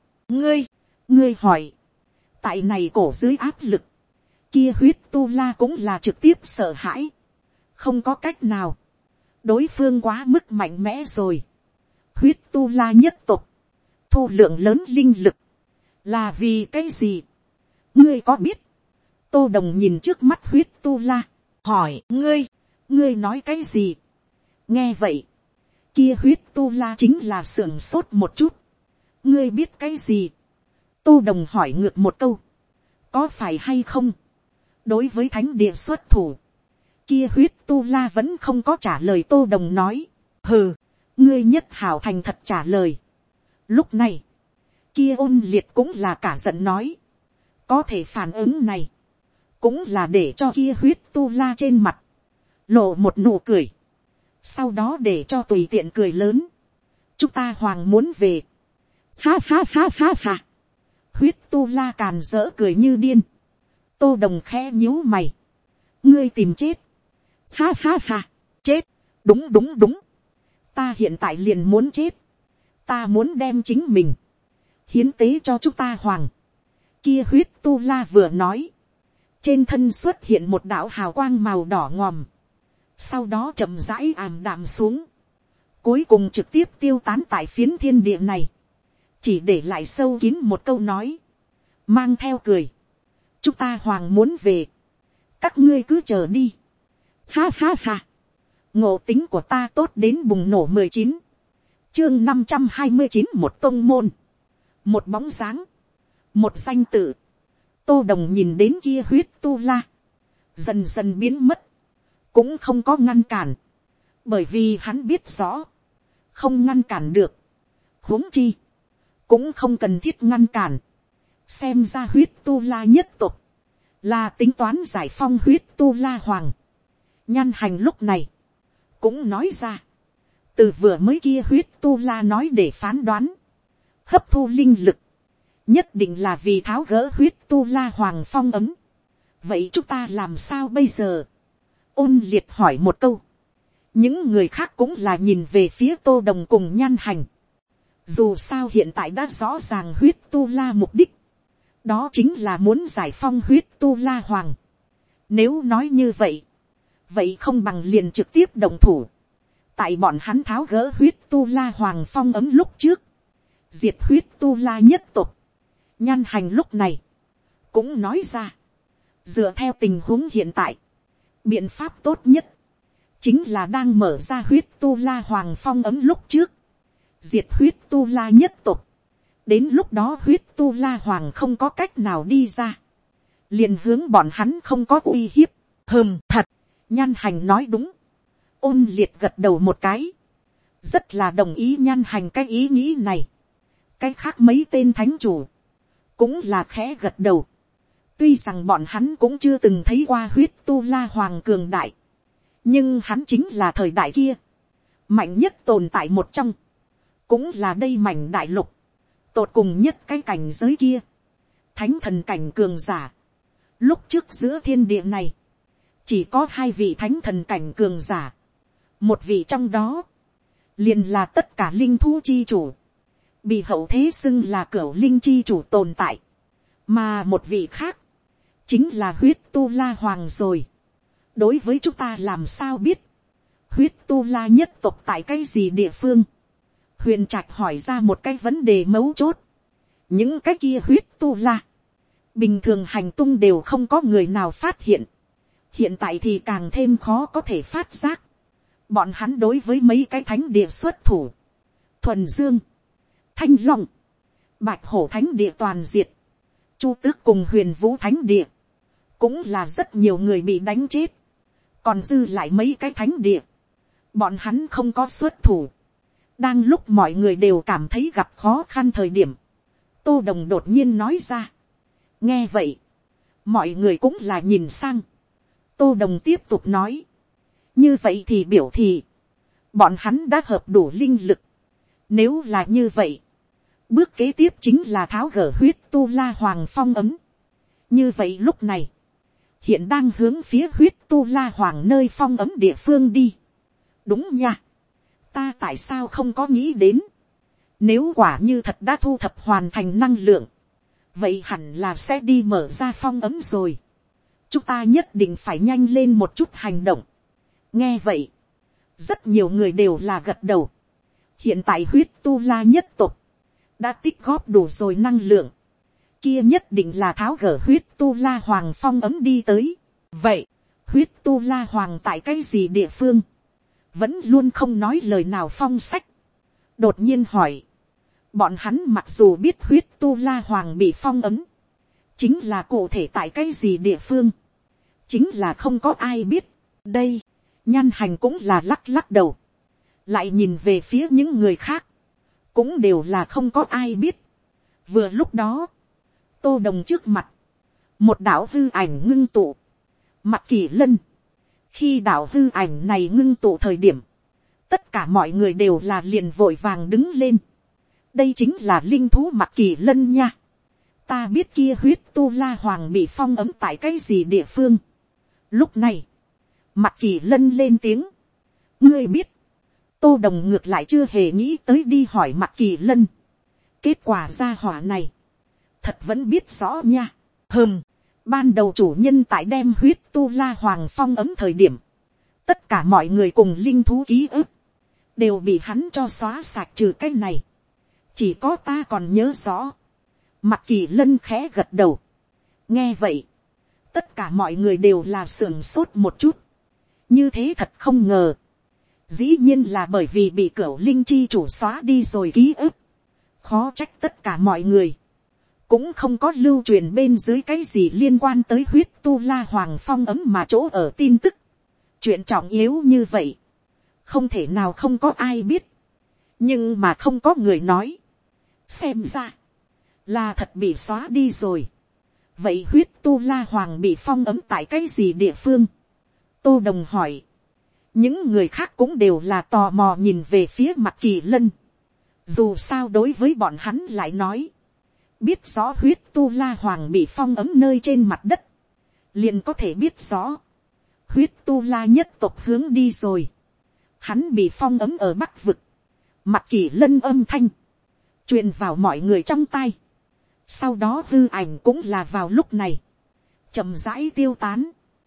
Ngươi hỏi, tại này cổ dưới áp lực, kia huyết tu la cũng là trực tiếp sợ hãi, không có cách nào, đối phương quá mức mạnh mẽ rồi. Huyết tu la nhất tộc, thu lượng lớn linh lực, là vì cái gì? Ngươi có biết? Tô Đồng nhìn trước mắt huyết tu la, hỏi ngươi nói cái gì? Nghe vậy, kia huyết tu la chính là sưởng sốt một chút. Ngươi biết cái gì? Tô Đồng hỏi ngược một câu, có phải hay không? Đối với thánh địa xuất thủ, kia huyết tu la vẫn không có trả lời. Tô Đồng nói, hừ, ngươi nhất hảo thành thật trả lời. Lúc này, kia Ôn Liệt cũng là cả giận nói, có thể phản ứng này, cũng là để cho kia huyết tu la trên mặt lộ một nụ cười, sau đó để cho tùy tiện cười lớn. Chúng ta hoàng muốn về. Ha ha ha ha ha. Huyết tu la càn dỡ cười như điên. Tô Đồng khẽ nhíu mày, ngươi tìm chết. Ha ha ha. Chết. Đúng. Ta hiện tại liền muốn chết. Ta muốn đem chính mình hiến tế cho chúng ta hoàng. Kia huyết tu la vừa nói, trên thân xuất hiện một đạo hào quang màu đỏ ngòm, sau đó chậm rãi ảm đạm xuống, cuối cùng trực tiếp tiêu tán tại phiến thiên địa này, chỉ để lại sâu kín một câu nói, mang theo cười, chúng ta hoàng muốn về, các ngươi cứ chờ đi. Ha ha ha, ngộ tính của ta tốt đến bùng nổ 19, chương 529, một tông môn, một bóng dáng, một danh tự. Tô Đồng nhìn đến kia huyết tu la, dần dần biến mất, cũng không có ngăn cản, bởi vì hắn biết rõ, không ngăn cản được, huống chi, cũng không cần thiết ngăn cản. Xem ra huyết tu la nhất tộc, là tính toán giải phong huyết tu la hoàng. Nhan Hành lúc này, cũng nói ra, từ vừa mới kia huyết tu la nói để phán đoán, hấp thu linh lực, nhất định là vì tháo gỡ huyết tu la hoàng phong ấm. Vậy chúng ta làm sao bây giờ? Ôn Liệt hỏi một câu. Những người khác cũng là nhìn về phía Tô Đồng cùng Nhan Hành. Dù sao hiện tại đã rõ ràng huyết tu la mục đích, đó chính là muốn giải phong huyết tu la hoàng. Nếu nói như vậy, vậy không bằng liền trực tiếp động thủ. Tại bọn hắn tháo gỡ huyết tu la hoàng phong ấm lúc trước, diệt huyết tu la nhất tộc. Nhan Hành lúc này cũng nói ra, dựa theo tình huống hiện tại, biện pháp tốt nhất chính là đang mở ra huyết tu la hoàng phong ấm lúc trước, diệt huyết tu la nhất tộc. Đến lúc đó huyết tu la hoàng không có cách nào đi ra, liền hướng bọn hắn không có uy hiếp. Thật. Nhan Hành nói đúng. Ôn Liệt gật đầu một cái, rất là đồng ý Nhan Hành cái ý nghĩ này. Cái khác mấy tên thánh chủ cũng là khẽ gật đầu. Tuy rằng bọn hắn cũng chưa từng thấy qua huyết tu la hoàng cường đại, nhưng hắn chính là thời đại kia mạnh nhất tồn tại một trong, cũng là đây mảnh đại lục tột cùng nhất cái cảnh giới kia, thánh thần cảnh cường giả. Lúc trước giữa thiên địa này, chỉ có hai vị thánh thần cảnh cường giả. Một vị trong đó, liền là tất cả linh thú chi chủ, bị hậu thế xưng là cửu linh chi chủ tồn tại. Mà một vị khác, chính là huyết tu la hoàng rồi. Đối với chúng ta làm sao biết, huyết tu la nhất tộc tại cái gì địa phương? Huyền Trạch hỏi ra một cái vấn đề mấu chốt. Những cái kia huyết tu la, bình thường hành tung đều không có người nào phát hiện. Hiện tại thì càng thêm khó có thể phát giác. Bọn hắn đối với mấy cái thánh địa xuất thủ, Thuần Dương, Thanh Long, Bạch Hổ thánh địa toàn diệt, Chu Tước cùng Huyền Vũ thánh địa, cũng là rất nhiều người bị đánh chết. Còn dư lại mấy cái thánh địa, bọn hắn không có xuất thủ. Đang lúc mọi người đều cảm thấy gặp khó khăn thời điểm, Tô Đồng đột nhiên nói ra. Nghe vậy, mọi người cũng là nhìn sang. Tô Đồng tiếp tục nói. Như vậy thì biểu thị, bọn hắn đã hợp đủ linh lực. Nếu là như vậy, bước kế tiếp chính là tháo gỡ huyết tu la hoàng phong ấm. Như vậy lúc này, hiện đang hướng phía huyết tu la hoàng nơi phong ấm địa phương đi. Đúng nha. Ta tại sao không có nghĩ đến. Nếu quả như thật đã thu thập hoàn thành năng lượng, vậy hẳn là sẽ đi mở ra phong ấm rồi. Chúng ta nhất định phải nhanh lên một chút hành động. Nghe vậy, rất nhiều người đều là gật đầu. Hiện tại huyết tu la nhất tộc đã tích góp đủ rồi năng lượng, kia nhất định là tháo gỡ huyết tu la hoàng phong ấm đi tới. Vậy, huyết tu la hoàng tại cái gì địa phương? Vẫn luôn không nói lời nào Phong Sách đột nhiên hỏi. Bọn hắn mặc dù biết huyết tu la hoàng bị phong ấm, chính là cụ thể tại cái gì địa phương, chính là không có ai biết. Đây, Nhan Hành cũng là lắc lắc đầu, lại nhìn về phía những người khác, cũng đều là không có ai biết. Vừa lúc đó, Tô Đồng trước mặt, một đạo hư ảnh ngưng tụ. Mặc Kỳ Lân. Khi đạo hư ảnh này ngưng tụ thời điểm, tất cả mọi người đều là liền vội vàng đứng lên. Đây chính là linh thú Mặc Kỳ Lân nha. Ta biết kia huyết tu la hoàng bị phong ấm tại cái gì địa phương. Lúc này, Mặc Kỳ Lân lên tiếng. Ngươi biết. Tô Đồng ngược lại chưa hề nghĩ tới đi hỏi Mặc Kỳ Lân. Kết quả ra hỏa này, thật vẫn biết rõ nha. Ban đầu chủ nhân tại đem huyết tu la hoàng phong ấm thời điểm, tất cả mọi người cùng linh thú ký ức đều bị hắn cho xóa sạch trừ cái này. Chỉ có ta còn nhớ rõ. Mặc Kỳ Lân khẽ gật đầu. Nghe vậy, tất cả mọi người đều là sưởng sốt một chút. Như thế thật không ngờ. Dĩ nhiên là bởi vì bị cửu linh chi chủ xóa đi rồi ký ức. Khó trách tất cả mọi người cũng không có lưu truyền bên dưới cái gì liên quan tới huyết tu la hoàng phong ấm mà chỗ ở tin tức. Chuyện trọng yếu như vậy, không thể nào không có ai biết. Nhưng mà không có người nói. Xem ra, là thật bị xóa đi rồi. Vậy huyết tu la hoàng bị phong ấm tại cái gì địa phương? Tô Đồng hỏi. Những người khác cũng đều là tò mò nhìn về phía Mặc Kỳ Lân. Dù sao đối với bọn hắn lại nói, biết rõ huyết tu la hoàng bị phong ấm nơi trên mặt đất, liền có thể biết rõ huyết tu la nhất tộc hướng đi rồi. Hắn bị phong ấm ở Bắc vực. Mặc Kỳ Lân âm thanh truyền vào mọi người trong tai. Sau đó hư ảnh cũng là vào lúc này chậm rãi tiêu tán.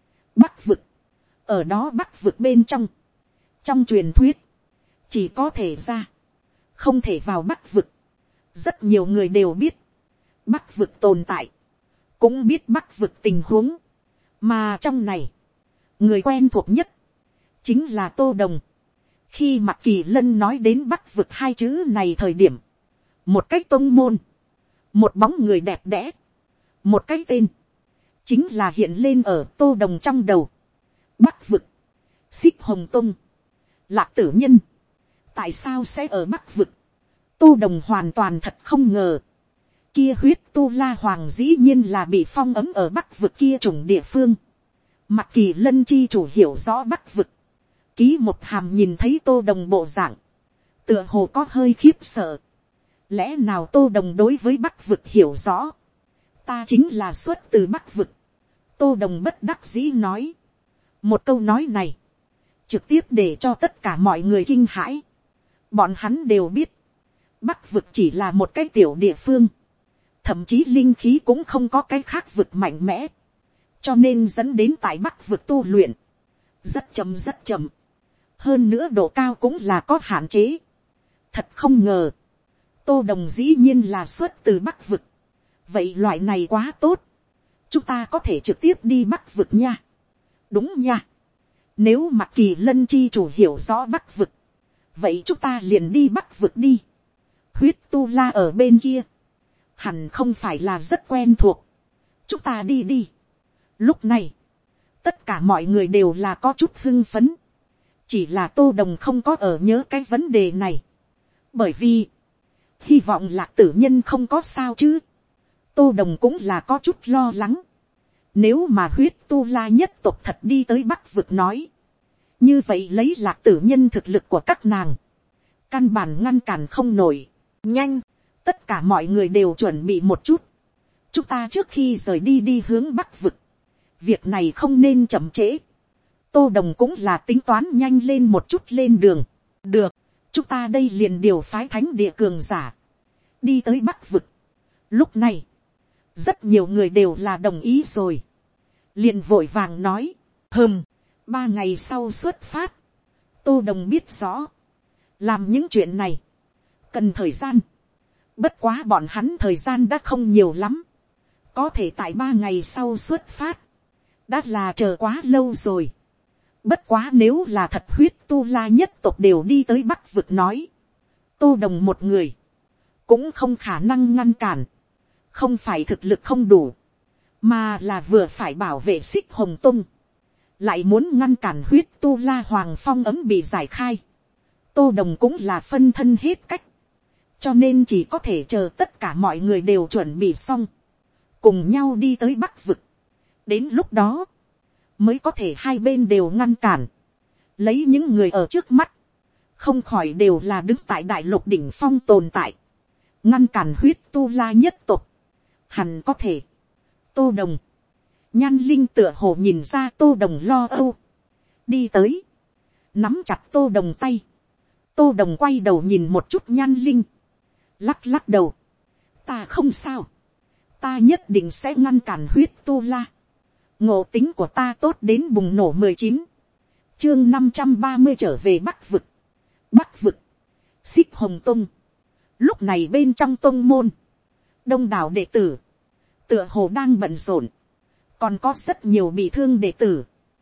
Bắc vực, ở đó Bắc vực bên trong, trong truyền thuyết chỉ có thể ra, không thể vào Bắc vực. Rất nhiều người đều biết Bắc vực tồn tại, cũng biết Bắc vực tình huống, mà trong này người quen thuộc nhất chính là Tô Đồng. Khi Mặc Kỳ Lân nói đến Bắc vực hai chữ này thời điểm, một cái tông môn, một bóng người đẹp đẽ, một cái tên chính là hiện lên ở Tô Đồng trong đầu. Bắc vực, Xích Hồng Tông, Lạc Tử Nhân, tại sao sẽ ở Bắc vực? Tô Đồng hoàn toàn thật không ngờ, kia huyết tu la hoàng dĩ nhiên là bị phong ấm ở Bắc vực kia chủng địa phương. Mặc Kỳ Lân chi chủ hiểu rõ Bắc vực, ký một hàm nhìn thấy Tô Đồng bộ dạng, tựa hồ có hơi khiếp sợ. Lẽ nào Tô Đồng đối với Bắc vực hiểu rõ? Ta chính là xuất từ Bắc vực, Tô Đồng bất đắc dĩ nói. Một câu nói này, trực tiếp để cho tất cả mọi người kinh hãi. Bọn hắn đều biết, Bắc vực chỉ là một cái tiểu địa phương. Thậm chí linh khí cũng không có cái khác vực mạnh mẽ. Cho nên dẫn đến tại Bắc vực tu luyện. Rất chậm rất chậm. Hơn nữa độ cao cũng là có hạn chế. Thật không ngờ. Tô Đồng dĩ nhiên là xuất từ Bắc vực. Vậy loại này quá tốt. Chúng ta có thể trực tiếp đi Bắc vực nha. Đúng nha. Nếu Mạc Kỳ Lân chi chủ hiểu rõ Bắc vực. Vậy chúng ta liền đi Bắc vực đi. Huyết tu la ở bên kia. Hẳn không phải là rất quen thuộc. Chúng ta đi đi. Lúc này. Tất cả mọi người đều là có chút hưng phấn. Chỉ là Tô Đồng không có ở nhớ cái vấn đề này. Bởi vì. Hy vọng Lạc Tử Nhân không có sao chứ. Tô Đồng cũng là có chút lo lắng. Nếu mà huyết tu la nhất tộc thật đi tới Bắc vực nói. Như vậy lấy Lạc Tử Nhân thực lực của các nàng. Căn bản ngăn cản không nổi. Nhanh. Tất cả mọi người đều chuẩn bị một chút. Chúng ta trước khi rời đi đi hướng Bắc vực. Việc này không nên chậm trễ. Tô Đồng cũng là tính toán nhanh lên một chút lên đường. Được. Chúng ta đây liền điều phái thánh địa cường giả. Đi tới Bắc vực. Lúc này. Rất nhiều người đều là đồng ý rồi. Liền vội vàng nói. 3 ngày sau xuất phát. Tô Đồng biết rõ. Làm những chuyện này. Cần thời gian. Bất quá bọn hắn thời gian đã không nhiều lắm. Có thể tại 3 ngày sau xuất phát. Đã là chờ quá lâu rồi. Bất quá nếu là thật huyết tu la nhất tộc đều đi tới Bắc vực nói. Tô Đồng một người. Cũng không khả năng ngăn cản. Không phải thực lực không đủ. Mà là vừa phải bảo vệ Xích Hồng Tông. Lại muốn ngăn cản huyết tu la Hoàng Phong ấm bị giải khai. Tô Đồng cũng là phân thân hết cách. Cho nên chỉ có thể chờ tất cả mọi người đều chuẩn bị xong. Cùng nhau đi tới Bắc vực. Đến lúc đó. Mới có thể hai bên đều ngăn cản. Lấy những người ở trước mắt. Không khỏi đều là đứng tại đại lục đỉnh phong tồn tại. Ngăn cản huyết tu la nhất tộc. Hẳn có thể. Tô Đồng. Nhan Linh tựa hồ nhìn ra Tô Đồng lo âu. Đi tới. Nắm chặt Tô Đồng tay. Tô Đồng quay đầu nhìn một chút Nhan Linh. Lắc lắc đầu. Ta không sao. Ta nhất định sẽ ngăn cản huyết tu la. Ngộ tính của ta tốt đến bùng nổ 19. Chương 530 trở về Bắc vực. Bắc vực. Xích Hồng Tông. Lúc này bên trong tông môn. Đông đảo đệ tử. Tựa hồ đang bận rộn. Còn có rất nhiều bị thương đệ tử.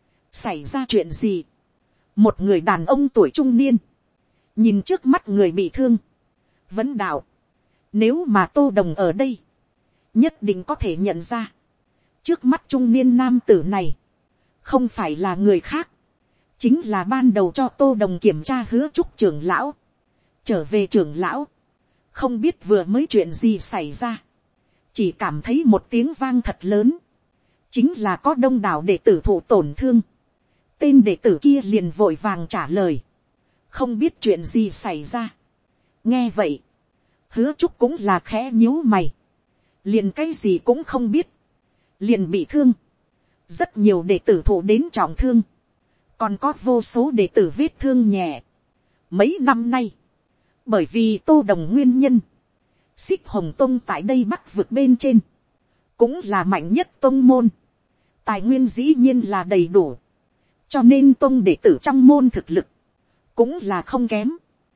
Xảy ra chuyện gì? Một người đàn ông tuổi trung niên. Nhìn trước mắt người bị thương. Vấn đạo. Nếu mà Tô Đồng ở đây. Nhất định có thể nhận ra. Trước mắt trung niên nam tử này. Không phải là người khác. Chính là ban đầu cho Tô Đồng kiểm tra Hứa Trúc trưởng lão. Trở về trưởng lão. Không biết vừa mới chuyện gì xảy ra. Chỉ cảm thấy một tiếng vang thật lớn. Chính là có đông đảo đệ tử thụ tổn thương. Tên đệ tử kia liền vội vàng trả lời. Không biết chuyện gì xảy ra. Nghe vậy. Hứa Trúc cũng là khẽ nhíu mày. Liền cái gì cũng không biết. Liền bị thương. Rất nhiều đệ tử thụ đến trọng thương. Còn có vô số đệ tử vết thương nhẹ. Mấy năm nay. Bởi vì Tô Đồng nguyên nhân. Xích Hồng Tông tại đây Bắc vực bên trên. Cũng là mạnh nhất tông môn. Tài nguyên dĩ nhiên là đầy đủ. Cho nên tông đệ tử trong môn thực lực. Cũng là không kém.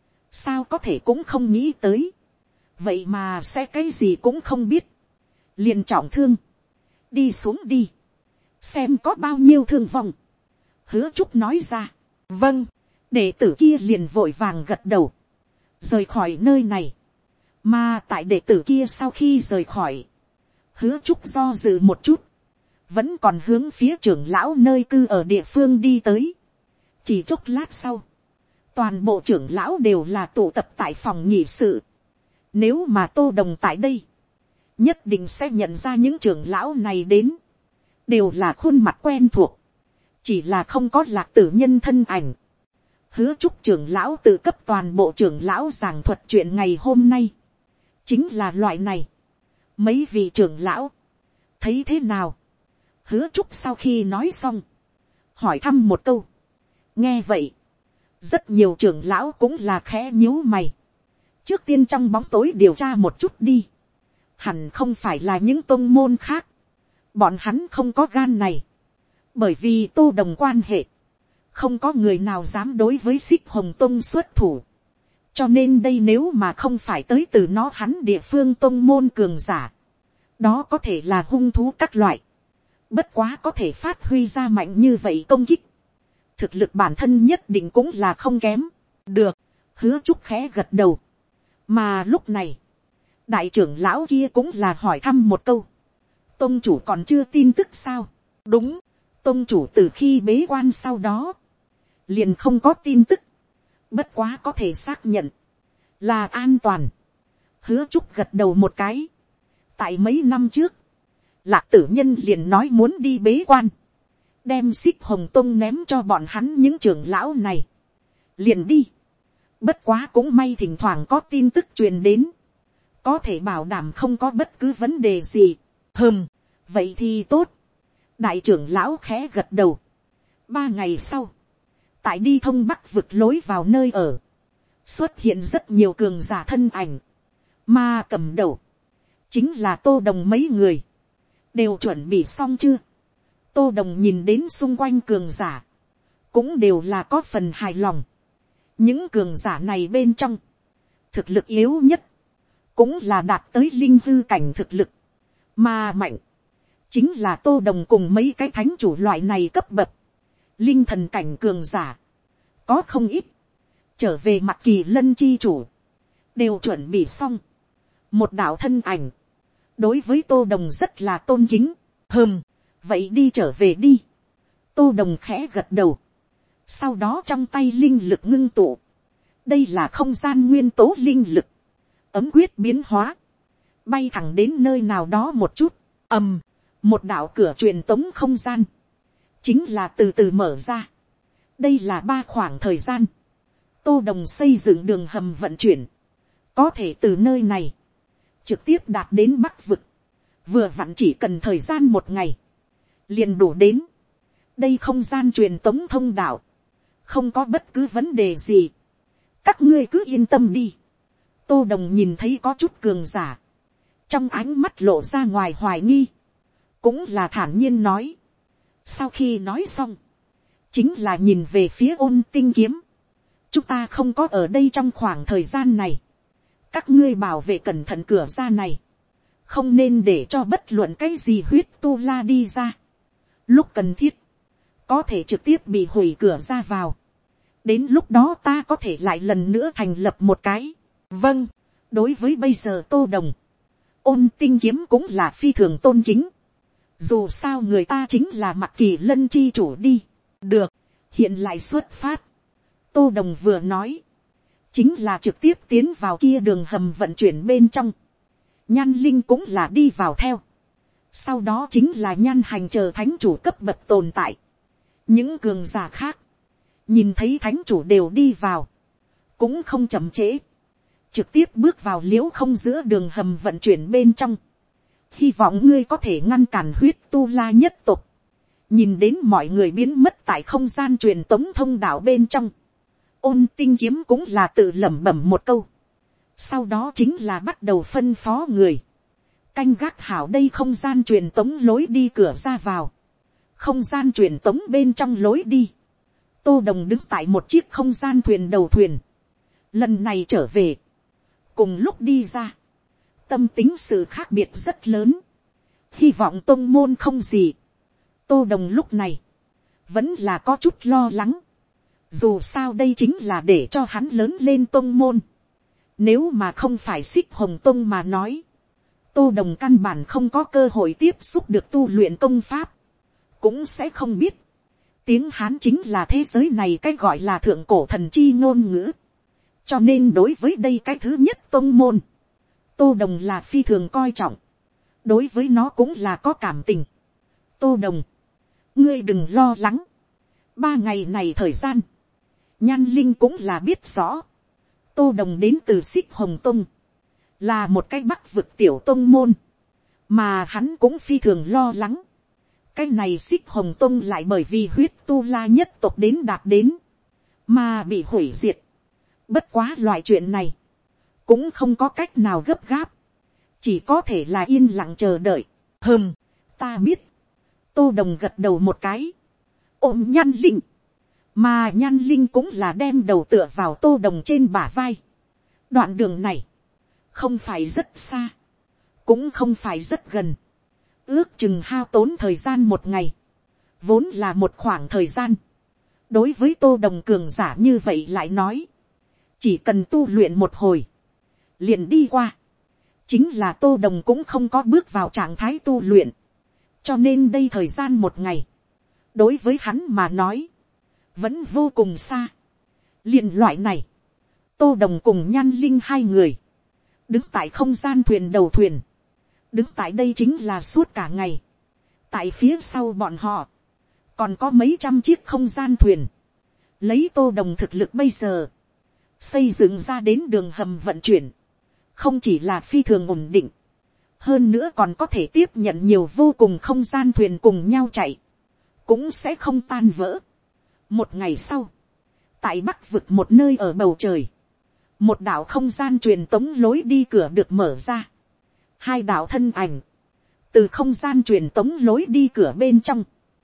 Sao có thể cũng không nghĩ tới. Vậy mà sẽ cái gì cũng không biết. Liền trọng thương. Đi xuống đi. Xem có bao nhiêu thương vong. Hứa Trúc nói ra. Vâng. Đệ tử kia liền vội vàng gật đầu. Rời khỏi nơi này. Mà tại đệ tử kia sau khi rời khỏi. Hứa Trúc do dự một chút. Vẫn còn hướng phía trưởng lão nơi cư ở địa phương đi tới. Chỉ chốc lát sau. Toàn bộ trưởng lão đều là tụ tập tại phòng nghị sự. Nếu mà Tô Đồng tại đây. Nhất định sẽ nhận ra những trưởng lão này đến. Đều là khuôn mặt quen thuộc. Chỉ là không có Lạc Tử Nhân thân ảnh. Hứa Trúc trưởng lão tự cấp toàn bộ trưởng lão giảng thuật chuyện ngày hôm nay. Chính là loại này. Mấy vị trưởng lão. Thấy thế nào? Hứa Trúc sau khi nói xong, hỏi thăm một câu. Nghe vậy, rất nhiều trưởng lão cũng là khẽ nhíu mày. Trước tiên trong bóng tối điều tra một chút đi. Hẳn không phải là những tôn môn khác. Bọn hắn không có gan này. Bởi vì Tô Đồng quan hệ, không có người nào dám đối với Xích Hồng Tông xuất thủ. Cho nên đây nếu mà không phải tới từ nó hắn địa phương tôn môn cường giả, đó có thể là hung thú các loại. Bất quá có thể phát huy ra mạnh như vậy công kích, thực lực bản thân nhất định cũng là không kém. Được, Hứa Trúc khẽ gật đầu. Mà lúc này, đại trưởng lão kia cũng là hỏi thăm một câu. Tông chủ còn chưa tin tức sao? Đúng, tông chủ từ khi bế quan sau đó, liền không có tin tức. Bất quá có thể xác nhận là an toàn. Hứa Trúc gật đầu một cái. Tại mấy năm trước, Lạc Tử Nhân liền nói muốn đi bế quan, đem Xích Hồng Tông ném cho bọn hắn những trưởng lão này. Liền đi. Bất quá cũng may thỉnh thoảng có tin tức truyền đến, có thể bảo đảm không có bất cứ vấn đề gì. Vậy thì tốt. Đại trưởng lão khẽ gật đầu. 3 ngày sau, tại đi thông bắc vực lối vào nơi ở, xuất hiện rất nhiều cường giả thân ảnh, mà cầm đầu chính là Tô Đồng mấy người. Đều chuẩn bị xong chưa? Tô Đồng nhìn đến xung quanh cường giả, cũng đều là có phần hài lòng. Những cường giả này bên trong, thực lực yếu nhất, cũng là đạt tới linh hư cảnh thực lực, mà mạnh, chính là Tô Đồng cùng mấy cái thánh chủ loại này cấp bậc. Linh thần cảnh cường giả, có không ít, trở về mặt Kỳ Lân chi chủ, đều chuẩn bị xong. Một đạo thân ảnh, đối với Tô Đồng rất là tôn kính. Vậy đi trở về đi. Tô Đồng khẽ gật đầu. Sau đó trong tay linh lực ngưng tụ. Đây là không gian nguyên tố linh lực. Ấm quyết biến hóa. Bay thẳng đến nơi nào đó một chút. Một đạo cửa truyền tống không gian. Chính là từ từ mở ra. Đây là 3 khoảng thời gian. Tô Đồng xây dựng đường hầm vận chuyển. Có thể từ nơi này trực tiếp đạt đến Bắc vực. Vừa vặn chỉ cần thời gian 1 ngày, liền đủ đến. Đây không gian truyền tống thông đạo, không có bất cứ vấn đề gì. Các ngươi cứ yên tâm đi. Tô Đồng nhìn thấy có chút cường giả, trong ánh mắt lộ ra ngoài hoài nghi, cũng là thản nhiên nói. Sau khi nói xong, chính là nhìn về phía Ôn Tinh Kiếm. Chúng ta không có ở đây trong khoảng thời gian này. Các ngươi bảo vệ cẩn thận cửa ra này, không nên để cho bất luận cái gì huyết tu la đi ra. Lúc cần thiết, có thể trực tiếp bị hủy cửa ra vào. Đến lúc đó ta có thể lại lần nữa thành lập một cái. Vâng, đối với bây giờ Tô Đồng, Ôn Tinh Kiếm cũng là phi thường tôn kính. Dù sao người ta chính là mặt Kỳ Lân chi chủ đi. Được, hiện lại xuất phát. Tô Đồng vừa nói, chính là trực tiếp tiến vào kia đường hầm vận chuyển bên trong. Nhan Linh cũng là đi vào theo. Sau đó chính là Nhan Hành chờ thánh chủ cấp bậc tồn tại. Những cường giả khác, nhìn thấy thánh chủ đều đi vào, cũng không chậm trễ, trực tiếp bước vào liễu không giữa đường hầm vận chuyển bên trong. Hy vọng ngươi có thể ngăn cản huyết tu la nhất tộc. Nhìn đến mọi người biến mất tại không gian truyền tống thông đạo bên trong, Ôn Tinh Kiếm cũng là tự lẩm bẩm một câu. Sau đó chính là bắt đầu phân phó người, canh gác hảo đây không gian truyền tống lối đi cửa ra vào. Không gian truyền tống bên trong lối đi, Tô Đồng đứng tại một chiếc không gian thuyền đầu thuyền. Lần này trở về, cùng lúc đi ra, tâm tính sự khác biệt rất lớn. Hy vọng tông môn không gì. Tô Đồng lúc này vẫn là có chút lo lắng. Dù sao đây chính là để cho hắn lớn lên tông môn. Nếu mà không phải Xích Hồng Tông mà nói, Tô Đồng căn bản không có cơ hội tiếp xúc được tu luyện công pháp. Cũng sẽ không biết. Tiếng Hán chính là thế giới này cái gọi là thượng cổ thần chi ngôn ngữ. Cho nên đối với đây cái thứ nhất tông môn, Tô Đồng là phi thường coi trọng. Đối với nó cũng là có cảm tình. Tô Đồng, ngươi đừng lo lắng. 3 ngày này thời gian, Nhan Linh cũng là biết rõ. Tô Đồng đến từ Xích Hồng Tông, là một cái Bắc vực tiểu tông môn, mà hắn cũng phi thường lo lắng. cái này xích hồng tông lại bởi vì huyết tu la nhất tộc đến đạt đến, mà bị hủy diệt. Bất quá loại chuyện này, cũng không có cách nào gấp gáp, chỉ có thể là yên lặng chờ đợi. Ta biết. Tô Đồng gật đầu một cái, ôm Nhan Linh, mà Nhan Linh cũng là đem đầu tựa vào Tô Đồng trên bả vai. Đoạn đường này, không phải rất xa, cũng không phải rất gần, ước chừng hao tốn thời gian một ngày, vốn là một khoảng thời gian. Đối với Tô Đồng cường giả như vậy lại nói, chỉ cần tu luyện một hồi, liền đi qua. Chính là Tô Đồng cũng không có bước vào trạng thái tu luyện, cho nên đây thời gian một ngày, đối với hắn mà nói, vẫn vô cùng xa. Liền loại này, Tô Đồng cùng Nhan Linh hai người, đứng tại không gian thuyền đầu thuyền, đứng tại đây chính là suốt cả ngày. Tại phía sau bọn họ, còn có mấy trăm chiếc không gian thuyền, lấy Tô Đồng thực lực bây giờ, xây dựng ra đến đường hầm vận chuyển, không chỉ là phi thường ổn định, hơn nữa còn có thể tiếp nhận nhiều vô cùng không gian thuyền cùng nhau chạy, cũng sẽ không tan vỡ. Một ngày sau, tại Bắc vực một nơi ở bầu trời, một đạo không gian truyền tống lối đi cửa được mở ra. Hai đạo thân ảnh, từ không gian truyền tống lối đi cửa bên trong,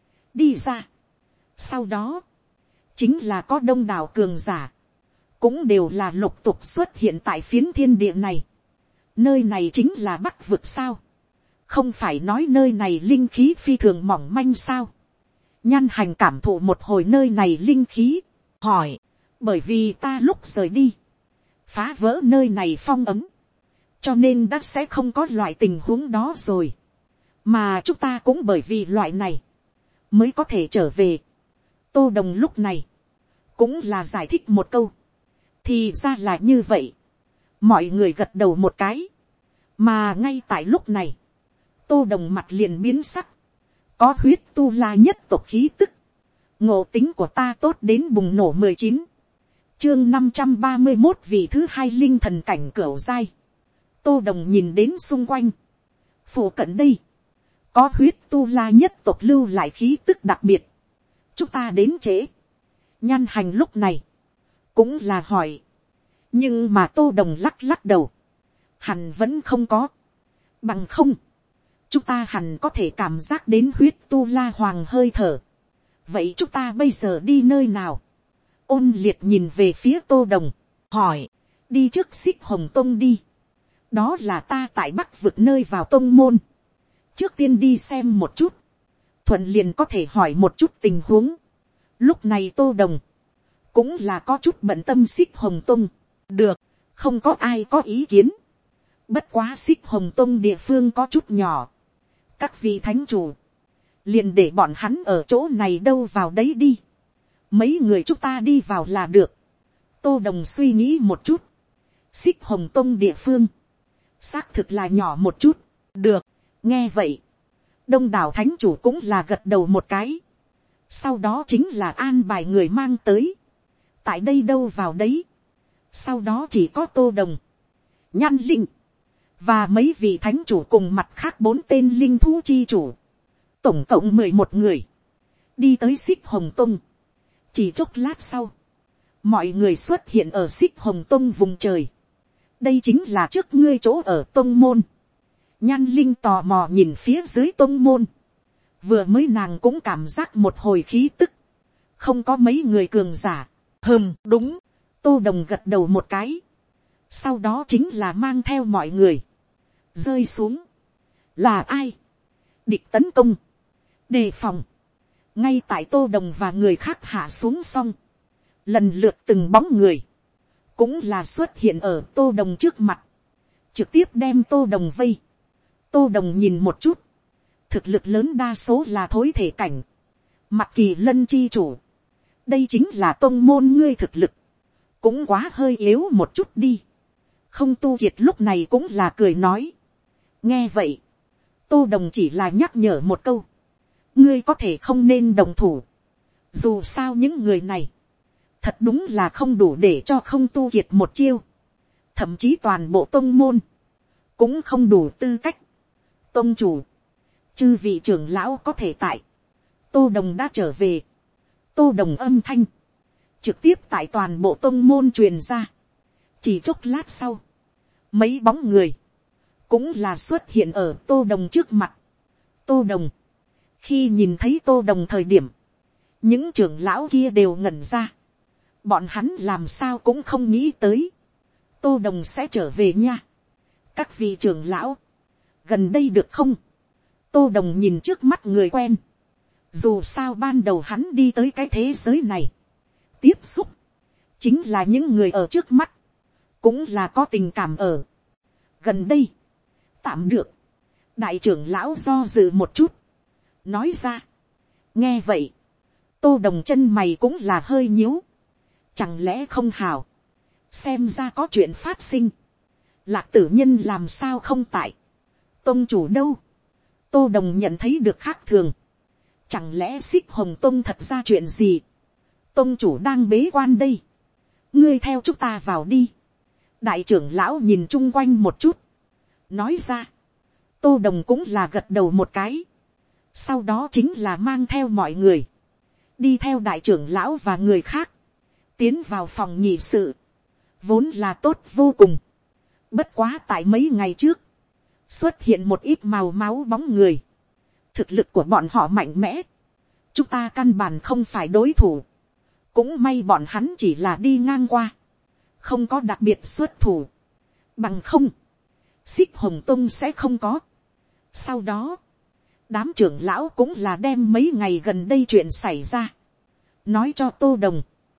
đi ra. Sau đó, chính là có đông đảo cường giả, cũng đều là lục tục xuất hiện tại phiến thiên địa này. Nơi này chính là Bắc vực sao? Không phải nói nơi này linh khí phi thường mỏng manh sao? Nhan Hành cảm thụ một hồi nơi này linh khí, hỏi, bởi vì ta lúc rời đi, phá vỡ nơi này phong ấm, cho nên đã sẽ không có loại tình huống đó rồi. Mà chúng ta cũng bởi vì loại này, mới có thể trở về. Tô Đồng lúc này, cũng là giải thích một câu. Thì ra là như vậy. Mọi người gật đầu một cái. Mà ngay tại lúc này, Tô Đồng mặt liền biến sắc. Có huyết tu la nhất tộc khí tức. Ngộ tính của ta tốt đến bùng nổ 19. Chương 531 vị thứ hai linh thần cảnh cửu giai. Tô Đồng nhìn đến xung quanh. Phủ cận đây, có huyết tu la nhất tộc lưu lại khí tức đặc biệt. Chúng ta đến trễ. Nhan Hành lúc này, cũng là hỏi. Nhưng mà Tô Đồng lắc lắc đầu. Hẳn vẫn không có. Bằng không, chúng ta hẳn có thể cảm giác đến huyết tu la hoàng hơi thở. Vậy chúng ta bây giờ đi nơi nào? Ôn Liệt nhìn về phía Tô Đồng, hỏi, đi trước Xích Hồng Tông đi. Đó là ta tại Bắc vực nơi vào tông môn. Trước tiên đi xem một chút. Thuận liền có thể hỏi một chút tình huống. Lúc này Tô Đồng, cũng là có chút bận tâm Xích Hồng Tông. Được, không có ai có ý kiến. Bất quá Xích Hồng Tông địa phương có chút nhỏ. Các vị thánh chủ, liền để bọn hắn ở chỗ này đâu vào đấy đi. Mấy người chúng ta đi vào là được. Tô Đồng suy nghĩ một chút. Xích Hồng Tông địa phương, xác thực là nhỏ một chút. Được, nghe vậy, đông đảo thánh chủ cũng là gật đầu một cái. Sau đó chính là an bài người mang tới. Tại đây đâu vào đấy. Sau đó chỉ có Tô Đồng, Nhan Linh, và mấy vị thánh chủ cùng mặt khác 4 tên linh thú chi chủ. Tổng cộng 11 người. Đi tới Xích Hồng Tông. Chỉ chốc lát sau, mọi người xuất hiện ở Xích Hồng Tông vùng trời. Đây chính là trước ngươi chỗ ở tông môn. Nhan Linh tò mò nhìn phía dưới tông môn. Vừa mới nàng cũng cảm giác một hồi khí tức. Không có mấy người cường giả. Đúng. Tô Đồng gật đầu một cái. Sau đó chính là mang theo mọi người. Rơi xuống. Là ai? Địch tấn công. Đề phòng. Ngay tại Tô Đồng và người khác hạ xuống xong. Lần lượt từng bóng người, cũng là xuất hiện ở Tô Đồng trước mặt. Trực tiếp đem Tô Đồng vây. Tô Đồng nhìn một chút. Thực lực lớn đa số là thối thể cảnh. Mặc Kỳ Lân chi chủ. Đây chính là tông môn ngươi thực lực. Cũng quá hơi yếu một chút đi. Không Tu Kiệt lúc này cũng là cười nói. Nghe vậy, Tô Đồng chỉ là nhắc nhở một câu. Ngươi có thể không nên đồng thủ. Dù sao những người này, thật đúng là không đủ để cho Không Tu Kiệt một chiêu. Thậm chí toàn bộ tông môn, cũng không đủ tư cách. Tông chủ, chư vị trưởng lão có thể tại, tô đồng đã trở về, tô đồng âm thanh, trực tiếp tại toàn bộ tông môn truyền ra. Chỉ chốc lát sau, mấy bóng người, cũng là xuất hiện ở tô đồng trước mặt. Tô đồng, khi nhìn thấy tô đồng thời điểm, những trưởng lão kia đều ngẩn ra. Bọn hắn làm sao cũng không nghĩ tới, tô đồng sẽ trở về nha. Các vị trưởng lão, gần đây được không? Tô đồng nhìn trước mắt người quen. Dù sao ban đầu hắn đi tới cái thế giới này, tiếp xúc chính là những người ở trước mắt, cũng là có tình cảm ở. Gần đây, tạm được. Đại trưởng lão do dự một chút, nói ra. Nghe vậy, tô đồng chân mày cũng là hơi nhíu. Chẳng lẽ không hào, xem ra có chuyện phát sinh. Lạc tử nhân làm sao không tại, tông chủ đâu? Tô đồng nhận thấy được khác thường. Chẳng lẽ xích hồng tông thật ra chuyện gì? Tông chủ đang bế quan đây, ngươi theo chúng ta vào đi. Đại trưởng lão nhìn chung quanh một chút, nói ra. Tô đồng cũng là gật đầu một cái. Sau đó chính là mang theo mọi người, đi theo đại trưởng lão và người khác, tiến vào phòng nhị sự. Vốn là tốt vô cùng. Bất quá tại mấy ngày trước, xuất hiện một ít màu máu bóng người. Thực lực của bọn họ mạnh mẽ, chúng ta căn bản không phải đối thủ. Cũng may bọn hắn chỉ là đi ngang qua, không có đặc biệt xuất thủ. Bằng không, xích hồng tông sẽ không có. Sau đó, đám trưởng lão cũng là đem mấy ngày gần đây chuyện xảy ra, nói cho tô đồng.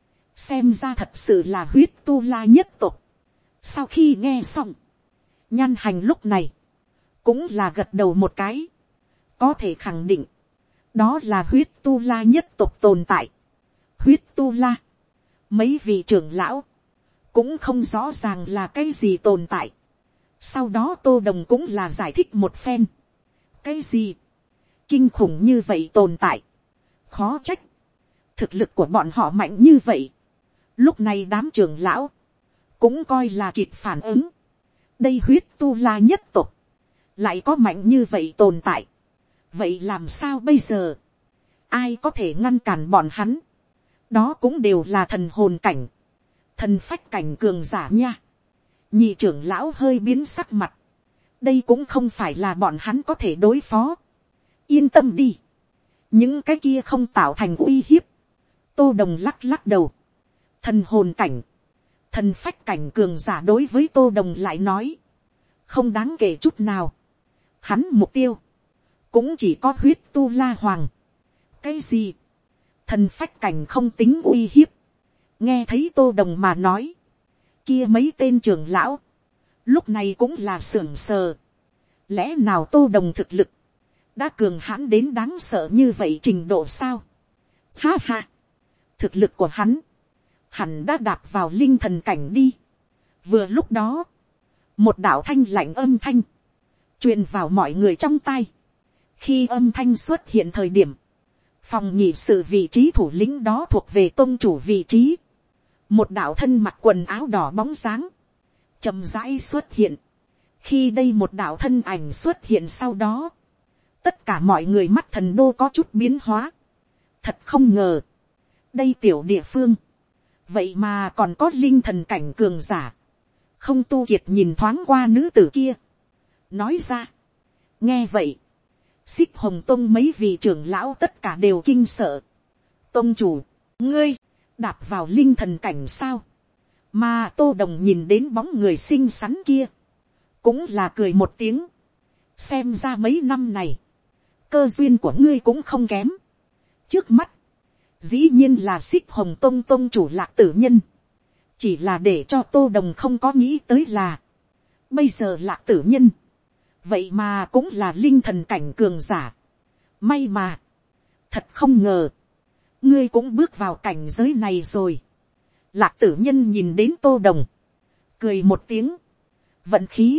Xem ra thật sự là huyết tu la nhất tộc. Sau khi nghe xong, Nhan Hành lúc này cũng là gật đầu một cái. Có thể khẳng định, đó là huyết tu la nhất tộc tồn tại. Huyết tu la, mấy vị trưởng lão cũng không rõ ràng là cái gì tồn tại. Sau đó tô đồng cũng là giải thích một phen. Cái gì kinh khủng như vậy tồn tại? Khó trách thực lực của bọn họ mạnh như vậy. Lúc này đám trưởng lão cũng coi là kịp phản ứng. Đây huyết tu la nhất tộc lại có mạnh như vậy tồn tại. Vậy làm sao bây giờ? Ai có thể ngăn cản bọn hắn? Đó cũng đều là thần hồn cảnh, thần phách cảnh cường giả nha. Nhị trưởng lão hơi biến sắc mặt. Đây cũng không phải là bọn hắn có thể đối phó. Yên tâm đi, những cái kia không tạo thành uy hiếp. Tô đồng lắc lắc đầu. Thần hồn cảnh, thần phách cảnh cường giả đối với tô đồng lại nói, không đáng kể chút nào. Hắn mục tiêu cũng chỉ có huyết tu la hoàng. Cái gì? Thần phách cảnh không tính uy hiếp. Nghe thấy tô đồng mà nói, kia mấy tên trưởng lão lúc này cũng là sưởng sờ. Lẽ nào tô đồng thực lực đã cường hãn đến đáng sợ như vậy trình độ sao? Ha ha, thực lực của hắn hẳn đã đạp vào linh thần cảnh đi. Vừa lúc đó, một đạo thanh lạnh âm thanh truyền vào mọi người trong tai. Khi âm thanh xuất hiện thời điểm, phòng nhị sự vị trí thủ lĩnh đó thuộc về tôn chủ vị trí. Một đạo thân mặc quần áo đỏ bóng dáng chậm rãi xuất hiện. Khi đây một đạo thân ảnh xuất hiện sau đó, tất cả mọi người mắt thần đô có chút biến hóa. Thật không ngờ, đây tiểu địa phương vậy mà còn có linh thần cảnh cường giả. Không tu kiệt nhìn thoáng qua nữ tử kia, nói ra. Nghe vậy, xích hồng tông mấy vị trưởng lão tất cả đều kinh sợ. Tông chủ, ngươi đạp vào linh thần cảnh sao? Mà tô đồng nhìn đến bóng người xinh xắn kia, cũng là cười một tiếng. Xem ra mấy năm này, cơ duyên của ngươi cũng không kém. Trước mắt, dĩ nhiên là xích hồng tông tông chủ Lạc Tử Nhân. Chỉ là để cho tô đồng không có nghĩ tới là, bây giờ Lạc Tử Nhân vậy mà cũng là linh thần cảnh cường giả. May mà, thật không ngờ, ngươi cũng bước vào cảnh giới này rồi. Lạc Tử Nhân nhìn đến tô đồng, cười một tiếng. Vận khí.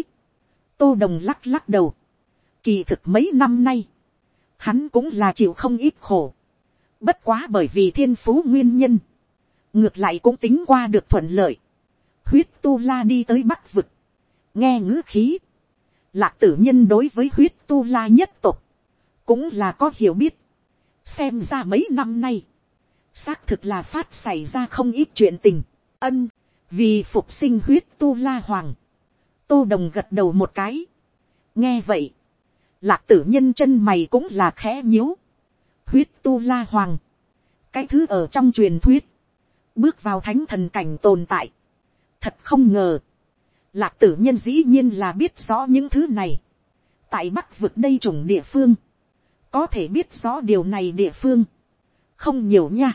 Tô đồng lắc lắc đầu. Kỳ thực mấy năm nay, hắn cũng là chịu không ít khổ. Bất quá bởi vì thiên phú nguyên nhân, ngược lại cũng tính qua được thuận lợi. Huyết tu la đi tới Bắc vực, nghe ngữ khí, Lạc Tử Nhân đối với huyết tu la nhất tộc cũng là có hiểu biết. Xem ra mấy năm nay, xác thực là phát xảy ra không ít chuyện tình. Ân, vì phục sinh huyết tu la hoàng. Tô Đồng gật đầu một cái. Nghe vậy, Lạc Tử Nhân chân mày cũng là khẽ nhíu. Huyết tu la hoàng, cái thứ ở trong truyền thuyết, bước vào thánh thần cảnh tồn tại. Thật không ngờ, Lạc Tử Nhân dĩ nhiên là biết rõ những thứ này. Tại Bắc vực đây chủng địa phương, có thể biết rõ điều này địa phương không nhiều nha.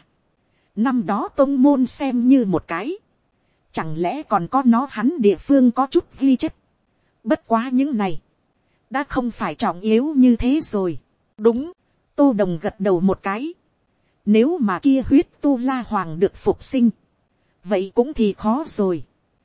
Năm đó tông môn xem như một cái, chẳng lẽ còn có nó hắn địa phương có chút ghi chép. Bất quá những này đã không phải trọng yếu như thế rồi. Đúng, Tô Đồng gật đầu một cái. Nếu mà kia huyết tu la hoàng được phục sinh, vậy cũng thì khó rồi.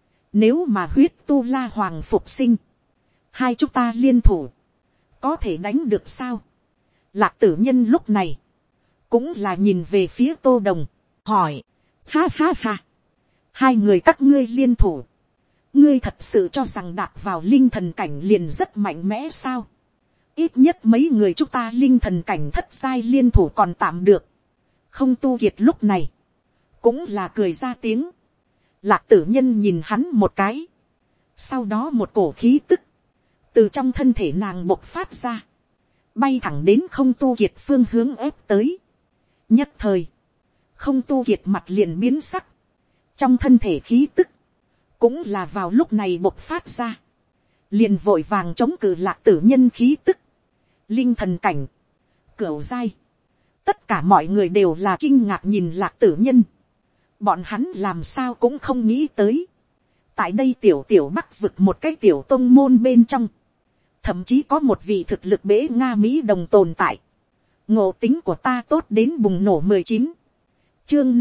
Nếu mà huyết tu la hoàng phục sinh, hai chúng ta liên thủ, có thể đánh được sao? Lạc Tử Nhân lúc này cũng là nhìn về phía Tô Đồng, hỏi, ha ha ha, hai người các ngươi liên thủ, ngươi thật sự cho rằng đạp vào linh thần cảnh liền rất mạnh mẽ sao? Ít nhất mấy người chúng ta linh thần cảnh thất giai liên thủ còn tạm được. Không tu kiệt lúc này cũng là cười ra tiếng. Lạc Tử Nhân nhìn hắn một cái, sau đó một cổ khí tức từ trong thân thể nàng bộc phát ra, bay thẳng đến không tu kiệt phương hướng ép tới. Nhất thời, không tu kiệt mặt liền biến sắc, trong thân thể khí tức cũng là vào lúc này bộc phát ra, liền vội vàng chống cự Lạc Tử Nhân khí tức. Linh thần cảnh, cửu giai, tất cả mọi người đều là kinh ngạc nhìn Lạc Tử Nhân. Bọn hắn làm sao cũng không nghĩ tới, tại đây tiểu Bắc vực một cái tiểu tông môn bên trong, thậm chí có một vị thực lực bế nga mỹ đồng tồn tại. Ngộ tính của ta tốt đến bùng nổ 19. Chương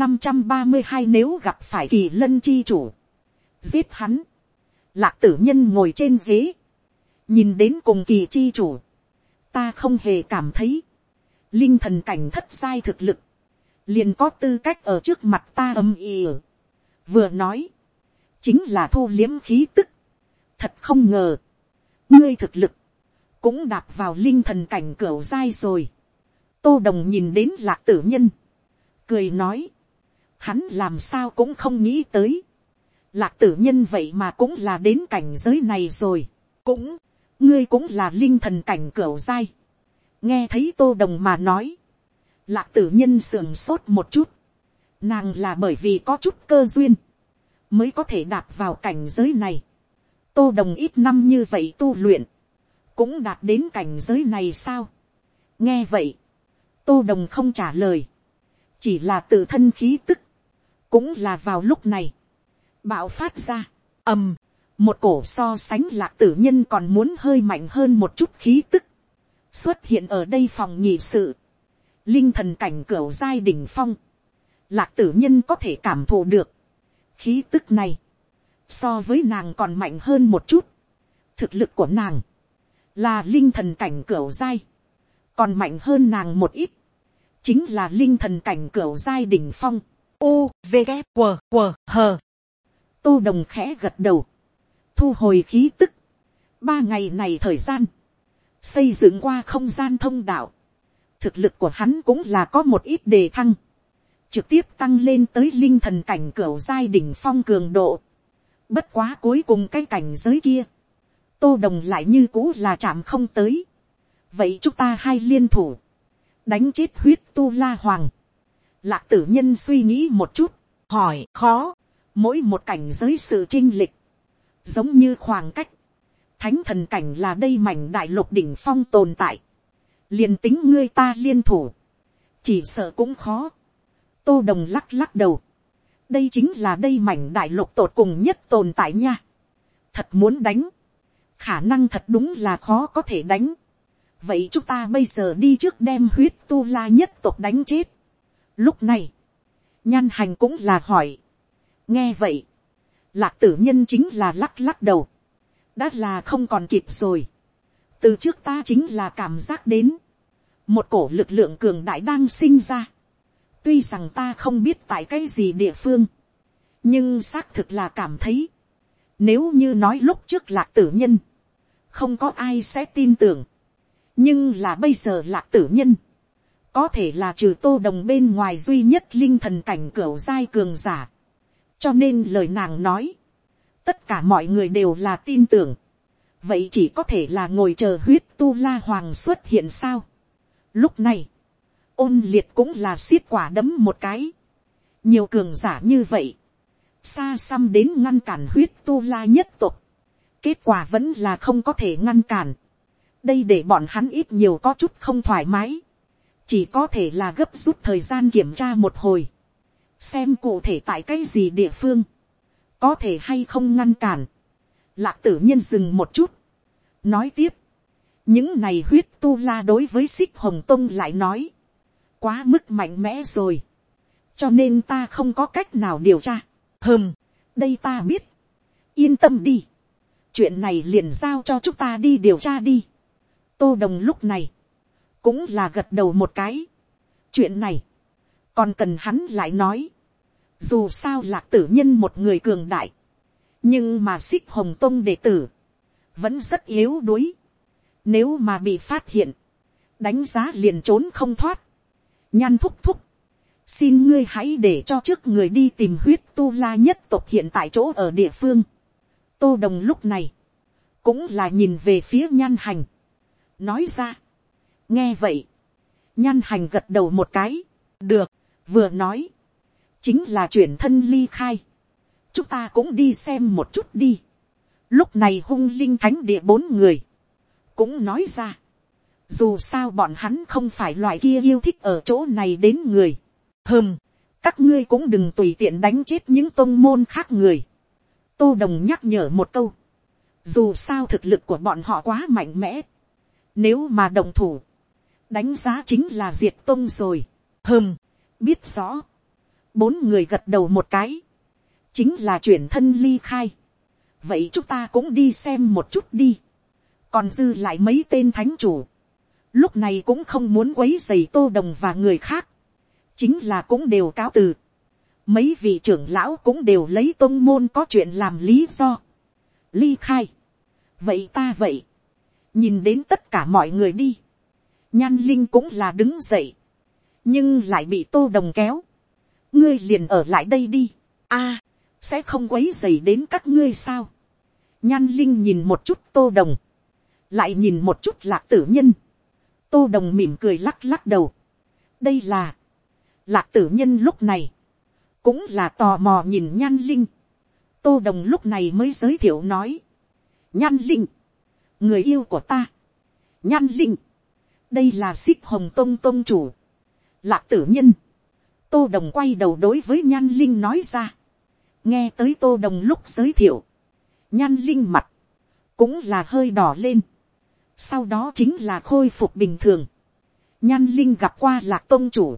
532 nếu gặp phải Kỳ Lân chi chủ, giết hắn. Lạc Tử Nhân ngồi trên ghế, nhìn đến cùng Kỳ chi chủ, ta không hề cảm thấy linh thần cảnh thất giai thực lực liền có tư cách ở trước mặt ta âm ỉ. Vừa nói, chính là thu liếm khí tức. Thật không ngờ, ngươi thực lực cũng đạp vào linh thần cảnh cửu giai rồi. Tô Đồng nhìn đến Lạc Tử Nhân, cười nói, hắn làm sao cũng không nghĩ tới, Lạc Tử Nhân vậy mà cũng là đến cảnh giới này rồi. Cũng, ngươi cũng là linh thần cảnh cửu giai. Nghe thấy Tô Đồng mà nói, Lạc Tử Nhân sườn sốt một chút. Nàng là bởi vì có chút cơ duyên mới có thể đạp vào cảnh giới này. Tô Đồng ít năm như vậy tu luyện, cũng đạt đến cảnh giới này sao? Nghe vậy, Tô Đồng không trả lời, chỉ là tự thân khí tức cũng là vào lúc này bạo phát ra. Một cổ so sánh Lạc Tử Nhân còn muốn hơi mạnh hơn một chút khí tức xuất hiện ở đây phòng nhị sự. Linh thần cảnh cửu giai đỉnh phong, Lạc Tử Nhân có thể cảm thụ được khí tức này so với nàng còn mạnh hơn một chút. Thực lực của nàng là linh thần cảnh cửu giai, còn mạnh hơn nàng một ít chính là linh thần cảnh cửu giai đỉnh phong. U V K W W H. Tô Đồng khẽ gật đầu, thu hồi khí tức. 3 ngày này thời gian xây dựng qua không gian thông đạo, thực lực của hắn cũng là có một ít đề thăng, trực tiếp tăng lên tới linh thần cảnh cửu giai đỉnh phong cường độ. Bất quá cuối cùng cái cảnh giới kia, Tô Đồng lại như cũ là chạm không tới. Vậy chúng ta hai liên thủ, đánh chết huyết tu la hoàng. Lạc Tử Nhân suy nghĩ một chút, hỏi, khó, mỗi một cảnh giới sự chinh lịch giống như khoảng cách. Thánh thần cảnh là đây mảnh đại lục đỉnh phong tồn tại, liền tính ngươi ta liên thủ, chỉ sợ cũng khó. Tô Đồng lắc lắc đầu, đây chính là đây mảnh đại lục tột cùng nhất tồn tại nha. Thật muốn đánh, khả năng thật đúng là khó có thể đánh. Vậy chúng ta bây giờ đi trước đem huyết tu la nhất tộc đánh chết. Lúc này, Nhan Hành cũng là hỏi. Nghe vậy, Lạc Tử Nhân chính là lắc lắc đầu, đã là không còn kịp rồi. Từ trước ta chính là cảm giác đến một cổ lực lượng cường đại đang sinh ra. Tuy rằng ta không biết tại cái gì địa phương, nhưng xác thực là cảm thấy, nếu như nói lúc trước Lạc Tử Nhân, không có ai sẽ tin tưởng. Nhưng là bây giờ Lạc Tử Nhân, có thể là trừ Tô Đồng bên ngoài duy nhất linh thần cảnh cửu giai cường giả. Cho nên lời nàng nói, tất cả mọi người đều là tin tưởng. Vậy chỉ có thể là ngồi chờ huyết tu la hoàng xuất hiện sao. Lúc này, Ôn Liệt cũng là xiết quả đấm một cái. Nhiều cường giả như vậy, xa xăm đến ngăn cản huyết tu la nhất tộc. Kết quả vẫn là không có thể ngăn cản. Đây để bọn hắn ít nhiều có chút không thoải mái. Chỉ có thể là gấp rút thời gian kiểm tra một hồi. Xem cụ thể tại cái gì địa phương. Có thể hay không ngăn cản. Lạc Tử Nhân dừng một chút. Nói tiếp. Những này huyết tu la đối với Xích Hồng Tông lại nói. Quá mức mạnh mẽ rồi. Cho nên ta không có cách nào điều tra. Đây ta biết. Yên tâm đi. Chuyện này liền giao cho chúng ta đi điều tra đi. Tô Đồng lúc này cũng là gật đầu một cái. Chuyện này còn cần hắn lại nói. Dù sao Lạc Tử Nhân một người cường đại, nhưng mà Xích Hồng Tông đệ tử vẫn rất yếu đuối. Nếu mà bị phát hiện, đánh giá liền trốn không thoát. Nhan thúc thúc, xin ngươi hãy để cho trước người đi tìm huyết tu la nhất tộc hiện tại chỗ ở địa phương. Tô Đồng lúc này cũng là nhìn về phía Nhan Hành, nói ra. Nghe vậy, Nhan Hành gật đầu một cái. Được, vừa nói chính là chuyển thân ly khai. Chúng ta cũng đi xem một chút đi. Lúc này Hung Linh Thánh Địa 4 người cũng nói ra. Dù sao bọn hắn không phải loại kia yêu thích ở chỗ này đến người. Các ngươi cũng đừng tùy tiện đánh chết những tôn môn khác người. Tô Đồng nhắc nhở một câu. Dù sao thực lực của bọn họ quá mạnh mẽ. Nếu mà đồng thủ, đánh giá chính là diệt tông rồi. Biết rõ. 4 người gật đầu một cái. Chính là chuyển thân ly khai. Vậy chúng ta cũng đi xem một chút đi. Còn dư lại mấy tên thánh chủ, lúc này cũng không muốn quấy rầy Tô Đồng và người khác. Chính là cũng đều cáo từ. Mấy vị trưởng lão cũng đều lấy tông môn có chuyện làm lý do ly khai. Vậy ta vậy. Nhìn đến tất cả mọi người đi. Nhan Linh cũng là đứng dậy. Nhưng lại bị Tô Đồng kéo. Ngươi liền ở lại đây đi. Sẽ không quấy rầy đến các ngươi sao. Nhan Linh nhìn một chút Tô Đồng. Lại nhìn một chút Lạc Tử Nhân. Tô Đồng mỉm cười lắc lắc đầu. Đây là. Lạc Tử Nhân lúc này cũng là tò mò nhìn Nhan Linh. Tô Đồng lúc này mới giới thiệu nói. Nhan Linh, người yêu của ta. Nhan Linh, đây là Xích Hồng Tông tông chủ Lạc Tử Nhân. Tô Đồng quay đầu đối với Nhan Linh nói ra. Nghe tới Tô Đồng lúc giới thiệu, Nhan Linh mặt cũng là hơi đỏ lên. Sau đó chính là khôi phục bình thường. Nhan Linh gặp qua Lạc tông chủ.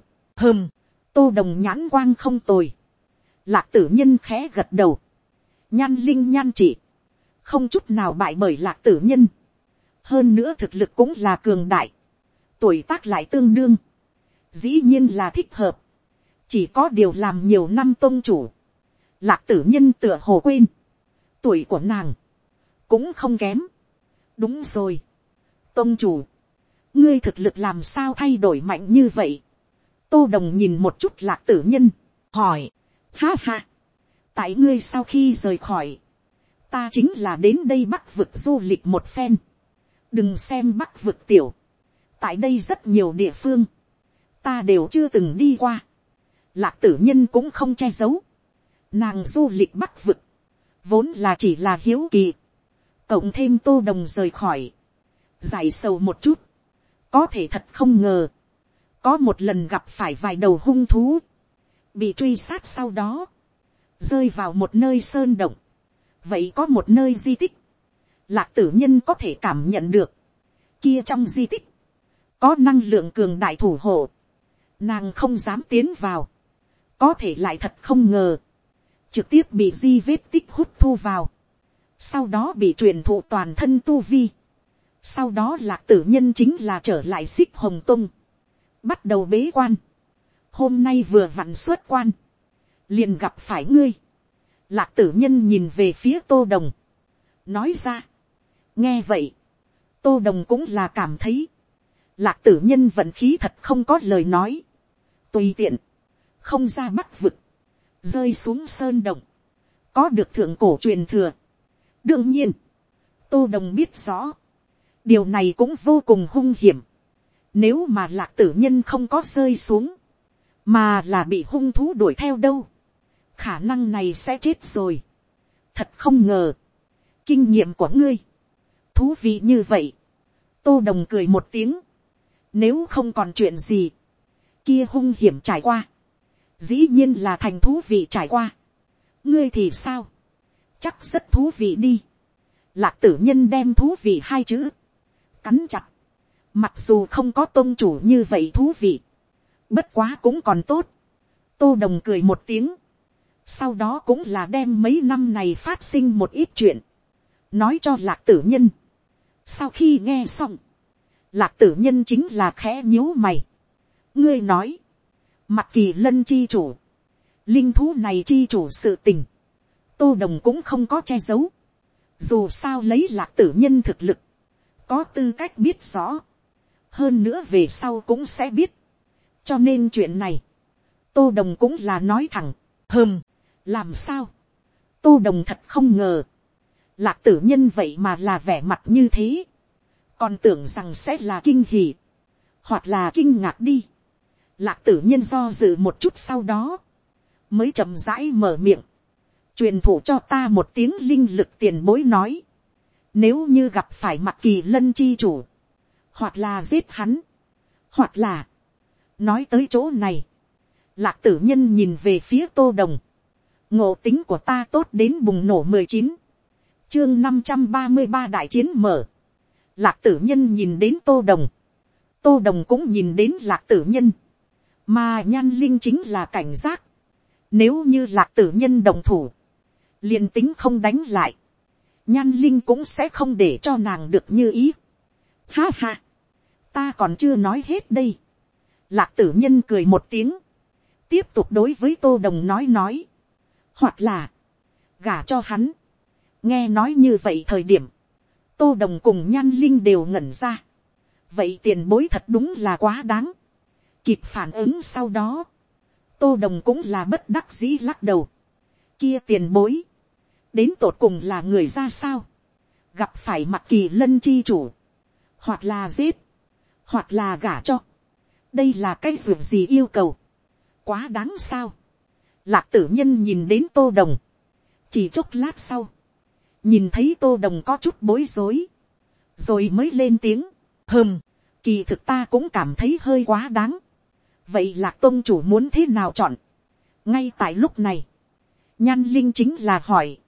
Tô Đồng nhãn quang không tồi. Lạc Tử Nhân khẽ gật đầu. Nhan Linh nhan chị không chút nào bại bởi Lạc Tử Nhân. Hơn nữa thực lực cũng là cường đại. Tuổi tác lại tương đương. Dĩ nhiên là thích hợp. Chỉ có điều làm nhiều năm tông chủ, Lạc Tử Nhân tựa hồ quên. Tuổi của nàng cũng không kém. Đúng rồi. Tông chủ, ngươi thực lực làm sao thay đổi mạnh như vậy? Tô Đồng nhìn một chút Lạc Tử Nhân, hỏi. Ha ha. Tại ngươi sau khi rời khỏi, ta chính là đến đây Bắc vực du lịch một phen. Đừng xem Bắc vực tiểu, tại đây rất nhiều địa phương ta đều chưa từng đi qua. Lạc Tử Nhân cũng không che giấu. Nàng du lịch Bắc vực vốn là chỉ là hiếu kỳ. Cộng thêm Tô Đồng rời khỏi, giải sầu một chút. Có thể thật không ngờ, có một lần gặp phải vài đầu hung thú, bị truy sát, sau đó rơi vào một nơi sơn động. Vậy có một nơi di tích, Lạc Tử Nhân có thể cảm nhận được, kia trong di tích có năng lượng cường đại thủ hộ. Nàng không dám tiến vào, có thể lại thật không ngờ, trực tiếp bị di vết tích hút thu vào. Sau đó bị truyền thụ toàn thân tu vi. Sau đó Lạc Tử Nhân chính là trở lại Xích Hồng Tông, bắt đầu bế quan. Hôm nay vừa vặn xuất quan, liền gặp phải ngươi. Lạc Tử Nhân nhìn về phía Tô Đồng, nói ra. Nghe vậy, Tô Đồng cũng là cảm thấy Lạc tử nhân vận khí thật không có lời nói. Tùy tiện. Không ra bắc vực. Rơi xuống sơn động. Có được thượng cổ truyền thừa. Đương nhiên. Tô Đồng biết rõ. Điều này cũng vô cùng hung hiểm. Nếu mà lạc tử nhân không có rơi xuống. Mà là bị hung thú đuổi theo đâu. Khả năng này sẽ chết rồi. Thật không ngờ. Kinh nghiệm của ngươi. Thú vị như vậy. Tô Đồng cười một tiếng. Nếu không còn chuyện gì. Kia hung hiểm trải qua. Dĩ nhiên là thành thú vị trải qua. Ngươi thì sao? Chắc rất thú vị đi. Lạc tử nhân đem thú vị hai chữ. Cắn chặt. Mặc dù không có tôn chủ như vậy thú vị. Bất quá cũng còn tốt. Tô Đồng cười một tiếng. Sau đó cũng là đem mấy năm này phát sinh một ít chuyện. Nói cho lạc tử nhân. Sau khi nghe xong. Lạc tử nhân chính là khẽ nhíu mày. Ngươi nói. Mặc Kỳ Lân chi chủ. Linh thú này chi chủ sự tình. Tô Đồng cũng không có che giấu. Dù sao lấy lạc tử nhân thực lực. Có tư cách biết rõ. Hơn nữa về sau cũng sẽ biết. Cho nên chuyện này. Tô Đồng cũng là nói thẳng. Làm sao? Tô Đồng thật không ngờ. Lạc tử nhân vậy mà là vẻ mặt như thế. Còn tưởng rằng sẽ là kinh hỉ. Hoặc là kinh ngạc đi. Lạc tử nhân do dự một chút sau đó. Mới chậm rãi mở miệng. Truyền thụ cho ta một tiếng linh lực tiền bối nói. Nếu như gặp phải Mặc Kỳ Lân chi chủ. Hoặc là giết hắn. Hoặc là. Nói tới chỗ này. Lạc tử nhân nhìn về phía Tô Đồng. Ngộ tính của ta tốt đến bùng nổ 19. Chương 533 đại chiến mở. Lạc tử nhân nhìn đến Tô Đồng. Tô Đồng cũng nhìn đến lạc tử nhân. Mà Nhan Linh chính là cảnh giác. Nếu như lạc tử nhân đồng thủ. Liền tính không đánh lại. Nhan Linh cũng sẽ không để cho nàng được như ý. Ha ha. Ta còn chưa nói hết đây. Lạc tử nhân cười một tiếng. Tiếp tục đối với Tô Đồng nói. Hoặc là. Gả cho hắn. Nghe nói như vậy thời điểm. Tô Đồng cùng Nhan Linh đều ngẩn ra. Vậy tiền bối thật đúng là quá đáng. Kịp phản ứng sau đó. Tô Đồng cũng là bất đắc dĩ lắc đầu. Kia tiền bối. Đến tột cùng là người ra sao. Gặp phải Mặc Kỳ Lân chi chủ. Hoặc là giết. Hoặc là gả cho. Đây là cái việc gì yêu cầu. Quá đáng sao. Lạc tử nhân nhìn đến Tô Đồng. Chỉ chốc lát sau. Nhìn thấy Tô Đồng có chút bối rối. Rồi mới lên tiếng. Kỳ thực ta cũng cảm thấy hơi quá đáng. Vậy Lạc tôn chủ muốn thế nào chọn. Ngay tại lúc này. Nhan Linh chính là hỏi.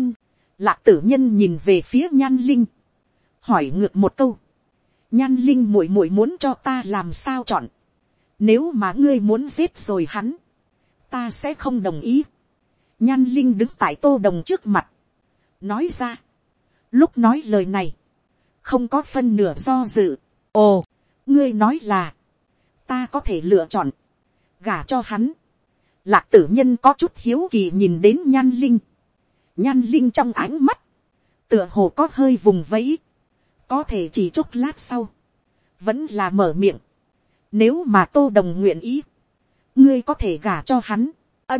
Lạc tử nhân nhìn về phía Nhan Linh. Hỏi ngược một câu. Nhan Linh muội muội muốn cho ta làm sao chọn. Nếu mà ngươi muốn giết rồi hắn. Ta sẽ không đồng ý. Nhan Linh đứng tại Tô Đồng trước mặt. Nói ra. Lúc nói lời này. Không có phân nửa do dự. Ồ. Ngươi nói là. Ta có thể lựa chọn. Gả cho hắn. Lạc tử nhân có chút hiếu kỳ nhìn đến Nhan Linh. Nhan Linh trong ánh mắt. Tựa hồ có hơi vùng vẫy. Có thể chỉ chốc lát sau. Vẫn là mở miệng. Nếu mà Tô Đồng nguyện ý. Ngươi có thể gả cho hắn.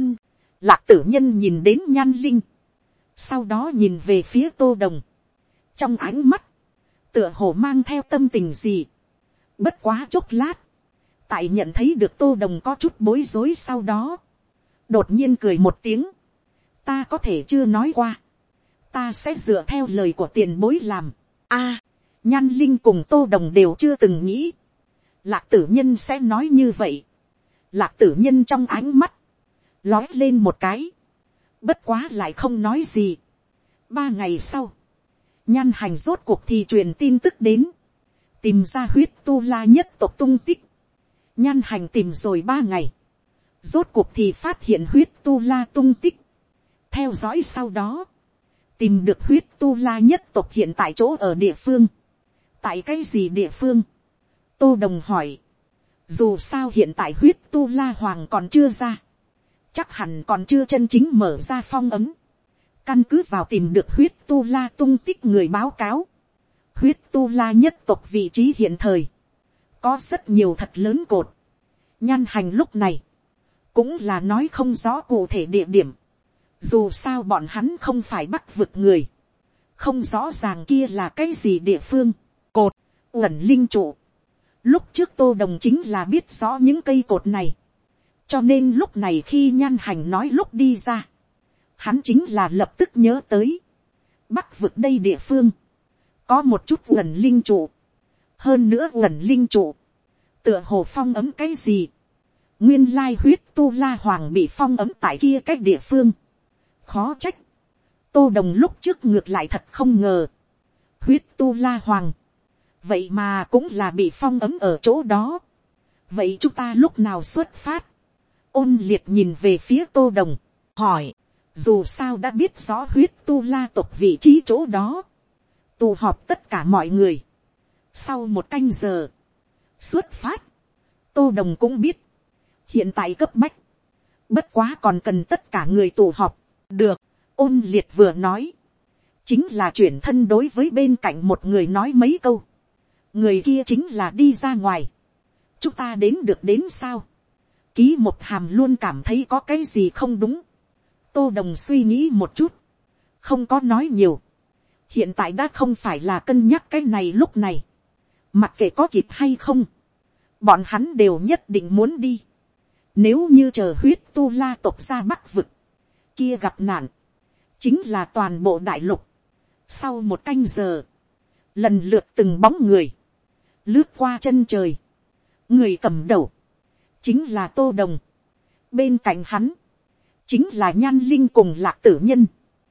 Lạc tử nhân nhìn đến Nhan Linh. Sau đó nhìn về phía Tô Đồng. Trong ánh mắt. Tựa hồ mang theo tâm tình gì. Bất quá chốc lát. Tại nhận thấy được Tô Đồng có chút bối rối sau đó. Đột nhiên cười một tiếng. Ta có thể chưa nói qua. Ta sẽ dựa theo lời của tiền bối làm. Nhan Linh cùng Tô Đồng đều chưa từng nghĩ. Lạc tử nhân sẽ nói như vậy. Lạc tử nhân trong ánh mắt. Lói lên một cái. Bất quá lại không nói gì. 3 ngày sau. Nhan Hành rốt cuộc thì truyền tin tức đến. Tìm ra huyết tu la nhất tộc tung tích. Nhan Hành tìm rồi 3 ngày. Rốt cuộc thì phát hiện huyết tu la tung tích. Theo dõi sau đó. Tìm được huyết tu la nhất tộc hiện tại chỗ ở địa phương. Tại cái gì địa phương? Tô Đồng hỏi. Dù sao hiện tại huyết tu la hoàng còn chưa ra. Chắc hẳn còn chưa chân chính mở ra phong ấm. Căn cứ vào tìm được huyết tu la tung tích người báo cáo. Huyết tu la nhất tộc vị trí hiện thời. có rất nhiều thật lớn cột. Nhan Hành lúc này cũng là nói không rõ cụ thể địa điểm. Dù sao bọn hắn không phải Bắc vực người, không rõ ràng kia là cái gì địa phương. Cột, uẩn linh trụ. Lúc trước Tô Đồng chính là biết rõ những cây cột này, cho nên lúc này khi Nhan Hành nói lúc đi ra, hắn chính là lập tức nhớ tới Bắc vực đây địa phương có một chút uẩn linh trụ. Hơn nữa uẩn linh trụ tựa hồ phong ấm cái gì. Nguyên lai huyết tu la hoàng bị phong ấm tại kia cách địa phương. Khó trách Tô Đồng lúc trước ngược lại thật không ngờ huyết tu la hoàng vậy mà cũng là bị phong ấm ở chỗ đó. Vậy chúng ta lúc nào xuất phát? Ôn Liệt nhìn về phía Tô Đồng hỏi. Dù sao đã biết rõ huyết tu la tộc vị trí chỗ đó, tụ họp tất cả mọi người. Sau một canh giờ xuất phát. Tô Đồng cũng biết hiện tại cấp bách, bất quá còn cần tất cả người tụ họp. Được. Ôn Liệt vừa nói chính là chuyển thân đối với bên cạnh một người nói mấy câu. Người kia chính là đi ra ngoài. Chúng ta đến được đến sao? Ký Một Hàm luôn cảm thấy có cái gì không đúng. Tô Đồng suy nghĩ một chút, không có nói nhiều. Hiện tại đã không phải là cân nhắc cái này lúc này. Mặc kệ có kịp hay không, bọn hắn đều nhất định muốn đi. Nếu như chờ huyết tu la tộc ra Bắc vực, kia gặp nạn chính là toàn bộ đại lục. Sau một canh giờ, lần lượt từng bóng người lướt qua chân trời. Người cầm đầu chính là Tô Đồng. Bên cạnh hắn chính là Nhan Linh cùng Lạc Tử Nhân.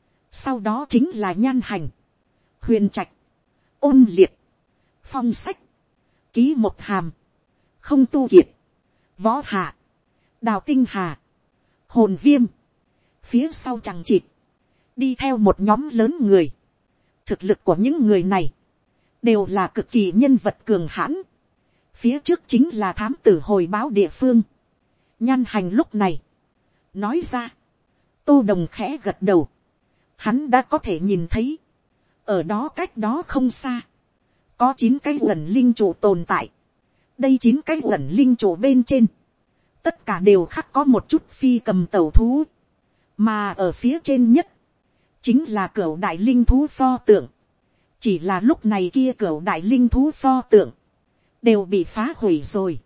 Sau đó chính là Nhan Hành, Huyền Trạch, Ôn Liệt, Phong Sách, Ký Một Hàm, Không Tu Kiệt, Võ Hạ, Đào Tinh Hà, Hồn Viêm. Phía sau chằng chịt đi theo một nhóm lớn người. Thực lực của những người này đều là cực kỳ nhân vật cường hãn. Phía trước chính là thám tử hồi báo địa phương. Nhan Hành lúc này nói ra. Tô Đồng khẽ gật đầu. Hắn đã có thể nhìn thấy, ở đó cách đó không xa có 9 cái uẩn linh trụ tồn tại. Đây 9 cái uẩn linh trụ bên trên tất cả đều khắc có một chút phi cầm tẩu thú, mà ở phía trên nhất chính là cửu đại linh thú pho tượng. Chỉ là lúc này kia cửu đại linh thú pho tượng đều bị phá hủy rồi.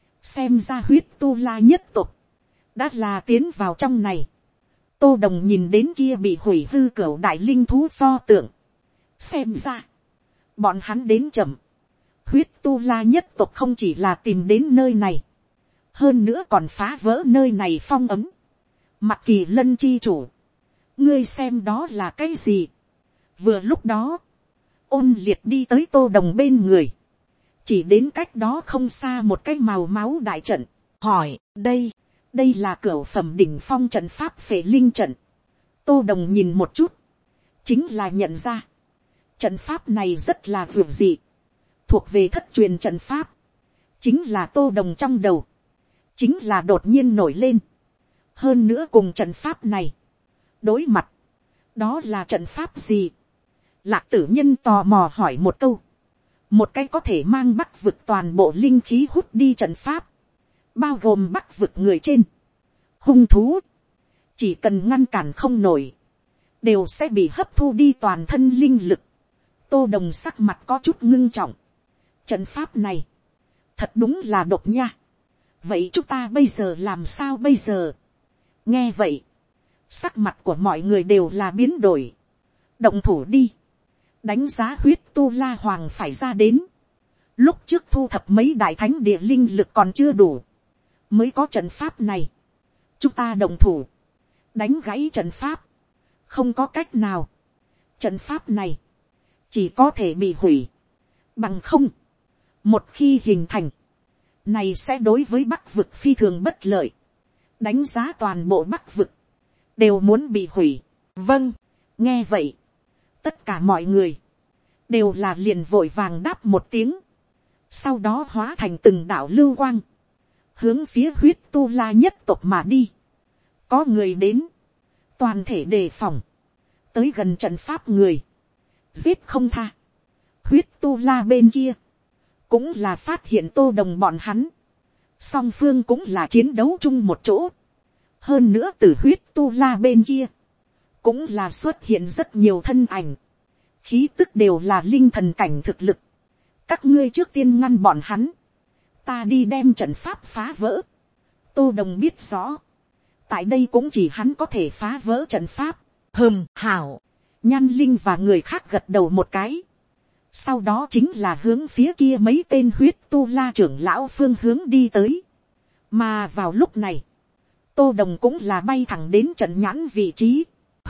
Xem ra huyết tu la nhất tộc đã là tiến vào trong này. Tô Đồng nhìn đến kia bị hủy hư cửu đại linh thú pho tượng. Xem ra bọn hắn đến chậm. Huyết tu la nhất tộc không chỉ là tìm đến nơi này, hơn nữa còn phá vỡ nơi này phong ấm. Mặc Kỳ Lân chi chủ, ngươi xem đó là cái gì? Vừa lúc đó Ôn Liệt đi tới Tô Đồng bên người, chỉ đến cách đó không xa một cái màu máu đại trận, hỏi. Đây là cửu phẩm đỉnh phong trận pháp Phệ Linh trận. Tô Đồng nhìn một chút, chính là nhận ra trận pháp này rất là vượt dị, thuộc về thất truyền trận pháp. Chính là Tô Đồng trong đầu chính là đột nhiên nổi lên. Hơn nữa cùng trận pháp này đối mặt, đó là trận pháp gì? Lạc Tử Nhân tò mò hỏi một câu. Một cái có thể mang Bắc vực toàn bộ linh khí hút đi trận pháp, bao gồm Bắc vực người trên hung thú, chỉ cần ngăn cản không nổi, đều sẽ bị hấp thu đi toàn thân linh lực. Tô Đồng sắc mặt có chút ngưng trọng. Trận pháp này thật đúng là độc nha. Vậy chúng ta bây giờ làm sao bây giờ? Nghe vậy, sắc mặt của mọi người đều là biến đổi. Động thủ đi. Đánh giá huyết tu la hoàng phải ra đến. Lúc trước thu thập mấy đại thánh địa linh lực còn chưa đủ, mới có trận pháp này. Chúng ta động thủ, đánh gãy trận pháp. Không có cách nào. Trận pháp này chỉ có thể bị hủy. Bằng không, một khi hình thành, này sẽ đối với Bắc vực phi thường bất lợi. Đánh giá toàn bộ Bắc vực đều muốn bị hủy. Vâng, nghe vậy, tất cả mọi người đều là liền vội vàng đáp một tiếng. Sau đó hóa thành từng đạo lưu quang, hướng phía huyết tu la nhất tộc mà đi. Có người đến, toàn thể đề phòng, tới gần trận pháp người, giết không tha. Huyết tu la bên kia cũng là phát hiện tô đồng bọn hắn, song phương cũng là chiến đấu chung một chỗ. Hơn nữa từ huyết tu la bên kia, cũng là xuất hiện rất nhiều thân ảnh, khí tức đều là linh thần cảnh thực lực. Các ngươi trước tiên ngăn bọn hắn, ta đi đem trận pháp phá vỡ. Tô đồng biết rõ, tại đây cũng chỉ hắn có thể phá vỡ trận pháp. Hảo. Nhan linh và người khác gật đầu một cái, sau đó chính là hướng phía kia mấy tên huyết tu la trưởng lão phương hướng đi tới. Mà vào lúc này, tô đồng cũng là bay thẳng đến trận nhãn vị trí.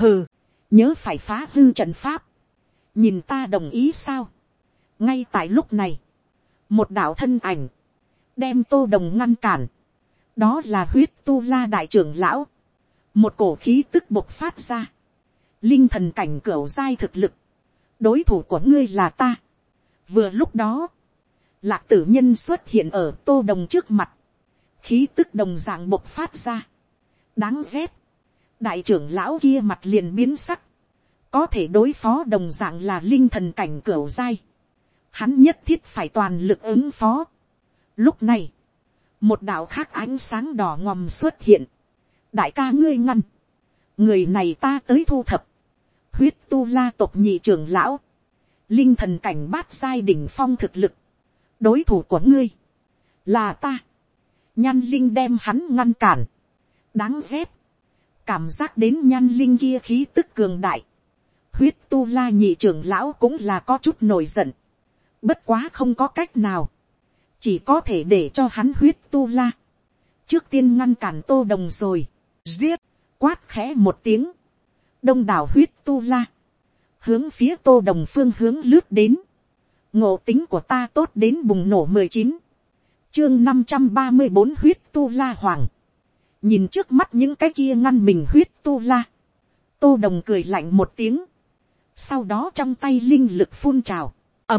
Nhớ phải phá hư trận pháp, nhìn ta đồng ý sao. Ngay tại lúc này, một đạo thân ảnh đem tô đồng ngăn cản, đó là huyết tu la đại trưởng lão. Một cổ khí tức bộc phát ra, linh thần cảnh cửu giai thực lực, đối thủ của ngươi là ta. Vừa lúc đó, lạc tử nhân xuất hiện ở tô đồng trước mặt, khí tức đồng dạng bộc phát ra. Đáng ghét, đại trưởng lão kia mặt liền biến sắc, có thể đối phó đồng dạng là linh thần cảnh cửu giai, hắn nhất thiết phải toàn lực ứng phó. Lúc này, một đạo khác ánh sáng đỏ ngòm xuất hiện. Đại ca ngươi ngăn, người này ta tới thu thập. Huyết tu la tộc nhị trưởng lão, linh thần cảnh bát giai đỉnh phong thực lực, đối thủ của ngươi là ta. Nhan linh đem hắn ngăn cản. Đáng ghét, cảm giác đến nhan linh kia khí tức cường đại, huyết tu la nhị trưởng lão cũng là có chút nổi giận. Bất quá không có cách nào, chỉ có thể để cho hắn huyết tu la trước tiên ngăn cản tô đồng rồi. Giết, quát khẽ một tiếng, đông đảo huyết tu la hướng phía tô đồng phương hướng lướt đến. Ngộ tính của ta tốt đến bùng nổ 19. Chương 534 huyết tu la hoàng. Nhìn trước mắt những cái kia ngăn mình huyết tu la, tô đồng cười lạnh một tiếng, sau đó trong tay linh lực phun trào,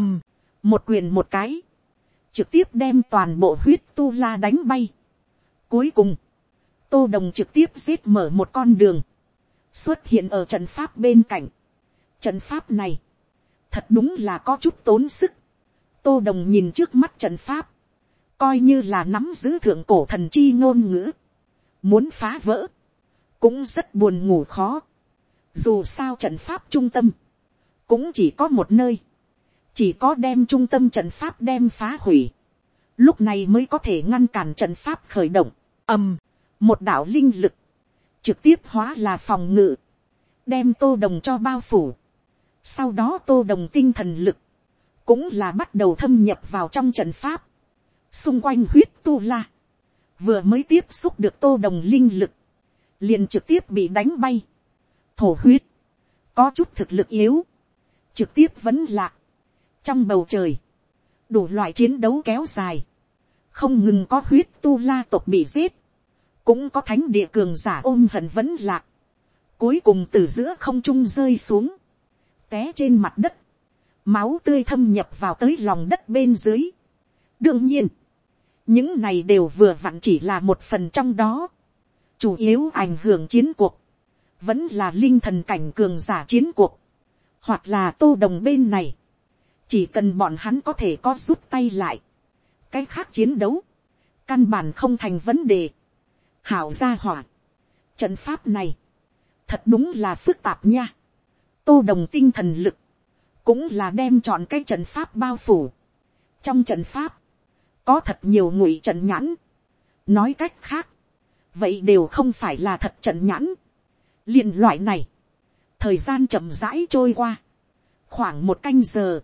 một quyền một cái, trực tiếp đem toàn bộ huyết tu la đánh bay. Cuối cùng, tô đồng trực tiếp giết mở một con đường, xuất hiện ở trận pháp bên cạnh. Trận pháp này, thật đúng là có chút tốn sức. Tô đồng nhìn trước mắt trận pháp, coi như là nắm giữ thượng cổ thần chi ngôn ngữ, muốn phá vỡ, cũng rất buồn ngủ khó. Dù sao trận pháp trung tâm, cũng chỉ có một nơi, chỉ có đem trung tâm trận pháp đem phá hủy, lúc này mới có thể ngăn cản trận pháp khởi động. Một đạo linh lực trực tiếp hóa là phòng ngự, đem tô đồng cho bao phủ. Sau đó tô đồng tinh thần lực cũng là bắt đầu thâm nhập vào trong trận pháp. Xung quanh huyết tu la vừa mới tiếp xúc được tô đồng linh lực, liền trực tiếp bị đánh bay. Thổ huyết có chút thực lực yếu, trực tiếp vẫn lạc. Trong bầu trời, đủ loại chiến đấu kéo dài, không ngừng có huyết tu la tộc bị giết, cũng có thánh địa cường giả ôm hận vẫn lạc, cuối cùng từ giữa không trung rơi xuống, té trên mặt đất, máu tươi thâm nhập vào tới lòng đất bên dưới. Đương nhiên, những này đều vừa vặn chỉ là một phần trong đó, chủ yếu ảnh hưởng chiến cuộc vẫn là linh thần cảnh cường giả chiến cuộc, hoặc là tô đồng bên này. Chỉ cần bọn hắn có thể có rút tay lại, cái khác chiến đấu căn bản không thành vấn đề. Hảo gia hỏa, trận pháp này thật đúng là phức tạp nha. Tô đồng tinh thần lực cũng là đem chọn cái trận pháp bao phủ. Trong trận pháp có thật nhiều ngụy trận nhãn, nói cách khác, vậy đều không phải là thật trận nhãn. Liên loại này, thời gian chậm rãi trôi qua, khoảng một canh giờ.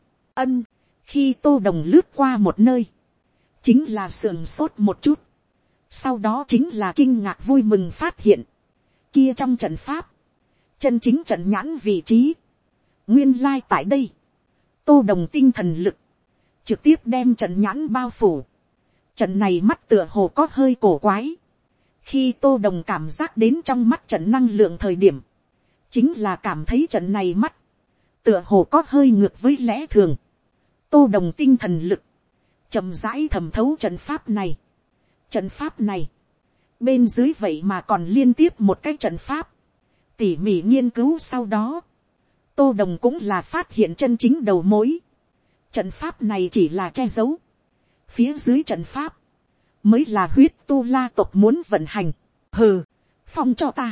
Khi tô đồng lướt qua một nơi, chính là sườn sốt một chút, sau đó chính là kinh ngạc vui mừng phát hiện, kia trong trận pháp, chân chính trận nhãn vị trí, nguyên lai tại đây. Tô đồng tinh thần lực trực tiếp đem trận nhãn bao phủ. Trận này mắt tựa hồ có hơi cổ quái. Khi tô đồng cảm giác đến trong mắt trận năng lượng thời điểm, chính là cảm thấy trận này mắt tựa hồ có hơi ngược với lẽ thường. Tô đồng tinh thần lực chậm rãi thẩm thấu trận pháp này. Trận pháp này bên dưới vậy mà còn liên tiếp một cái trận pháp. Tỉ mỉ nghiên cứu sau đó, tô đồng cũng là phát hiện chân chính đầu mối. Trận pháp này chỉ là che giấu, phía dưới trận pháp, mới là huyết tu la tộc muốn vận hành. Hừ, phong cho ta.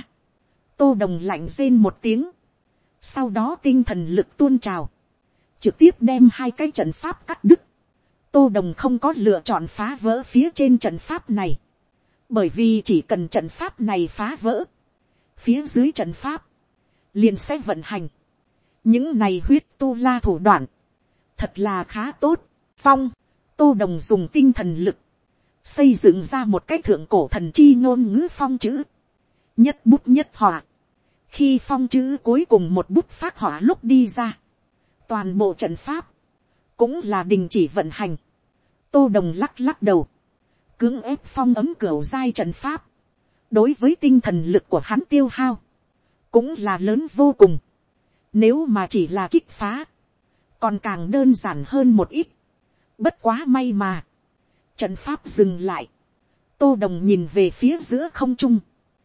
Tô Đồng lạnh rên một tiếng, sau đó tinh thần lực tuôn trào, trực tiếp đem hai cái trận pháp cắt đứt. Tô Đồng không có lựa chọn phá vỡ phía trên trận pháp này, bởi vì chỉ cần trận pháp này phá vỡ, phía dưới trận pháp liền sẽ vận hành. Những này huyết tu la thủ đoạn thật là khá tốt. Phong, Tô Đồng dùng tinh thần lực xây dựng ra một cái thượng cổ thần chi ngôn ngữ phong chữ, nhất bút nhất họa. Khi phong chữ cuối cùng một bút phát họa lúc đi ra, toàn bộ trận pháp cũng là đình chỉ vận hành. Tô Đồng lắc lắc đầu, cưỡng ép phong ấm cửu giai trận pháp, đối với tinh thần lực của hắn tiêu hao cũng là lớn vô cùng. Nếu mà chỉ là kích phá, còn càng đơn giản hơn một ít. Bất quá may mà trận pháp dừng lại. Tô Đồng nhìn về phía giữa không trung,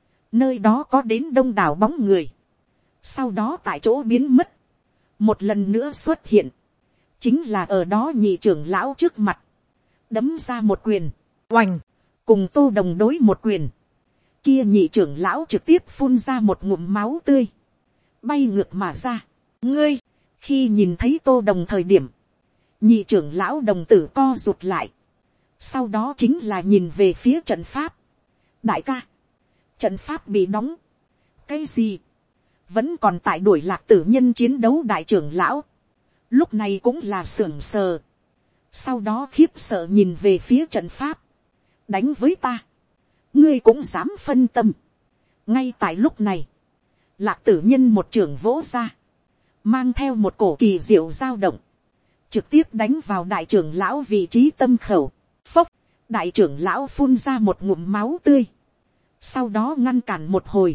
nơi đó có đến đông đảo bóng người, sau đó tại chỗ biến mất, một lần nữa xuất hiện, chính là ở đó nhị trưởng lão trước mặt, đấm ra một quyền, oành, cùng Tô Đồng đối một quyền, kia nhị trưởng lão trực tiếp phun ra một ngụm máu tươi, bay ngược mà ra. Ngươi, khi nhìn thấy Tô Đồng thời điểm, nhị trưởng lão đồng tử co rụt lại, sau đó chính là nhìn về phía trận pháp. Đại ca, trận pháp bị đóng. Cái gì? Vẫn còn tại đuổi Lạc Tử Nhân chiến đấu đại trưởng lão, lúc này cũng là sưởng sờ, sau đó khiếp sợ nhìn về phía trận pháp. Đánh với ta, ngươi cũng dám phân tâm. Ngay tại lúc này, Lạc Tử Nhân một trưởng vỗ ra, mang theo một cổ kỳ diệu dao động, trực tiếp đánh vào đại trưởng lão vị trí tâm khẩu. Phốc, đại trưởng lão phun ra một ngụm máu tươi, sau đó ngăn cản một hồi,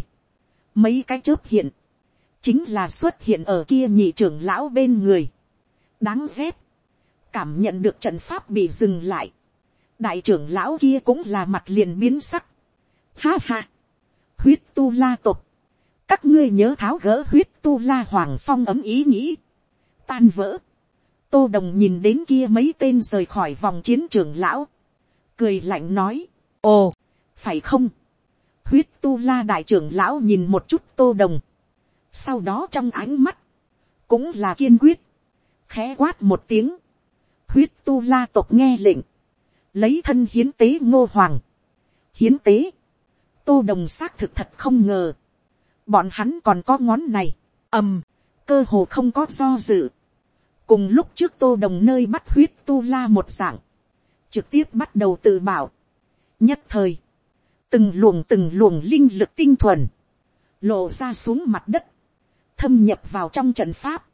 mấy cái chớp hiện, chính là xuất hiện ở kia nhị trưởng lão bên người. Đáng ghét, cảm nhận được trận pháp bị dừng lại, đại trưởng lão kia cũng là mặt liền biến sắc. Ha ha, huyết tu la tộc, các ngươi nhớ tháo gỡ huyết tu la hoàng phong ấm ý nghĩ, tan vỡ. Tô Đồng nhìn đến kia mấy tên rời khỏi vòng chiến trưởng lão, cười lạnh nói, ồ, phải không? Huyết tu la đại trưởng lão nhìn một chút Tô Đồng, sau đó trong ánh mắt cũng là kiên quyết, khẽ quát một tiếng. Huyết tu la tộc nghe lệnh, lấy thân hiến tế Ngô Hoàng. Hiến tế, Tô Đồng xác thực thật không ngờ, bọn hắn còn có ngón này. Cơ hồ không có do dự, cùng lúc trước Tô Đồng nơi bắt huyết tu la một dạng, trực tiếp bắt đầu tự bảo. Nhất thời, từng luồng linh lực tinh thuần lộ ra xuống mặt đất, thâm nhập vào trong trận pháp.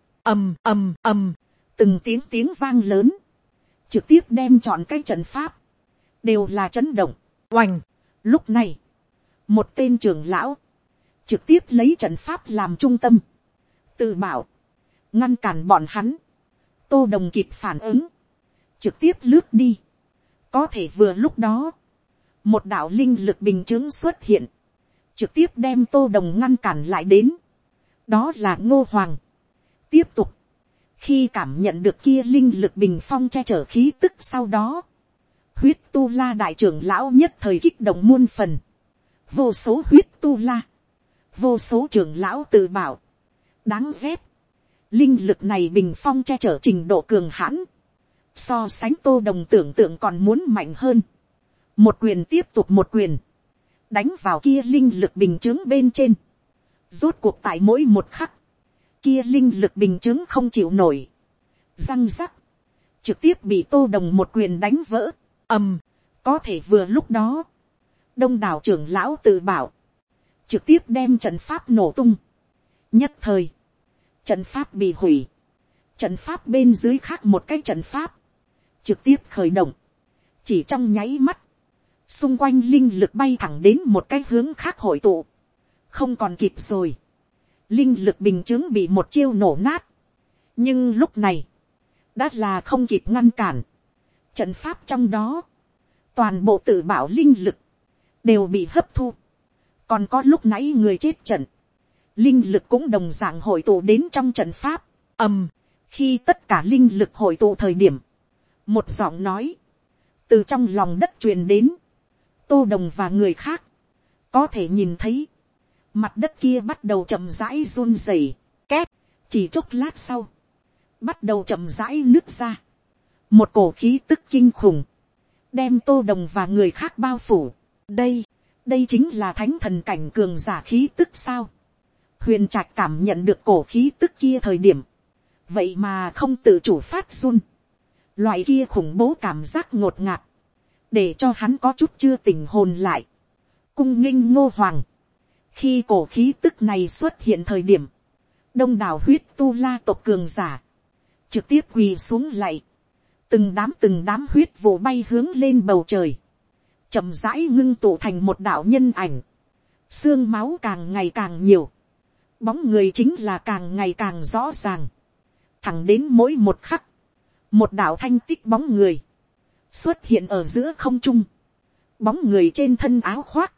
Từng tiếng vang lớn, trực tiếp đem chọn cái trận pháp đều là chấn động. Oành, lúc này một tên trưởng lão trực tiếp lấy trận pháp làm trung tâm, tự bảo ngăn cản bọn hắn. Tô Đồng kịp phản ứng, trực tiếp lướt đi. Có thể vừa lúc đó, một đạo linh lực bình chứng xuất hiện, trực tiếp đem Tô Đồng ngăn cản lại đến. Đó là Ngô Hoàng. Tiếp tục, khi cảm nhận được kia linh lực bình phong che chở khí tức sau đó, huyết tu la đại trưởng lão nhất thời kích động muôn phần. Vô số huyết tu la, vô số trưởng lão tự bảo, đáng ghét. Linh lực này bình phong che chở trình độ cường hãn, so sánh Tô Đồng tưởng tượng còn muốn mạnh hơn. Một quyền tiếp tục một quyền, đánh vào kia linh lực bình chứng bên trên. Rốt cuộc tại mỗi một khắc, kia linh lực bình chứng không chịu nổi, răng rắc, trực tiếp bị Tô Đồng một quyền đánh vỡ. Có thể vừa lúc đó, đông đảo trưởng lão tự bảo, trực tiếp đem trận pháp nổ tung. Nhất thời, trận pháp bị hủy, trận pháp bên dưới khác một cái trận pháp trực tiếp khởi động. Chỉ trong nháy mắt, xung quanh linh lực bay thẳng đến một cái hướng khác hội tụ. Không còn kịp rồi, linh lực bình chứng bị một chiêu nổ nát. Nhưng lúc này, đã là không kịp ngăn cản. Trận pháp trong đó, toàn bộ tự bảo linh lực đều bị hấp thu. Còn có lúc nãy người chết trận, linh lực cũng đồng dạng hội tụ đến trong trận pháp. Khi tất cả linh lực hội tụ thời điểm, một giọng nói từ trong lòng đất truyền đến. Tô Đồng và người khác có thể nhìn thấy, mặt đất kia bắt đầu chậm rãi run rẩy, két, chỉ chốc lát sau, bắt đầu chậm rãi nứt ra. Một cổ khí tức kinh khủng, đem Tô Đồng và người khác bao phủ. Đây chính là thánh thần cảnh cường giả khí tức sao? Huyền Trạch cảm nhận được cổ khí tức kia thời điểm, vậy mà không tự chủ phát run. Loại kia khủng bố cảm giác ngột ngạt, để cho hắn có chút chưa tỉnh hồn lại. Cung nghênh Ngô Hoàng. Khi cổ khí tức này xuất hiện thời điểm, đông đảo huyết tu la tộc cường giả trực tiếp quỳ xuống lạy. Từng đám huyết vụ bay hướng lên bầu trời, chậm rãi ngưng tụ thành một đạo nhân ảnh. Xương máu càng ngày càng nhiều, bóng người chính là càng ngày càng rõ ràng. Thẳng đến mỗi một khắc, một đạo thanh tích bóng người xuất hiện ở giữa không trung. Bóng người trên thân áo khoác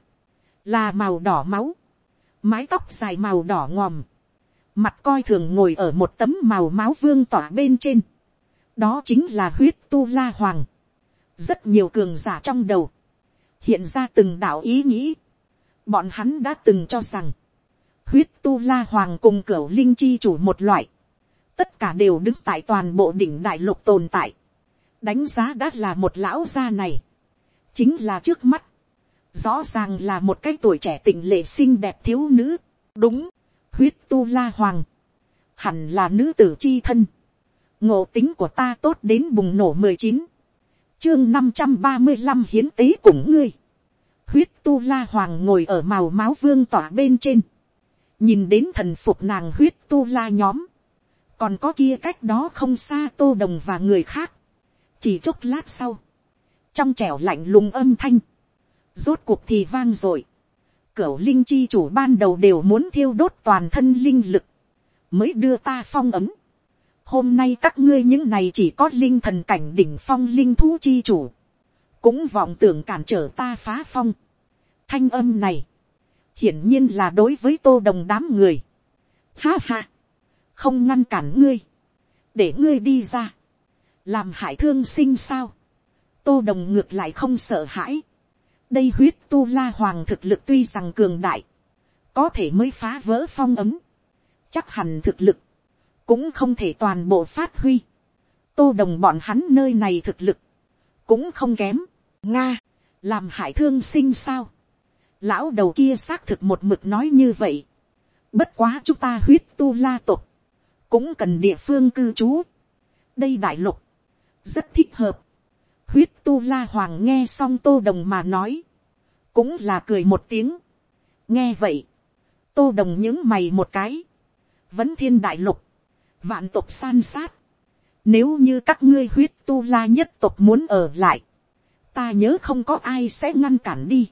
là màu đỏ máu, mái tóc dài màu đỏ ngòm, mặt coi thường ngồi ở một tấm màu máu vương tỏa bên trên. Đó chính là huyết tu la hoàng. Rất nhiều cường giả trong đầu hiện ra từng đạo ý nghĩ. Bọn hắn đã từng cho rằng huyết tu la hoàng cùng cửu linh chi chủ một loại, tất cả đều đứng tại toàn bộ đỉnh đại lục tồn tại. Đánh giá đã là một lão gia này, chính là trước mắt, rõ ràng là một cái tuổi trẻ tịnh lệ xinh đẹp thiếu nữ. Đúng, huyết tu la hoàng hẳn là nữ tử chi thân. Ngộ tính của ta tốt đến bùng nổ 19. Chương 535 hiến tế cùng ngươi. Huyết tu la hoàng ngồi ở màu máu vương tỏa bên trên, nhìn đến thần phục nàng huyết tu la nhóm, còn có kia cách đó không xa Tô Đồng và người khác. Chỉ chốc lát sau, trong trẻo lạnh lùng âm thanh rốt cuộc thì vang dội. Cửu linh chi chủ ban đầu đều muốn thiêu đốt toàn thân linh lực mới đưa ta phong ấm. Hôm nay các ngươi những này chỉ có linh thần cảnh đỉnh phong linh thú chi chủ, cũng vọng tưởng cản trở ta phá phong. Thanh âm này hiển nhiên là đối với Tô Đồng đám người. Ha ha, không ngăn cản ngươi, để ngươi đi ra làm hại thương sinh sao? Tô Đồng ngược lại không sợ hãi. Đây huyết tu la hoàng thực lực tuy rằng cường đại, có thể mới phá vỡ phong ấm, chắc hẳn thực lực cũng không thể toàn bộ phát huy. Tô Đồng bọn hắn nơi này thực lực cũng không kém. Nga, làm hại thương sinh sao? Lão đầu kia xác thực một mực nói như vậy. Bất quá chúng ta huyết tu la tộc cũng cần địa phương cư trú. Đây đại lục rất thích hợp. Huyết tu la hoàng nghe xong Tô Đồng mà nói, cũng là cười một tiếng. Nghe vậy, Tô Đồng nhướng mày một cái. Vấn thiên đại lục, vạn tộc san sát. Nếu như các ngươi huyết tu la nhất tộc muốn ở lại, ta nhớ không có ai sẽ ngăn cản đi.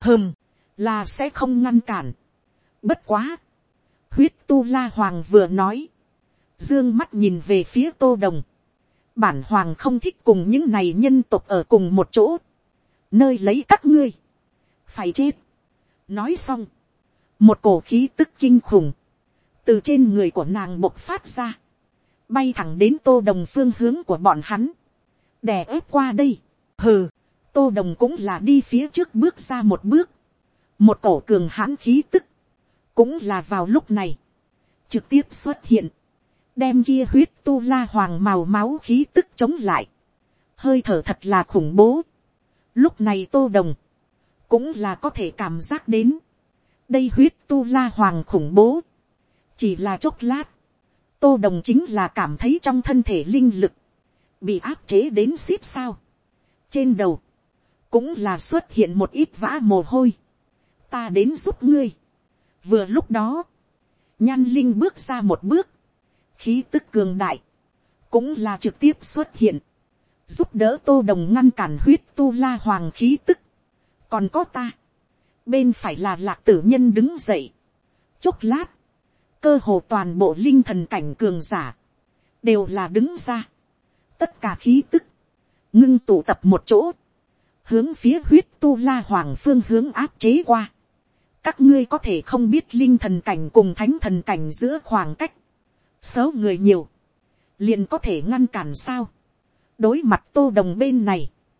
Là sẽ không ngăn cản. Bất quá, huyết tu la hoàng vừa nói, dương mắt nhìn về phía Tô Đồng. Bản hoàng không thích cùng những này nhân tộc ở cùng một chỗ, nơi lấy các ngươi phải chết. Nói xong, một cổ khí tức kinh khủng từ trên người của nàng bộc phát ra, bay thẳng đến Tô Đồng phương hướng của bọn hắn, đè ép qua đây. Tô Đồng cũng là đi phía trước bước ra một bước. Một cổ cường hãn khí tức cũng là vào lúc này trực tiếp xuất hiện, đem kia huyết tu la hoàng màu máu khí tức chống lại. Hơi thở thật là khủng bố. Lúc này Tô Đồng cũng là có thể cảm giác đến đây huyết tu la hoàng khủng bố. Chỉ là chốc lát, Tô Đồng chính là cảm thấy trong thân thể linh lực bị áp chế đến xít sao. Trên đầu cũng là xuất hiện một ít vã mồ hôi. Ta đến giúp ngươi. Vừa lúc đó, Nhan Linh bước ra một bước, khí tức cường đại cũng là trực tiếp xuất hiện, giúp đỡ Tô Đồng ngăn cản huyết tu la hoàng khí tức. Còn có ta, bên phải là Lạc Tử Nhân đứng dậy. Chốc lát, cơ hồ toàn bộ linh thần cảnh cường giả đều là đứng ra. Tất cả khí tức ngưng tụ tập một chỗ, hướng phía huyết tu la hoàng phương hướng áp chế qua. Các ngươi có thể không biết linh thần cảnh cùng thánh thần cảnh giữa khoảng cách, số người nhiều liền có thể ngăn cản sao? Đối mặt Tô Đồng bên này,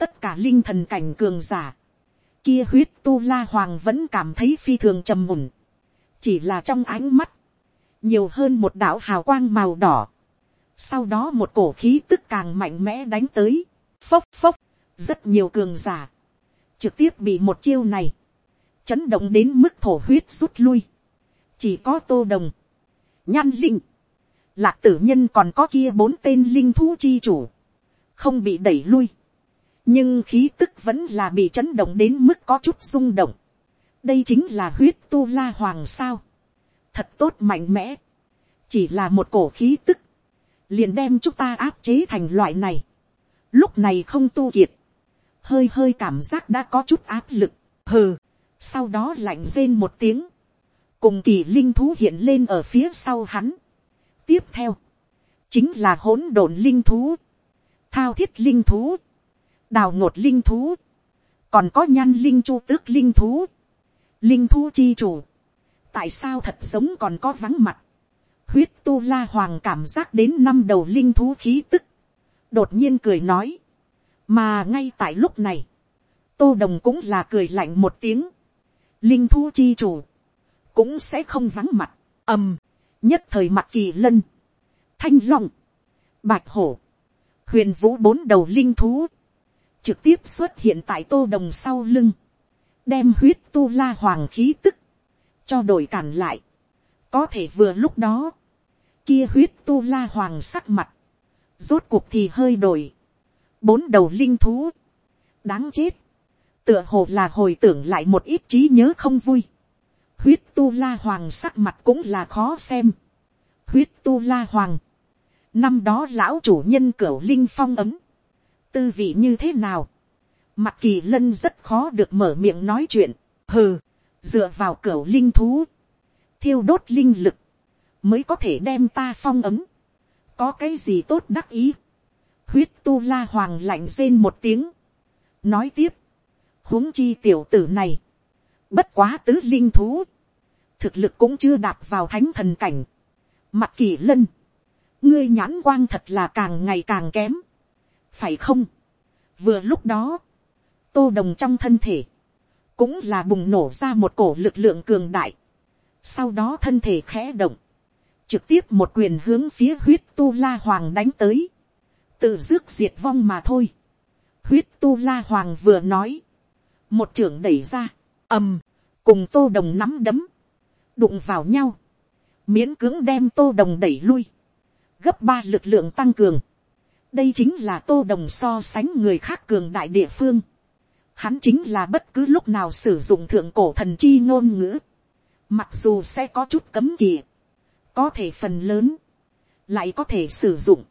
tất cả linh thần cảnh cường giả, kia huyết tu la hoàng vẫn cảm thấy phi thường trầm mùn, chỉ là trong ánh mắt, nhiều hơn một đạo hào quang màu đỏ, sau đó một cổ khí tức càng mạnh mẽ đánh tới, phốc phốc, rất nhiều cường giả, trực tiếp bị một chiêu này, chấn động đến mức thổ huyết rút lui, chỉ có Tô Đồng, Nhan Linh, Lạc Tử Nhân còn có kia 4 tên linh thú chi chủ, không bị đẩy lui, nhưng khí tức vẫn là bị chấn động đến mức có chút rung động. Đây chính là huyết tu la hoàng sao, thật tốt mạnh mẽ, chỉ là một cổ khí tức, liền đem chúng ta áp chế thành loại này. Lúc này không tu kiệt, hơi hơi cảm giác đã có chút áp lực, hừ, sau đó lạnh rên một tiếng, cùng kỳ linh thú hiện lên ở phía sau hắn. Tiếp theo, chính là hỗn độn linh thú, thao thiết linh thú, đào ngột linh thú, còn có Nhan Linh chu tước linh thú, linh thú chi chủ. Tại sao thật giống còn có vắng mặt? Huyết tu la hoàng cảm giác đến 5 đầu linh thú khí tức, đột nhiên cười nói. Mà ngay tại lúc này, Tô Đồng cũng là cười lạnh một tiếng. Linh thú chi chủ cũng sẽ không vắng mặt. Nhất thời Mặc Kỳ Lân, Thanh Long, Bạch Hổ, Huyền Vũ 4 đầu linh thú trực tiếp xuất hiện tại Tô Đồng sau lưng, đem huyết tu la hoàng khí tức cho đổi cản lại. Có thể vừa lúc đó, kia huyết tu la hoàng sắc mặt rốt cuộc thì hơi đổi. 4 đầu linh thú, đáng chết, tựa hồ là hồi tưởng lại một ít trí nhớ không vui. Huyết tu la hoàng sắc mặt cũng là khó xem. Huyết tu la hoàng, năm đó lão chủ nhân Cửu Linh phong ấm, tư vị như thế nào? Mặc Kỳ Lân rất khó được mở miệng nói chuyện. Hừ, dựa vào Cửu Linh thú, thiêu đốt linh lực, mới có thể đem ta phong ấm. Có cái gì tốt đắc ý? Huyết tu la hoàng lạnh rên một tiếng, nói tiếp, huống chi tiểu tử này, bất quá tứ linh thú, thực lực cũng chưa đạp vào thánh thần cảnh. Mặc Kỳ Lân, ngươi nhãn quang thật là càng ngày càng kém, phải không? Vừa lúc đó, Tô Đồng trong thân thể cũng là bùng nổ ra một cổ lực lượng cường đại, sau đó thân thể khẽ động, trực tiếp một quyền hướng phía huyết tu la hoàng đánh tới, tự rước diệt vong mà thôi. Huyết tu la hoàng vừa nói, một chưởng đẩy ra, cùng Tô Đồng nắm đấm đụng vào nhau, miễn cưỡng đem Tô Đồng đẩy lui, gấp 3 lực lượng tăng cường. Đây chính là Tô Đồng so sánh người khác cường đại địa phương. Hắn chính là bất cứ lúc nào sử dụng thượng cổ thần chi ngôn ngữ, mặc dù sẽ có chút cấm kỵ, có thể phần lớn lại có thể sử dụng.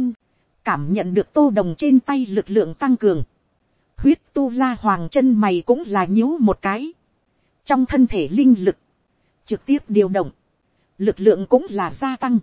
Cảm nhận được Tô Đồng trên tay lực lượng tăng cường, huyết tu la hoàng chân mày cũng là nhíu một cái, trong thân thể linh lực trực tiếp điều động, lực lượng cũng là gia tăng,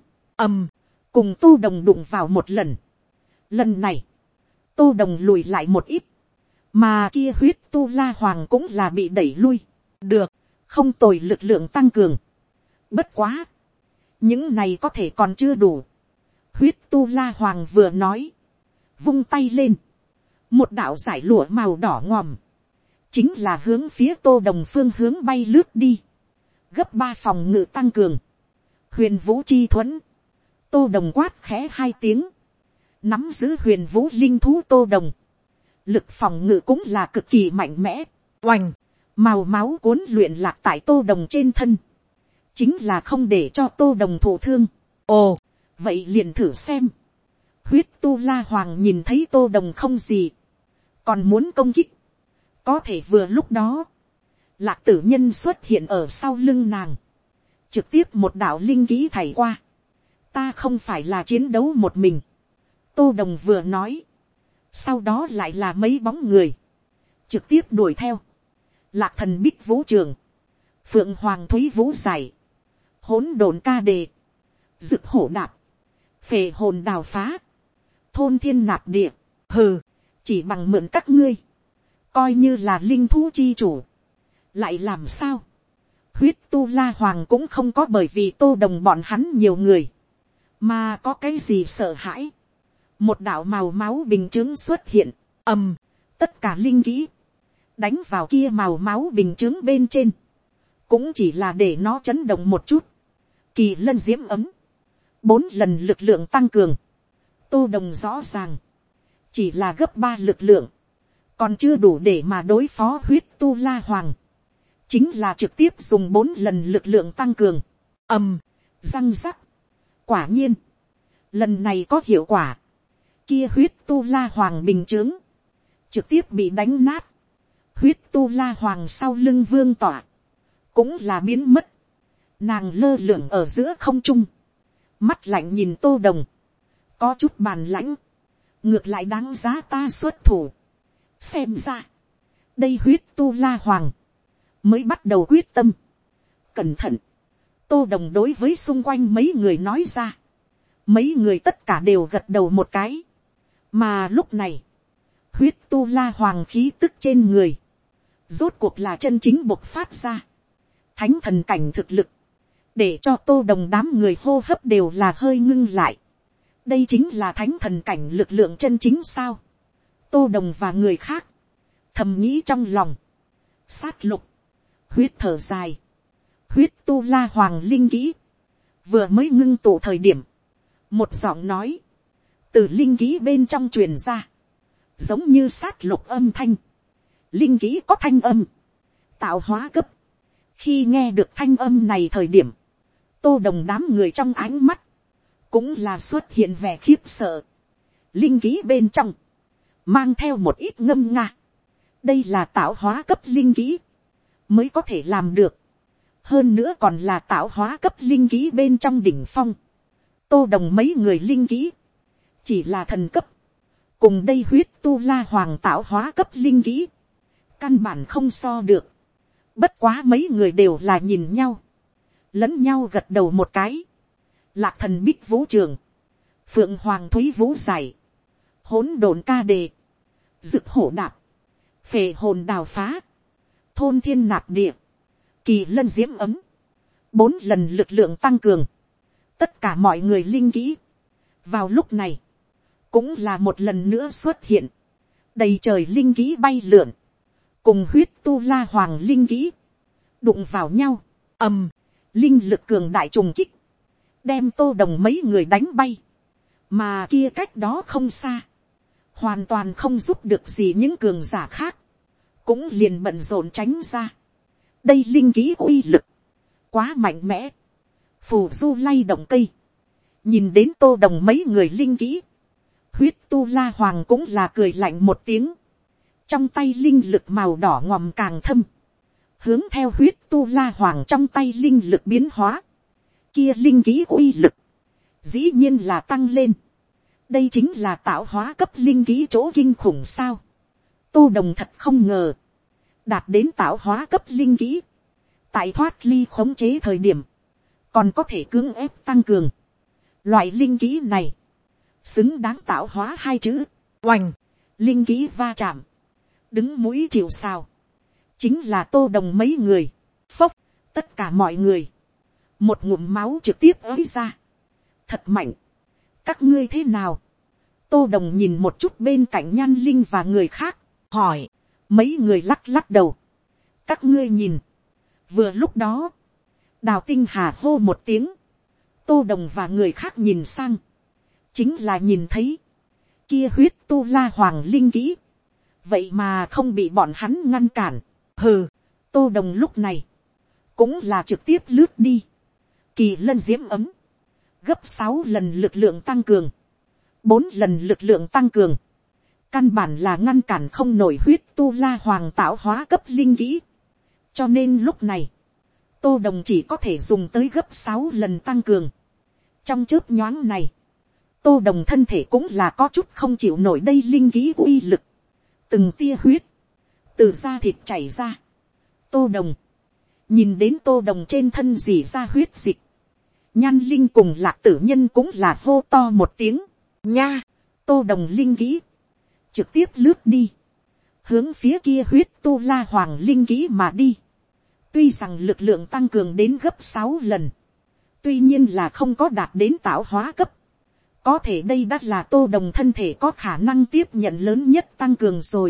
cùng Tô Đồng đụng vào một lần. Lần này, Tô Đồng lùi lại một ít, mà kia huyết tu la hoàng cũng là bị đẩy lui. Được, không tồi lực lượng tăng cường. Bất quá, những này có thể còn chưa đủ. Huyết tu la hoàng vừa nói, vung tay lên, một đạo giải lụa màu đỏ ngòm, chính là hướng phía Tô Đồng phương hướng bay lướt đi, gấp 3 phòng ngự tăng cường. Huyền vũ chi thuẫn, Tô Đồng quát khẽ 2 tiếng, nắm giữ huyền vũ linh thú Tô Đồng, lực phòng ngự cũng là cực kỳ mạnh mẽ. Oành, màu máu cuốn luyện lạc tại Tô Đồng trên thân, chính là không để cho Tô Đồng thụ thương. Ồ, vậy liền thử xem. Huyết tu la hoàng nhìn thấy Tô Đồng không gì, còn muốn công kích, có thể vừa lúc đó, Lạc Tử Nhân xuất hiện ở sau lưng nàng, trực tiếp một đạo linh kỹ thảy qua. Ta không phải là chiến đấu một mình, Tô Đồng vừa nói, sau đó lại là mấy bóng người trực tiếp đuổi theo. Lạc Thần Bích Vũ Trường, Phượng Hoàng Thúy Vũ Giải, Hỗn Độn Ca Đề, Dực Hổ Đạp, Phệ Hồn Đào Phá, Thôn Thiên Nạp Địa. Hừ, chỉ bằng mượn các ngươi, coi như là linh thú chi chủ, lại làm sao? Huyết tu la hoàng cũng không có bởi vì Tô Đồng bọn hắn nhiều người mà có cái gì sợ hãi. Một đạo màu máu bình chứng xuất hiện, tất cả linh kỹ, đánh vào kia màu máu bình chướng bên trên, cũng chỉ là để nó chấn động một chút. Kỳ lân diễm ấm, 4 lần lực lượng tăng cường, Tô Đồng rõ ràng, chỉ là gấp 3 lực lượng, còn chưa đủ để mà đối phó huyết tu la hoàng, chính là trực tiếp dùng 4 lần lực lượng tăng cường, răng rắc. Quả nhiên, lần này có hiệu quả, kia huyết tu la hoàng bình chướng trực tiếp bị đánh nát, huyết tu la hoàng sau lưng vương tỏa cũng là biến mất, nàng lơ lửng ở giữa không trung, mắt lạnh nhìn Tô Đồng, có chút bản lãnh, ngược lại đáng giá ta xuất thủ. Xem ra, đây huyết tu la hoàng mới bắt đầu quyết tâm. Cẩn thận, Tô Đồng đối với xung quanh mấy người nói ra, mấy người tất cả đều gật đầu một cái, mà lúc này, huyết tu la hoàng khí tức trên người, rốt cuộc là chân chính bộc phát ra, thánh thần cảnh thực lực, để cho Tô Đồng đám người hô hấp đều là hơi ngưng lại. Đây chính là thánh thần cảnh lực lượng chân chính sao? Tô Đồng và người khác thầm nghĩ trong lòng. Sát lục, huyết thở dài, huyết tu la hoàng linh kỹ vừa mới ngưng tụ thời điểm, một giọng nói từ linh kỹ bên trong truyền ra, giống như sát lục âm thanh. Linh kỹ có thanh âm, tạo hóa cấp. Khi nghe được thanh âm này thời điểm, Tô Đồng đám người trong ánh mắt cũng là xuất hiện vẻ khiếp sợ. Linh kỹ bên trong mang theo một ít ngâm nga, đây là tạo hóa cấp linh kỹ mới có thể làm được, hơn nữa còn là tạo hóa cấp linh kỹ bên trong đỉnh phong. Tô Đồng mấy người linh kỹ chỉ là thần cấp, cùng đây huyết tu la hoàng tạo hóa cấp linh kỹ căn bản không so được. Bất quá mấy người đều là nhìn nhau, lẫn nhau gật đầu một cái. Lạc thần bích vũ trường, phượng hoàng thúy vũ giải, hỗn độn ca đề, dực hổ đạp, phệ hồn đào phá, thôn thiên nạp địa, kỳ lân diễm ấm, 4 lần lực lượng tăng cường, tất cả mọi người linh kỹ vào lúc này cũng là một lần nữa xuất hiện, đầy trời linh kỹ bay lượn, cùng huyết tu la hoàng linh kỹ đụng vào nhau, linh lực cường đại trùng kích, đem Tô Đồng mấy người đánh bay, mà kia cách đó không xa, hoàn toàn không giúp được gì những cường giả khác, cũng liền bận rộn tránh ra. Đây linh kỹ uy lực quá mạnh mẽ, phù du lay động cây, nhìn đến Tô Đồng mấy người linh kỹ, huyết tu la hoàng cũng là cười lạnh một tiếng, trong tay linh lực màu đỏ ngòm càng thâm, hướng theo huyết tu la hoàng trong tay linh lực biến hóa, kia linh kỹ uy lực dĩ nhiên là tăng lên. Đây chính là tạo hóa cấp linh kỹ chỗ kinh khủng sao. Tô Đồng thật không ngờ, đạt đến tạo hóa cấp linh kỹ, tại thoát ly khống chế thời điểm, còn có thể cưỡng ép tăng cường. Loại linh kỹ này, xứng đáng tạo hóa 2 chữ. Oành, linh kỹ va chạm, đứng mũi chịu sào, chính là Tô Đồng mấy người. Phốc, tất cả mọi người, một ngụm máu trực tiếp ới ra. Thật mạnh, các ngươi thế nào? Tô Đồng nhìn một chút bên cạnh Nhan Linh và người khác, hỏi. Mấy người lắc lắc đầu. Các ngươi nhìn. Vừa lúc đó, Đào Tinh Hà hô một tiếng, Tô Đồng và người khác nhìn sang, chính là nhìn thấy kia huyết tu la hoàng linh kỹ, vậy mà không bị bọn hắn ngăn cản. Hừ, Tô Đồng lúc này cũng là trực tiếp lướt đi, kỳ lân diễm ấm, gấp 6 lần lực lượng tăng cường, 4 lần lực lượng tăng cường, căn bản là ngăn cản không nổi huyết tu la hoàng tạo hóa cấp linh kỹ. Cho nên lúc này, Tô Đồng chỉ có thể dùng tới gấp 6 lần tăng cường. Trong chớp nhoáng này, Tô Đồng thân thể cũng là có chút không chịu nổi đây linh kỹ uy lực. Từng tia huyết từ da thịt chảy ra. Tô Đồng nhìn đến Tô Đồng trên thân dì ra huyết dịch, Nhan Linh cùng Lạc Tử Nhân cũng là hô to một tiếng. Nha, Tô Đồng linh kỹ trực tiếp lướt đi, hướng phía kia huyết tu la hoàng linh kỹ mà đi. Tuy rằng lực lượng tăng cường đến gấp 6 lần, tuy nhiên là không có đạt đến tạo hóa cấp. Có thể đây đã là Tô Đồng thân thể có khả năng tiếp nhận lớn nhất tăng cường rồi.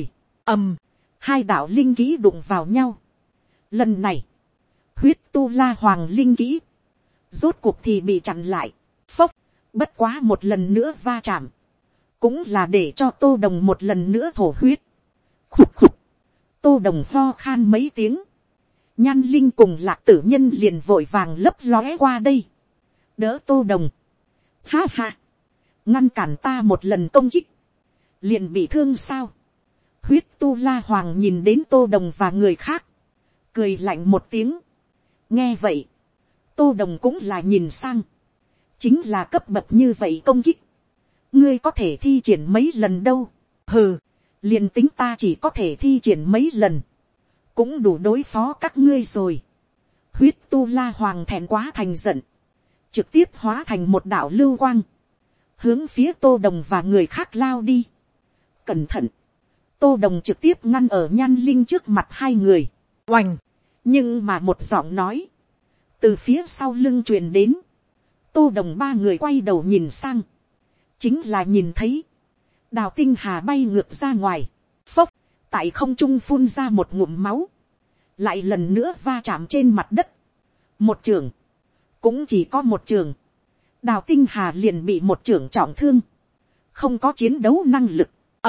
hai đạo linh kỹ đụng vào nhau. Lần này, huyết tu la hoàng linh kỹ rốt cuộc thì bị chặn lại. Phốc, bất quá một lần nữa va chạm, cũng là để cho Tô Đồng một lần nữa thổ huyết. Khục khục, Tô Đồng ho khan mấy tiếng. Nhan Linh cùng Lạc Tử Nhân liền vội vàng lấp lóe qua đây, đỡ Tô Đồng. Ha ha, ngăn cản ta một lần công kích, liền bị thương sao? Huyết tu la hoàng nhìn đến Tô Đồng và người khác, cười lạnh một tiếng. Nghe vậy, Tô Đồng cũng là nhìn sang, chính là cấp bậc như vậy công kích, ngươi có thể thi triển mấy lần đâu? Hừ, liền tính ta chỉ có thể thi triển mấy lần, cũng đủ đối phó các ngươi rồi. Huyết tu la hoàng thẹn quá thành giận, trực tiếp hóa thành một đạo lưu quang, hướng phía Tô Đồng và người khác lao đi. Cẩn thận, Tô Đồng trực tiếp ngăn ở Nhan Linh trước mặt hai người. Oành, nhưng mà một giọng nói từ phía sau lưng truyền đến. Tô Đồng ba người quay đầu nhìn sang, chính là nhìn thấy Đào Tinh Hà bay ngược ra ngoài. Phốc, tại không trung phun ra một ngụm máu, lại lần nữa va chạm trên mặt đất. Một trường, cũng chỉ có một trường, Đào Tinh Hà liền bị một trường trọng thương, không có chiến đấu năng lực.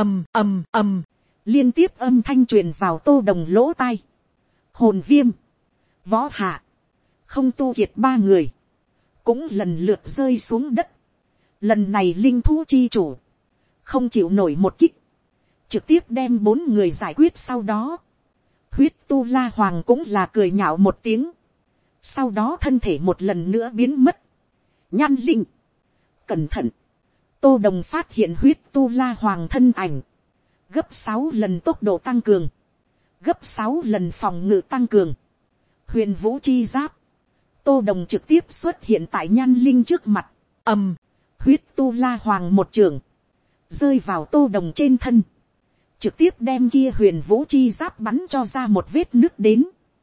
Liên tiếp âm thanh truyền vào Tô Đồng lỗ tai. Hồn Viêm, Võ Hạ, Không Tu Kiệt ba người cũng lần lượt rơi xuống đất. Lần này linh thú chi chủ không chịu nổi một kích, trực tiếp đem 4 người giải quyết. Sau đó, huyết tu la hoàng cũng là cười nhạo một tiếng, sau đó thân thể một lần nữa biến mất. Nhan Linh, cẩn thận. Tô Đồng phát hiện huyết tu la hoàng thân ảnh, gấp 6 lần tốc độ tăng cường, gấp 6 lần phòng ngự tăng cường. Huyền vũ chi giáp, Tô Đồng trực tiếp xuất hiện tại Nhan Linh trước mặt. Huyết tu la hoàng một trường rơi vào Tô Đồng trên thân, trực tiếp đem kia huyền vũ chi giáp bắn cho ra một vết nứt đến.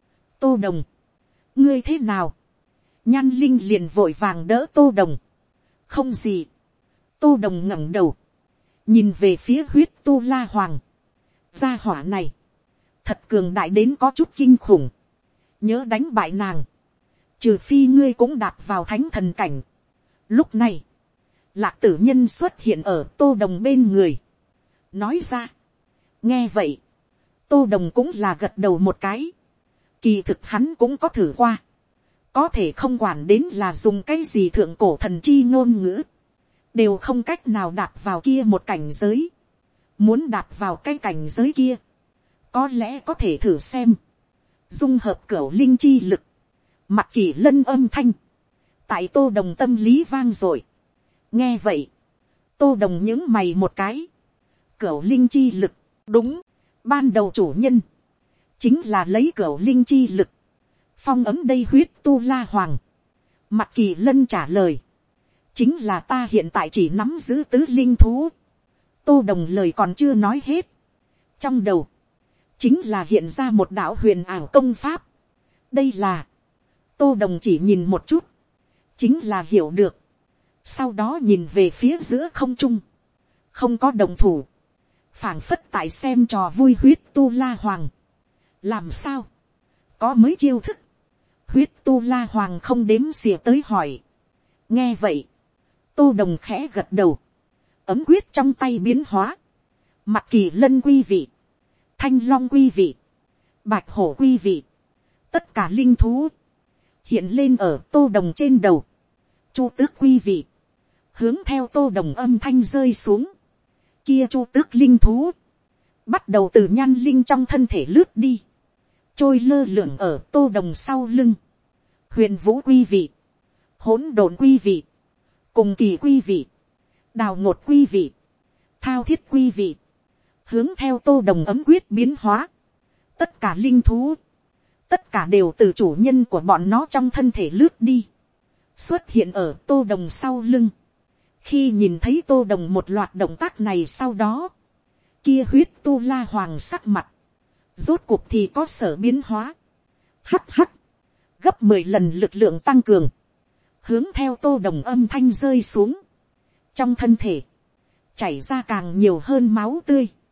Tô Đồng, ngươi thế nào? Nhan Linh liền vội vàng đỡ Tô Đồng. Không gì. Tô Đồng ngẩng đầu, nhìn về phía huyết tu la hoàng. Gia hỏa này thật cường đại đến có chút kinh khủng, nhớ đánh bại nàng, trừ phi ngươi cũng đạp vào thánh thần cảnh. Lúc này, Lạc Tử Nhân xuất hiện ở Tô Đồng bên người, nói ra. Nghe vậy, Tô Đồng cũng là gật đầu một cái. Kỳ thực hắn cũng có thử qua, có thể không quản đến là dùng cái gì thượng cổ thần chi ngôn ngữ, đều không cách nào đạp vào kia một cảnh giới. Muốn đạp vào cái cảnh giới kia, có lẽ có thể thử xem. Dung hợp cửu linh chi lực, Mặc Kỳ Lân âm thanh tại Tô Đồng tâm lý vang dội. Nghe vậy, Tô Đồng nhướng mày một cái. Cửu linh chi lực, đúng, ban đầu chủ nhân chính là lấy cửu linh chi lực phong ấm đây huyết tu la hoàng. Mặc Kỳ Lân trả lời, chính là ta hiện tại chỉ nắm giữ tứ linh thú. Tô Đồng lời còn chưa nói hết, trong đầu chính là hiện ra một đạo huyền ảo công pháp. Đây là, Tô Đồng chỉ nhìn một chút, chính là hiểu được. Sau đó nhìn về phía giữa không trung, không có đồng thủ, phảng phất tại xem trò vui. Huyết tu la hoàng, làm sao, có mới chiêu thức? Huyết tu la hoàng không đếm xỉa tới hỏi. Nghe vậy, Tô Đồng khẽ gật đầu, ấm quyết trong tay biến hóa. Mặc Kỳ Lân quý vị, Thanh Long quý vị, Bạch Hổ quý vị, tất cả linh thú hiện lên ở Tô Đồng trên đầu. Chu Tước quý vị, hướng theo Tô Đồng âm thanh rơi xuống, kia Chu Tước linh thú bắt đầu từ Nhan Linh trong thân thể lướt đi, trôi lơ lửng ở Tô Đồng sau lưng. Huyền vũ quý vị, Hỗn độn quý vị, Cùng kỳ quý vị, Đào ngột quý vị, Thao thiết quý vị, hướng theo Tô Đồng ấm quyết biến hóa. Tất cả linh thú, tất cả đều từ chủ nhân của bọn nó trong thân thể lướt đi, xuất hiện ở Tô Đồng sau lưng. Khi nhìn thấy Tô Đồng một loạt động tác này sau đó, kia huyết tu la hoàng sắc mặt rốt cuộc thì có sở biến hóa. Hắc hắc, gấp 10 lần lực lượng tăng cường, hướng theo Tô Đồng âm thanh rơi xuống, trong thân thể chảy ra càng nhiều hơn máu tươi.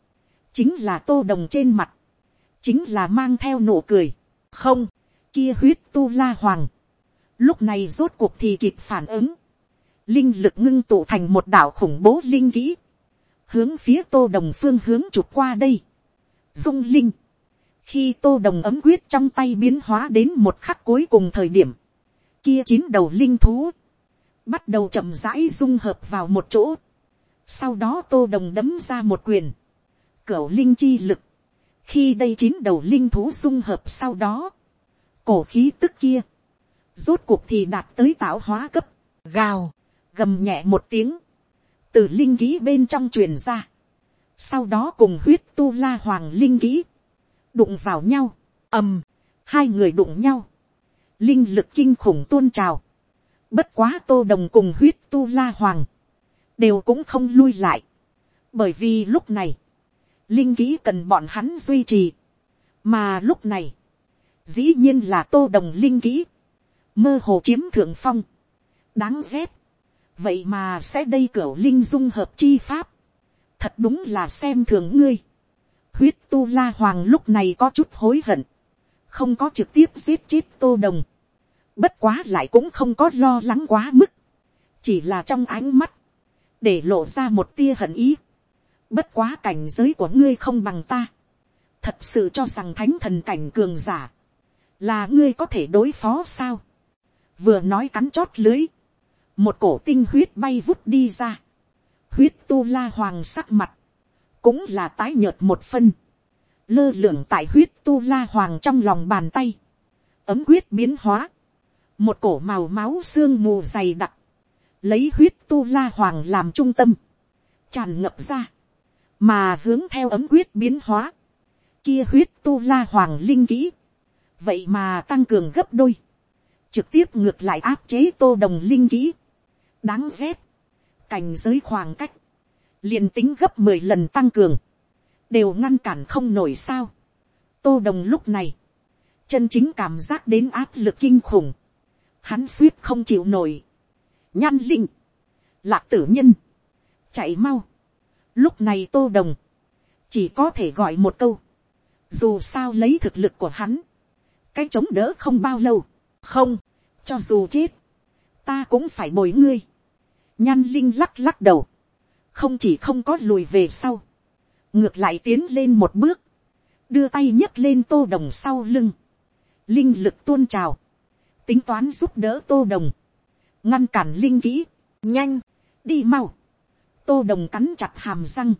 chính là tô đồng trên mặt, chính là mang theo nụ cười. Không, kia huyết tu la hoàng, lúc này rốt cuộc thì kịp phản ứng, linh lực ngưng tụ thành một đạo khủng bố linh kỹ, hướng phía tô đồng phương hướng chụp qua đây. Dung linh, khi tô đồng ấm quyết trong tay biến hóa đến một khắc cuối cùng thời điểm, kia 9 đầu linh thú bắt đầu chậm rãi dung hợp vào một chỗ. Sau đó tô đồng đấm ra một quyền, cửu linh chi lực. Khi đây 9 đầu linh thú dung hợp sau đó, cổ khí tức kia rốt cuộc thì đạt tới tạo hóa cấp. Gào, gầm nhẹ một tiếng, từ linh kỹ bên trong truyền ra. Sau đó cùng huyết tu la hoàng linh kỹ đụng vào nhau. Hai người đụng nhau, linh lực kinh khủng tuôn trào. Bất quá tô đồng cùng huyết tu la hoàng đều cũng không lui lại, bởi vì lúc này linh kỹ cần bọn hắn duy trì, mà lúc này dĩ nhiên là tô đồng linh kỹ mơ hồ chiếm thượng phong. Đáng ghét, vậy mà sẽ đây cửu linh dung hợp chi pháp, thật đúng là xem thường ngươi. Huyết tu la hoàng lúc này có chút hối hận, không có trực tiếp giết chết tô đồng, bất quá lại cũng không có lo lắng quá mức, chỉ là trong ánh mắt để lộ ra một tia hận ý. Bất quá cảnh giới của ngươi không bằng ta, thật sự cho rằng thánh thần cảnh cường giả là ngươi có thể đối phó sao. Vừa nói cắn chót lưới, một cổ tinh huyết bay vút đi ra. Huyết tu la hoàng sắc mặt cũng là tái nhợt một phân, lơ lửng tại huyết tu la hoàng trong lòng bàn tay. Ấm quyết biến hóa, một cổ màu máu sương mù dày đặc, lấy huyết tu la hoàng làm trung tâm, tràn ngập ra, mà hướng theo ấm quyết biến hóa, kia huyết tu la hoàng linh kỹ vậy mà tăng cường gấp đôi, trực tiếp ngược lại áp chế tô đồng linh kỹ. Đáng ghét, cảnh giới khoảng cách liền tính gấp 10 lần tăng cường đều ngăn cản không nổi sao. Tô đồng lúc này chân chính cảm giác đến áp lực kinh khủng, hắn suýt không chịu nổi. Nhan linh, Lạc Tử Nhân, chạy mau. Lúc này tô đồng chỉ có thể gọi một câu, dù sao lấy thực lực của hắn, cái chống đỡ không bao lâu. Không, cho dù chết ta cũng phải bồi ngươi. Nhan linh lắc lắc đầu, không chỉ không có lùi về sau, ngược lại tiến lên một bước, đưa tay nhấc lên tô đồng sau lưng, linh lực tuôn trào, tính toán giúp đỡ tô đồng, ngăn cản linh kỹ. Nhanh, đi mau. Tô đồng cắn chặt hàm răng,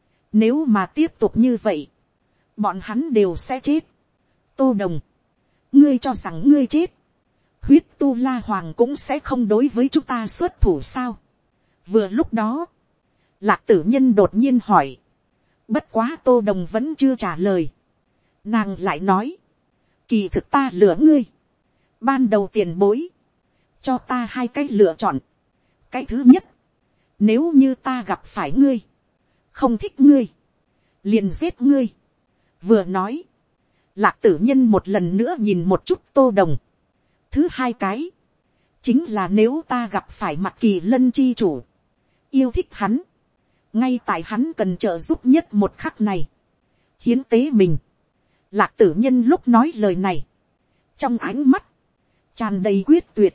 nếu mà tiếp tục như vậy bọn hắn đều sẽ chết. Tô đồng, ngươi cho rằng ngươi chết, huyết tu la hoàng cũng sẽ không đối với chúng ta xuất thủ sao. Vừa lúc đó, Lạc Tử Nhân đột nhiên hỏi, bất quá tô đồng vẫn chưa trả lời. Nàng lại nói, kỳ thực ta lừa ngươi, ban đầu tiền bối cho ta hai cách lựa chọn. Cái thứ nhất, nếu như ta gặp phải ngươi, không thích ngươi, liền giết ngươi. Vừa nói, Lạc Tử Nhân một lần nữa nhìn một chút tô đồng. Thứ hai cái, chính là nếu ta gặp phải Mặc Kỳ Lân chi chủ, yêu thích hắn, ngay tại hắn cần trợ giúp nhất một khắc này, hiến tế mình. Lạc Tử Nhân lúc nói lời này, trong ánh mắt tràn đầy quyết tuyệt.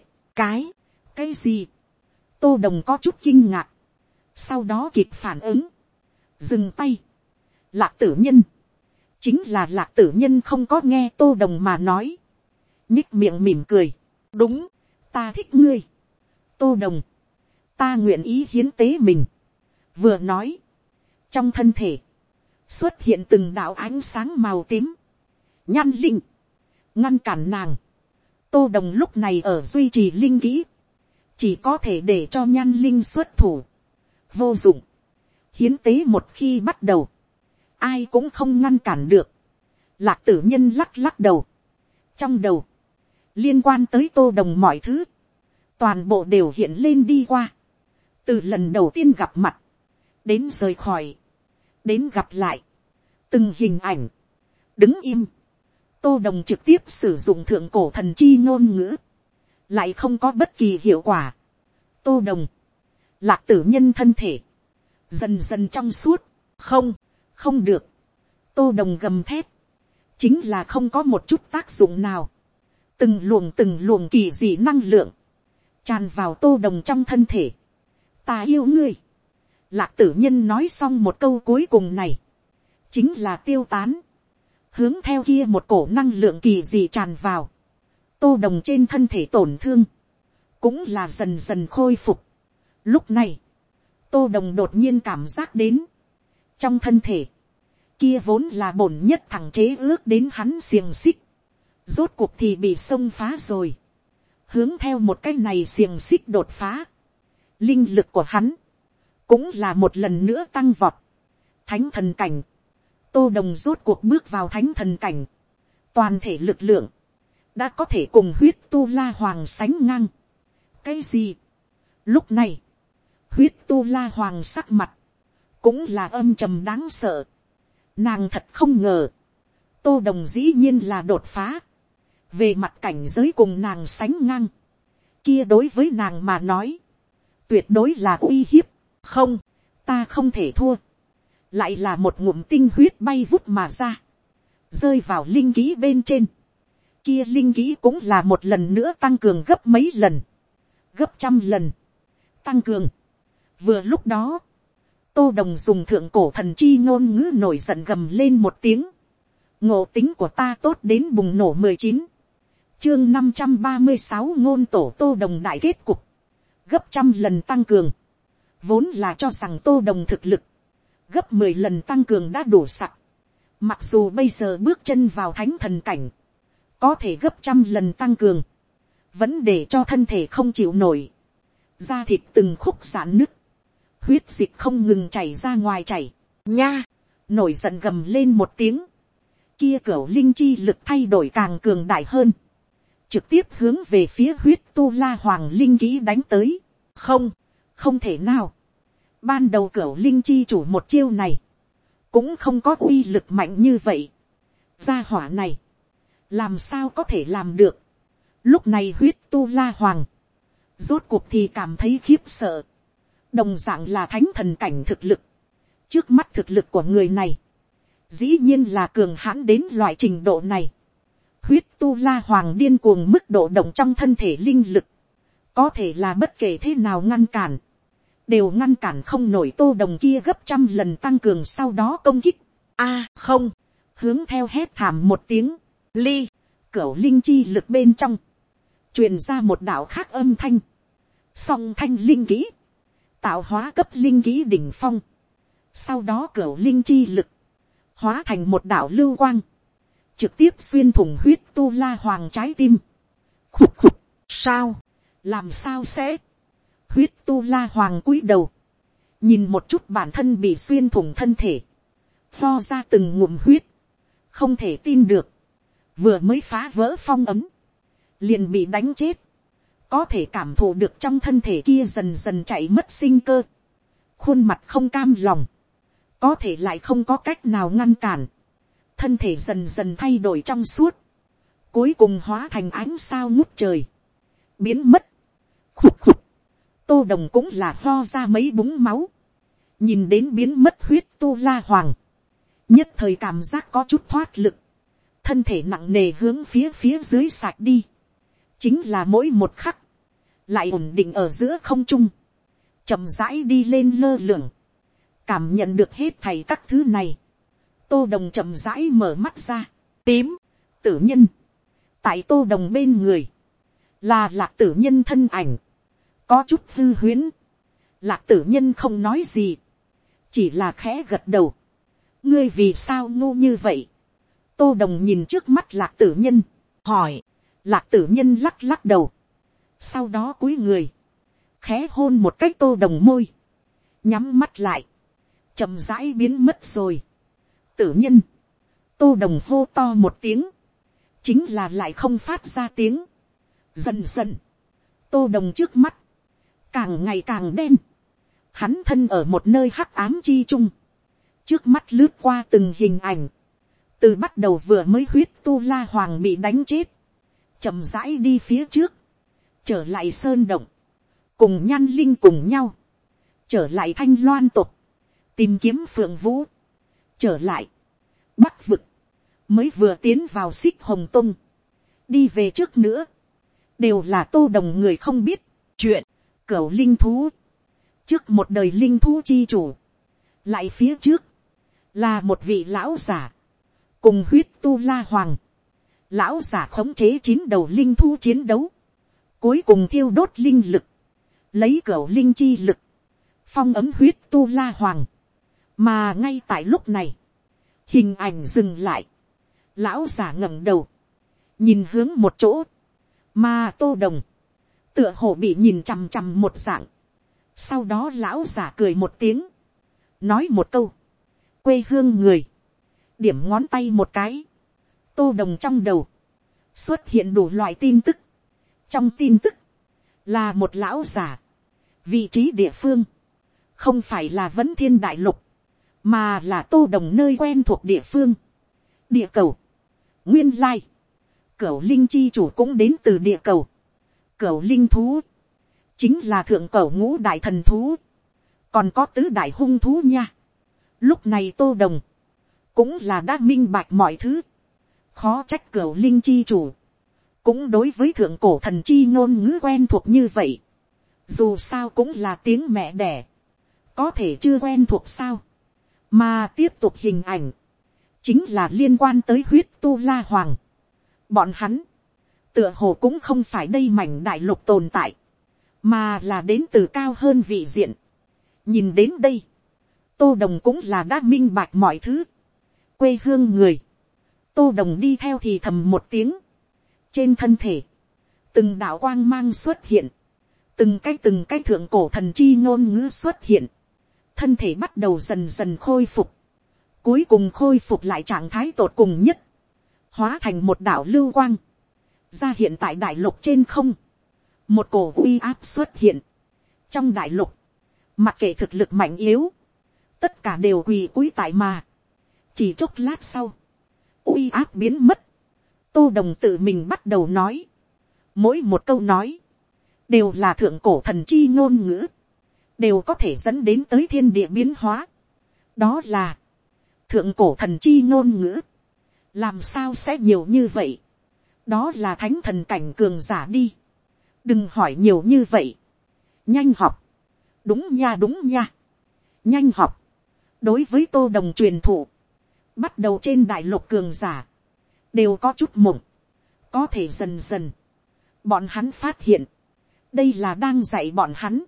Cái gì? Tô đồng có chút kinh ngạc, sau đó kịp phản ứng, dừng tay. Lạc Tử Nhân, chính là Lạc Tử Nhân không có nghe tô đồng mà nói, nhích miệng mỉm cười, đúng, ta thích ngươi. Tô đồng, ta nguyện ý hiến tế mình. Vừa nói, trong thân thể xuất hiện từng đạo ánh sáng màu tím. Nhan linh, ngăn cản nàng. Tô đồng lúc này ở duy trì linh kỹ, chỉ có thể để cho nhan linh xuất thủ. Vô dụng, hiến tế một khi bắt đầu, ai cũng không ngăn cản được. Lạc Tử Nhân lắc lắc đầu, trong đầu liên quan tới tô đồng mọi thứ toàn bộ đều hiện lên đi qua. Từ lần đầu tiên gặp mặt, đến rời khỏi, đến gặp lại, từng hình ảnh. Đứng im, tô đồng trực tiếp sử dụng thượng cổ thần chi ngôn ngữ, lại không có bất kỳ hiệu quả. Tô đồng, Lạc Tử Nhân thân thể dần dần trong suốt. Không được, Tô Đồng gầm thét, chính là không có một chút tác dụng nào. Từng luồng kỳ dị năng lượng tràn vào Tô Đồng trong thân thể. Ta yêu ngươi. Lạc Tử Nhân nói xong một câu cuối cùng này, chính là tiêu tán. Hướng theo kia một cổ năng lượng kỳ dị tràn vào, Tô Đồng trên thân thể tổn thương cũng là dần dần khôi phục. Lúc này, Tô Đồng đột nhiên cảm giác đến, trong thân thể, kia vốn là bổn nhất thẳng chế ước đến hắn xiềng xích, rốt cuộc thì bị xông phá rồi. Hướng theo một cái này xiềng xích đột phá, linh lực của hắn cũng là một lần nữa tăng vọt. Thánh thần cảnh, Tô Đồng rốt cuộc bước vào thánh thần cảnh, toàn thể lực lượng đã có thể cùng huyết tu la hoàng sánh ngang. Cái gì? Lúc này, huyết tu la hoàng sắc mặt cũng là âm trầm đáng sợ. Nàng thật không ngờ, Tô Đồng dĩ nhiên là đột phá, về mặt cảnh giới cùng nàng sánh ngang. Kia đối với nàng mà nói, tuyệt đối là uy hiếp. Không, ta không thể thua. Lại là một ngụm tinh huyết bay vút mà ra, rơi vào linh ký bên trên. Kia linh ký cũng là một lần nữa tăng cường gấp mấy lần, gấp trăm lần tăng cường. Vừa lúc đó, Tô Đồng dùng thượng cổ thần chi ngôn ngữ nổi giận gầm lên một tiếng. Ngộ tính của ta tốt đến bùng nổ 19. Chương 536 ngôn tổ Tô Đồng đại kết cục. Gấp trăm lần tăng cường. Vốn là cho rằng Tô Đồng thực lực gấp 10 lần tăng cường đã đủ sặc. Mặc dù bây giờ bước chân vào thánh thần cảnh, có thể gấp trăm lần tăng cường, vẫn để cho thân thể không chịu nổi. Da thịt từng khúc giãn nứt, huyết dịch không ngừng chảy ra ngoài chảy. Nha! Nổi giận gầm lên một tiếng. Kia cửu linh chi lực thay đổi càng cường đại hơn, trực tiếp hướng về phía huyết tu la hoàng linh kỹ đánh tới. Không thể nào. Ban đầu cửu linh chi chủ một chiêu này cũng không có uy lực mạnh như vậy. Gia hỏa này làm sao có thể làm được? Lúc này huyết tu la hoàng rốt cuộc thì cảm thấy khiếp sợ. Đồng dạng là thánh thần cảnh thực lực, trước mắt thực lực của người này dĩ nhiên là cường hãn đến loại trình độ này. Huyết tu la hoàng điên cuồng mức độ động trong thân thể linh lực, có thể là bất kể thế nào ngăn cản, đều ngăn cản không nổi Tô Đồng kia gấp trăm lần tăng cường sau đó công kích. Không! Hướng theo hét thảm một tiếng, ly, cửu linh chi lực bên trong truyền ra một đạo khác âm thanh. Song thanh linh kỹ, tạo hóa cấp linh kỹ đỉnh phong. Sau đó cửu linh chi lực hóa thành một đạo lưu quang, trực tiếp xuyên thủng huyết tu la hoàng trái tim. Khục khục, sao? Làm sao sẽ? Huyết tu la hoàng cúi đầu, nhìn một chút bản thân bị xuyên thủng thân thể, lo ra từng ngụm huyết, không thể tin được. Vừa mới phá vỡ phong ấm, liền bị đánh chết, có thể cảm thụ được trong thân thể kia dần dần chạy mất sinh cơ. Khuôn mặt không cam lòng, có thể lại không có cách nào ngăn cản. Thân thể dần dần thay đổi trong suốt, cuối cùng hóa thành ánh sao ngút trời, biến mất. Khục khục, Tô Đồng cũng là lo ra mấy búng máu, nhìn đến biến mất huyết tu la hoàng, nhất thời cảm giác có chút thoát lực, thân thể nặng nề hướng phía dưới sạch đi. Chính là mỗi một khắc lại ổn định ở giữa không trung, chậm rãi đi lên lơ lửng. Cảm nhận được hết thảy các thứ này, Tô Đồng chậm rãi mở mắt ra. Tím, tử nhân. Tại Tô Đồng bên người là Lạc Tử Nhân thân ảnh, có chút hư huyễn. Lạc Tử Nhân không nói gì, chỉ là khẽ gật đầu. Ngươi vì sao ngu như vậy? Tô Đồng nhìn trước mắt Lạc Tử Nhân, hỏi. Lạc Tử Nhân lắc lắc đầu, sau đó cúi người, khẽ hôn một cách Tô Đồng môi, nhắm mắt lại, chậm rãi biến mất rồi. Tử Nhân, Tô Đồng hô to một tiếng, chính là lại không phát ra tiếng. Dần dần, Tô Đồng trước mắt càng ngày càng đen, hắn thân ở một nơi hắc ám chi trung, trước mắt lướt qua từng hình ảnh, từ bắt đầu vừa mới huyết tu la hoàng bị đánh chết, chậm rãi đi phía trước, trở lại sơn động, cùng Nhan Linh cùng nhau, trở lại Thanh Loan tộc, tìm kiếm Phượng Vũ, trở lại Bắc vực, mới vừa tiến vào xích hồng tung, đi về trước nữa, đều là Tô Đồng người không biết chuyện. Cửu linh thú, trước một đời linh thú chi chủ, lại phía trước là một vị lão giả, cùng huyết tu la hoàng. Lão giả khống chế 9 đầu linh thú chiến đấu, cuối cùng thiêu đốt linh lực, lấy cửu linh chi lực, phong ấm huyết tu la hoàng. Mà ngay tại lúc này, hình ảnh dừng lại, lão giả ngẩng đầu, nhìn hướng một chỗ, mà Tô Đồng tựa hồ bị nhìn chằm chằm một dạng. Sau đó lão giả cười một tiếng, nói một câu, quê hương người, điểm ngón tay một cái. Tô Đồng trong đầu xuất hiện đủ loại tin tức. Trong tin tức là một lão giả, vị trí địa phương không phải là Vấn Thiên Đại Lục, mà là Tô Đồng nơi quen thuộc địa phương, địa cầu. Nguyên lai, cửu linh chi chủ cũng đến từ địa cầu. Cửu linh thú chính là thượng cửu ngũ đại thần thú, còn có tứ đại hung thú nha. Lúc này Tô Đồng cũng là đã minh bạch mọi thứ, khó trách cửu linh chi chủ cũng đối với thượng cổ thần chi ngôn ngữ quen thuộc như vậy. Dù sao cũng là tiếng mẹ đẻ, có thể chưa quen thuộc sao. Mà tiếp tục hình ảnh chính là liên quan tới huyết tu la hoàng. Bọn hắn tựa hồ cũng không phải đây mảnh đại lục tồn tại, mà là đến từ cao hơn vị diện. Nhìn đến đây, Tô Đồng cũng là đã minh bạch mọi thứ. Quê hương người, Tô Đồng đi theo thì thầm một tiếng. Trên thân thể, từng đạo quang mang xuất hiện, từng cái thượng cổ thần chi ngôn ngữ xuất hiện. Thân thể bắt đầu dần dần khôi phục, cuối cùng khôi phục lại trạng thái tột cùng nhất, hóa thành một đạo lưu quang, ra hiện tại đại lục trên không. Một cổ uy áp xuất hiện trong đại lục, mặc kệ thực lực mạnh yếu, tất cả đều quỳ cúi tại mà. Chỉ chốc lát sau, uy áp biến mất. Tô Đồng tự mình bắt đầu nói, mỗi một câu nói đều là thượng cổ thần chi ngôn ngữ, đều có thể dẫn đến tới thiên địa biến hóa. Đó là thượng cổ thần chi ngôn ngữ, làm sao sẽ nhiều như vậy? Đó là thánh thần cảnh cường giả đi, đừng hỏi nhiều như vậy, nhanh học. Đúng nha, đúng nha, nhanh học. Đối với Tô Đồng truyền thụ, bắt đầu trên đại lục cường giả đều có chút mộng. Có thể dần dần bọn hắn phát hiện, đây là đang dạy bọn hắn,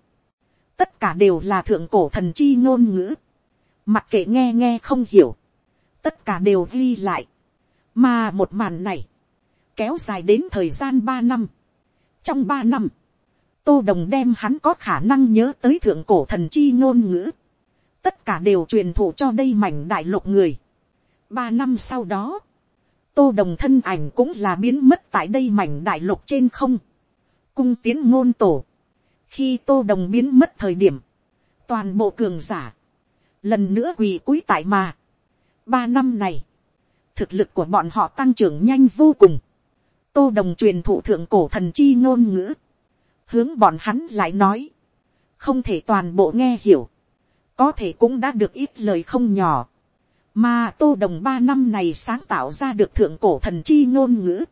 tất cả đều là thượng cổ thần chi ngôn ngữ. Mặc kệ nghe nghe không hiểu, tất cả đều ghi lại. Mà một màn này kéo dài đến thời gian 3 năm. Trong 3 năm, Tô Đồng đem hắn có khả năng nhớ tới thượng cổ thần chi ngôn ngữ, tất cả đều truyền thụ cho đây mảnh đại lục người. 3 năm sau đó, Tô Đồng thân ảnh cũng là biến mất tại đây mảnh đại lục trên không. Cung tiến ngôn tổ. Khi Tô Đồng biến mất thời điểm, toàn bộ cường giả lần nữa quỳ cúi tại mà. 3 năm này, thực lực của bọn họ tăng trưởng nhanh vô cùng. Tô Đồng truyền thụ thượng cổ thần chi ngôn ngữ, hướng bọn hắn lại nói, không thể toàn bộ nghe hiểu, có thể cũng đã được ít lời không nhỏ. Mà Tô Đồng 3 năm này sáng tạo ra được thượng cổ thần chi ngôn ngữ,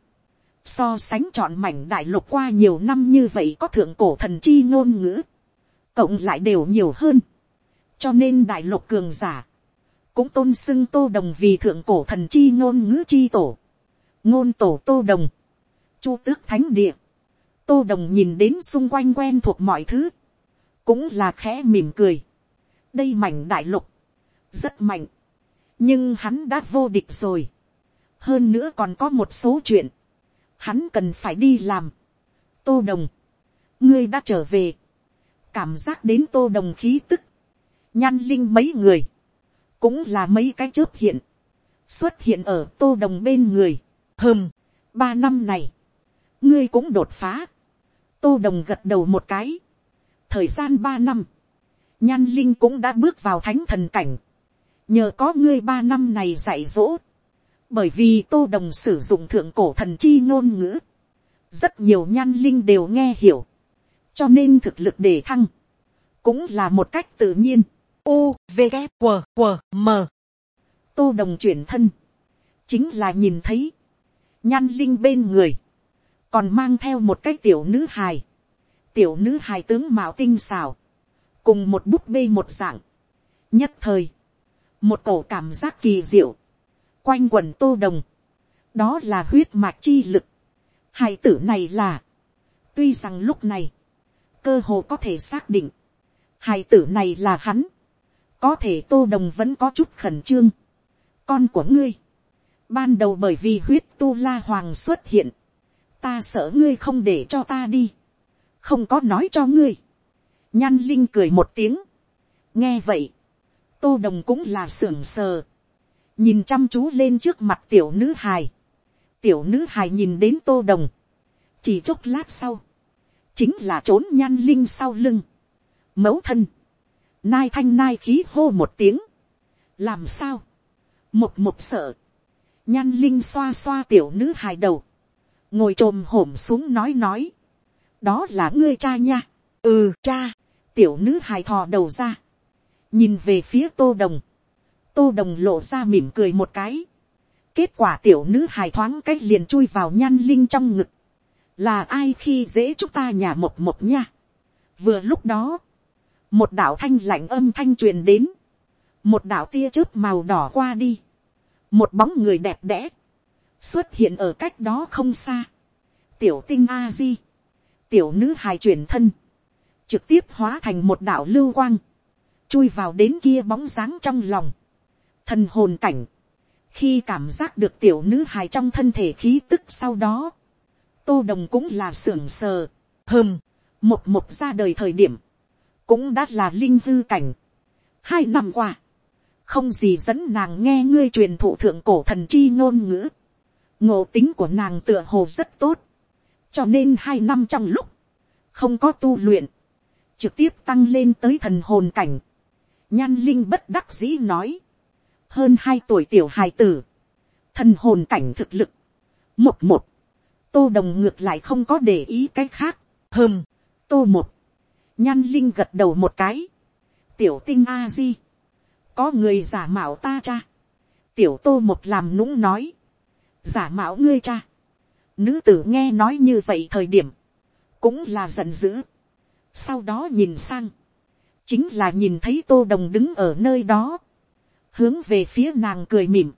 so sánh trọn mảnh đại lục qua nhiều năm như vậy có thượng cổ thần chi ngôn ngữ, cộng lại đều nhiều hơn. Cho nên đại lục cường giả cũng tôn xưng Tô Đồng vì thượng cổ thần chi ngôn ngữ chi tổ. Ngôn tổ Tô Đồng, Chu Tước Thánh Địa. Tô Đồng nhìn đến xung quanh quen thuộc mọi thứ, cũng là khẽ mỉm cười. Đây mảnh đại lục rất mạnh, nhưng hắn đã vô địch rồi. Hơn nữa còn có một số chuyện hắn cần phải đi làm. Tô Đồng, ngươi đã trở về. Cảm giác đến Tô Đồng khí tức, Nhan Linh mấy người cũng là mấy cái chớp hiện xuất hiện ở Tô Đồng bên người. 3 năm này ngươi cũng đột phá. Tô Đồng gật đầu một cái. Thời gian 3 năm, Nhan Linh cũng đã bước vào thánh thần cảnh. Nhờ có ngươi 3 năm này dạy dỗ, bởi vì Tô Đồng sử dụng thượng cổ thần chi ngôn ngữ, rất nhiều Nhan Linh đều nghe hiểu, cho nên thực lực đề thăng cũng là một cách tự nhiên. U, V, K, W, W, M. Tô Đồng chuyển thân chính là nhìn thấy, Nhan Linh bên người, còn mang theo một cái tiểu nữ hài. Tiểu nữ hài tướng mạo tinh xảo, cùng một búp bê một dạng. Nhất thời, một cổ cảm giác kỳ diệu, quanh quần Tô Đồng. Đó là huyết mạch chi lực. Hài tử này là, tuy rằng lúc này, cơ hồ có thể xác định, hài tử này là hắn. Có thể Tô Đồng vẫn có chút khẩn trương. Con của ngươi, ban đầu bởi vì huyết tu la hoàng xuất hiện, ta sợ ngươi không để cho ta đi, không có nói cho ngươi. Nhan Linh cười một tiếng. Nghe vậy, Tô Đồng cũng là sưởng sờ, nhìn chăm chú lên trước mặt tiểu nữ hài. Tiểu nữ hài nhìn đến Tô Đồng, chỉ chốc lát sau, chính là trốn Nhan Linh sau lưng. Mẫu thân, nai thanh nai khí hô một tiếng. Làm sao? Một sợ. Nhan Linh xoa xoa tiểu nữ hài đầu, ngồi trồm hổm xuống nói. Đó là ngươi cha nha. Ừ, cha. Tiểu nữ hài thò đầu ra, nhìn về phía Tô Đồng. Tô Đồng lộ ra mỉm cười một cái. Kết quả tiểu nữ hài thoáng cách liền chui vào Nhan Linh trong ngực. Là ai khi dễ chúng ta nhà một nha. Vừa lúc đó, một đạo thanh lạnh âm thanh truyền đến, một đạo tia chớp màu đỏ qua đi, một bóng người đẹp đẽ xuất hiện ở cách đó không xa. Tiểu Tinh a di. Tiểu nữ hài chuyển thân, trực tiếp hóa thành một đạo lưu quang, chui vào đến kia bóng dáng trong lòng. Thần hồn cảnh, khi cảm giác được tiểu nữ hài trong thân thể khí tức sau đó, Tô Đồng cũng là sưởng sờ. Một ra đời thời điểm, cũng đã là linh hư cảnh. 2 năm qua, không gì dẫn nàng nghe ngươi truyền thụ thượng cổ thần chi ngôn ngữ. Ngộ tính của nàng tựa hồ rất tốt, cho nên 2 năm trong lúc không có tu luyện, trực tiếp tăng lên tới thần hồn cảnh. Nhan Linh bất đắc dĩ nói, hơn 2 tuổi tiểu hài tử, thần hồn cảnh thực lực. Một Tô Đồng ngược lại không có để ý cái khác. Tô một. Nhan Linh gật đầu một cái. Tiểu Tinh a di, có người giả mạo ta cha. Tiểu Tô một làm nũng nói, giả mạo ngươi cha. Nữ tử nghe nói như vậy thời điểm, cũng là giận dữ. Sau đó nhìn sang, chính là nhìn thấy Tô Đồng đứng ở nơi đó, hướng về phía nàng cười mỉm.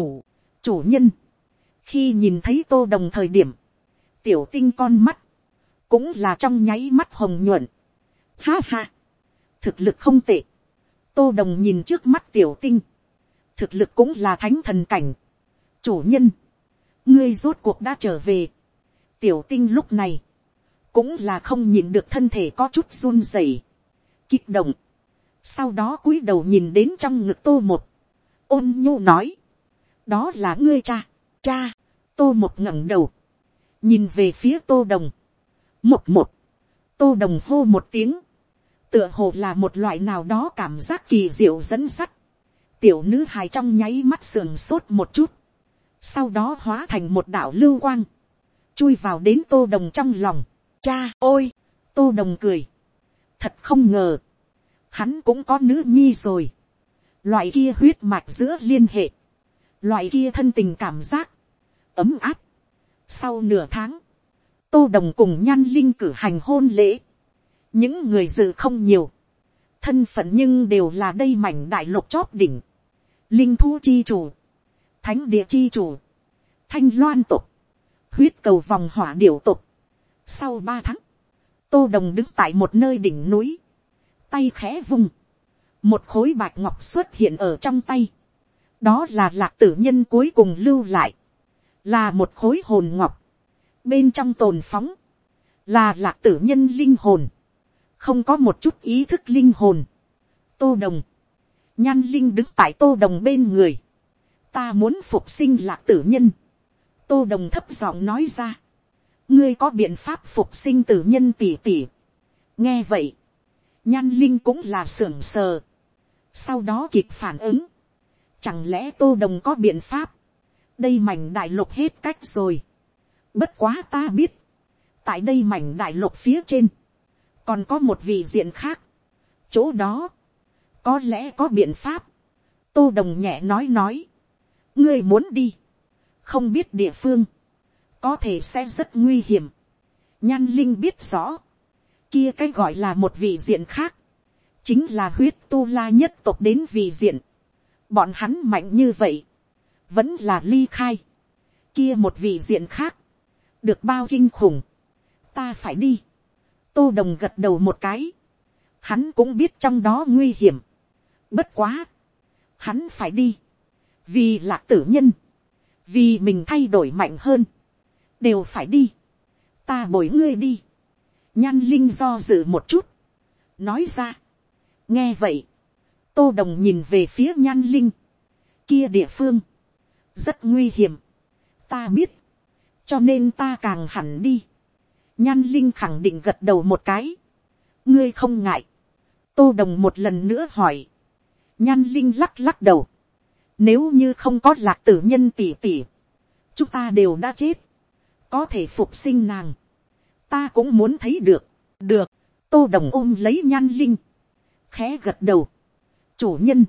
Chủ nhân. Khi nhìn thấy Tô Đồng thời điểm, tiểu Tinh con mắt cũng là trong nháy mắt hồng nhuận. Ha ha, thực lực không tệ. Tô Đồng nhìn trước mắt tiểu Tinh, thực lực cũng là thánh thần cảnh. Chủ nhân, ngươi rốt cuộc đã trở về. Tiểu Tinh lúc này cũng là không nhìn được thân thể có chút run rẩy, kích động. Sau đó cúi đầu nhìn đến trong ngực Tô một, ôn nhu nói, đó là ngươi cha. Cha. Tô một ngẩng đầu, nhìn về phía Tô Đồng. Một Tô Đồng hô một tiếng, tựa hồ là một loại nào đó cảm giác kỳ diệu dẫn sắt. Tiểu nữ hài trong nháy mắt sườn sốt một chút, sau đó hóa thành một đạo lưu quang, chui vào đến Tô Đồng trong lòng. Cha ôi. Tô Đồng cười, thật không ngờ, hắn cũng có nữ nhi rồi. Loại kia huyết mạch giữa liên hệ, loại kia thân tình cảm giác ấm áp. Sau nửa tháng, Tô Đồng cùng Nhan Linh cử hành hôn lễ. Những người dự không nhiều, thân phận nhưng đều là đây mảnh đại lục chóp đỉnh. Linh thú chi chủ, thánh địa chi chủ, Thanh Loan tộc, huyết cầu vòng hỏa điểu tộc. Sau 3 tháng, Tô Đồng đứng tại một nơi đỉnh núi, tay khẽ vung, một khối bạch ngọc xuất hiện ở trong tay. Đó là Lạc Tử Nhân cuối cùng lưu lại, là một khối hồn ngọc. Bên trong tồn phóng, là Lạc Tử Nhân linh hồn, không có một chút ý thức linh hồn. Tô Đồng, Nhan Linh đứng tại Tô Đồng bên người. Ta muốn phục sinh Lạc Tử Nhân. Tô Đồng thấp giọng nói ra, ngươi có biện pháp phục sinh Tử Nhân tỷ tỷ? Nghe vậy, Nhan Linh cũng là sưởng sờ, sau đó kịp phản ứng, chẳng lẽ Tô Đồng có biện pháp? Đây mảnh đại lục hết cách rồi. Bất quá ta biết, tại đây mảnh đại lục phía trên, còn có một vị diện khác. Chỗ đó, có lẽ có biện pháp. Tô Đồng nhẹ nói, ngươi muốn đi, không biết địa phương, có thể sẽ rất nguy hiểm. Nhan Linh biết rõ, kia cái gọi là một vị diện khác, chính là huyết tu la nhất tộc đến vị diện. Bọn hắn mạnh như vậy, vẫn là ly khai. Kia một vị diện khác, được bao kinh khủng. Ta phải đi. Tô Đồng gật đầu một cái. Hắn cũng biết trong đó nguy hiểm. Bất quá, hắn phải đi. Vì Lạc Tử Nhân, vì mình thay đổi mạnh hơn, đều phải đi. Ta bồi ngươi đi. Nhan Linh do dự một chút, nói ra. Nghe vậy, Tô Đồng nhìn về phía Nhan Linh. Kia địa phương, rất nguy hiểm. Ta biết, cho nên ta càng hẳn đi. Nhan Linh khẳng định gật đầu một cái. Ngươi không ngại. Tô Đồng một lần nữa hỏi. Nhan Linh lắc lắc đầu. Nếu như không có Lạc Tử Nhân tỷ tỷ, chúng ta đều đã chết. Có thể phục sinh nàng, ta cũng muốn thấy được. Được. Tô Đồng ôm lấy Nhan Linh, khẽ gật đầu. Chủ nhân,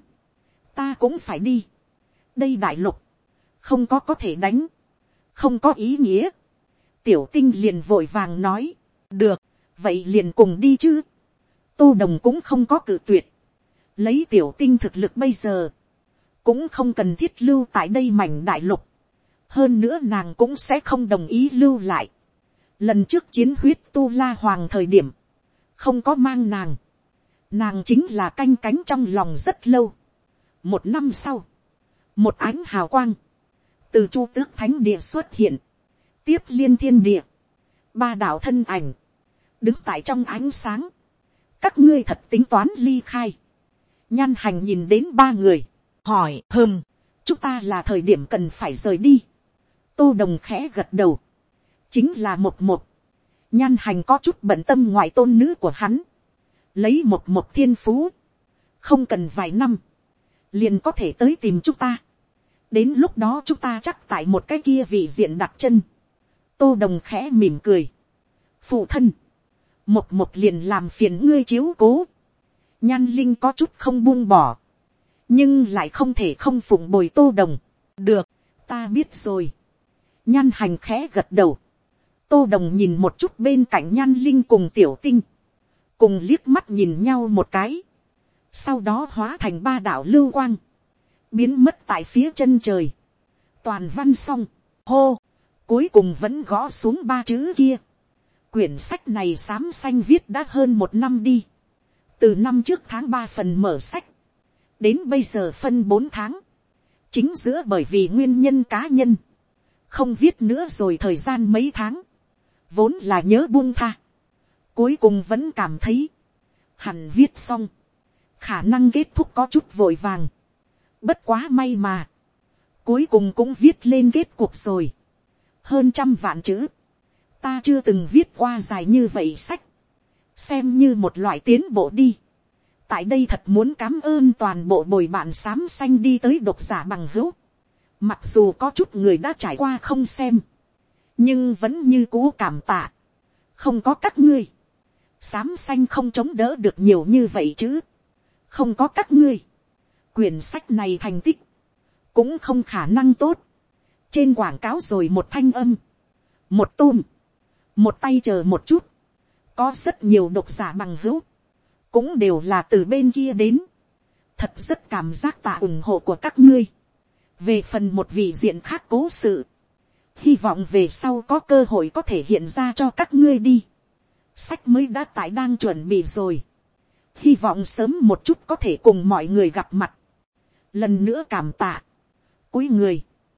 ta cũng phải đi. Đây đại lục, không có thể đánh, không có ý nghĩa. Tiểu Tinh liền vội vàng nói. Được, vậy liền cùng đi chứ. Tô Đồng cũng không có cự tuyệt. Lấy Tiểu Tinh thực lực bây giờ, cũng không cần thiết lưu tại đây mảnh đại lục. Hơn nữa nàng cũng sẽ không đồng ý lưu lại. Lần trước chiến huyết tu la hoàng thời điểm, không có mang nàng. Nàng chính là canh cánh trong lòng rất lâu. Một năm sau, một ánh hào quang từ Chu Tước Thánh Địa xuất hiện, tiếp liên thiên địa. Ba đạo thân ảnh đứng tại trong ánh sáng. Các ngươi thật tính toán ly khai? Nhan Hành nhìn đến ba người, hỏi. Chúng ta là thời điểm cần phải rời đi. Tô Đồng khẽ gật đầu. Chính là một. Nhan Hành có chút bận tâm ngoại tôn nữ của hắn. Lấy một thiên phú, không cần vài năm, liền có thể tới tìm chúng ta. Đến lúc đó chúng ta chắc tại một cái kia vị diện đặt chân. Tô Đồng khẽ mỉm cười. Phụ thân, một liền làm phiền ngươi chiếu cố. Nhan Linh có chút không buông bỏ, nhưng lại không thể không phụng bồi Tô Đồng. Được, ta biết rồi. Nhan Hành khẽ gật đầu. Tô Đồng nhìn một chút bên cạnh Nhan Linh cùng Tiểu Tinh, cùng liếc mắt nhìn nhau một cái. Sau đó hóa thành ba đạo lưu quang, biến mất tại phía chân trời. Toàn văn xong. Hô, cuối cùng vẫn gõ xuống ba chữ kia. Quyển sách này xám xanh viết đã hơn một năm đi. Từ năm trước tháng 3 phần mở sách, đến bây giờ phân 4 tháng. Chính giữa bởi vì nguyên nhân cá nhân, không viết nữa rồi thời gian mấy tháng. Vốn là nhớ buông tha, cuối cùng vẫn cảm thấy hẳn viết xong. Khả năng kết thúc có chút vội vàng. Bất quá may mà, cuối cùng cũng viết lên kết cuộc rồi. Hơn 100 vạn chữ. Ta chưa từng viết qua dài như vậy sách. Xem như một loại tiến bộ đi. Tại đây thật muốn cảm ơn toàn bộ bồi bạn xám xanh đi tới độc giả bằng hữu. Mặc dù có chút người đã trải qua không xem, nhưng vẫn như cũ cảm tạ. Không có các ngươi, xám xanh không chống đỡ được nhiều như vậy chứ. Không có các ngươi, quyển sách này thành tích cũng không khả năng tốt. Trên quảng cáo rồi một thanh âm, một tôm, một tay chờ một chút. Có rất nhiều độc giả bằng hữu, cũng đều là từ bên kia đến. Thật rất cảm giác tạ ủng hộ của các ngươi. Về phần một vị diện khác cố sự, hy vọng về sau có cơ hội có thể hiện ra cho các ngươi đi. Sách mới đã tại đang chuẩn bị rồi. Hy vọng sớm một chút có thể cùng mọi người gặp mặt. Lần nữa cảm tạ. Cuối người.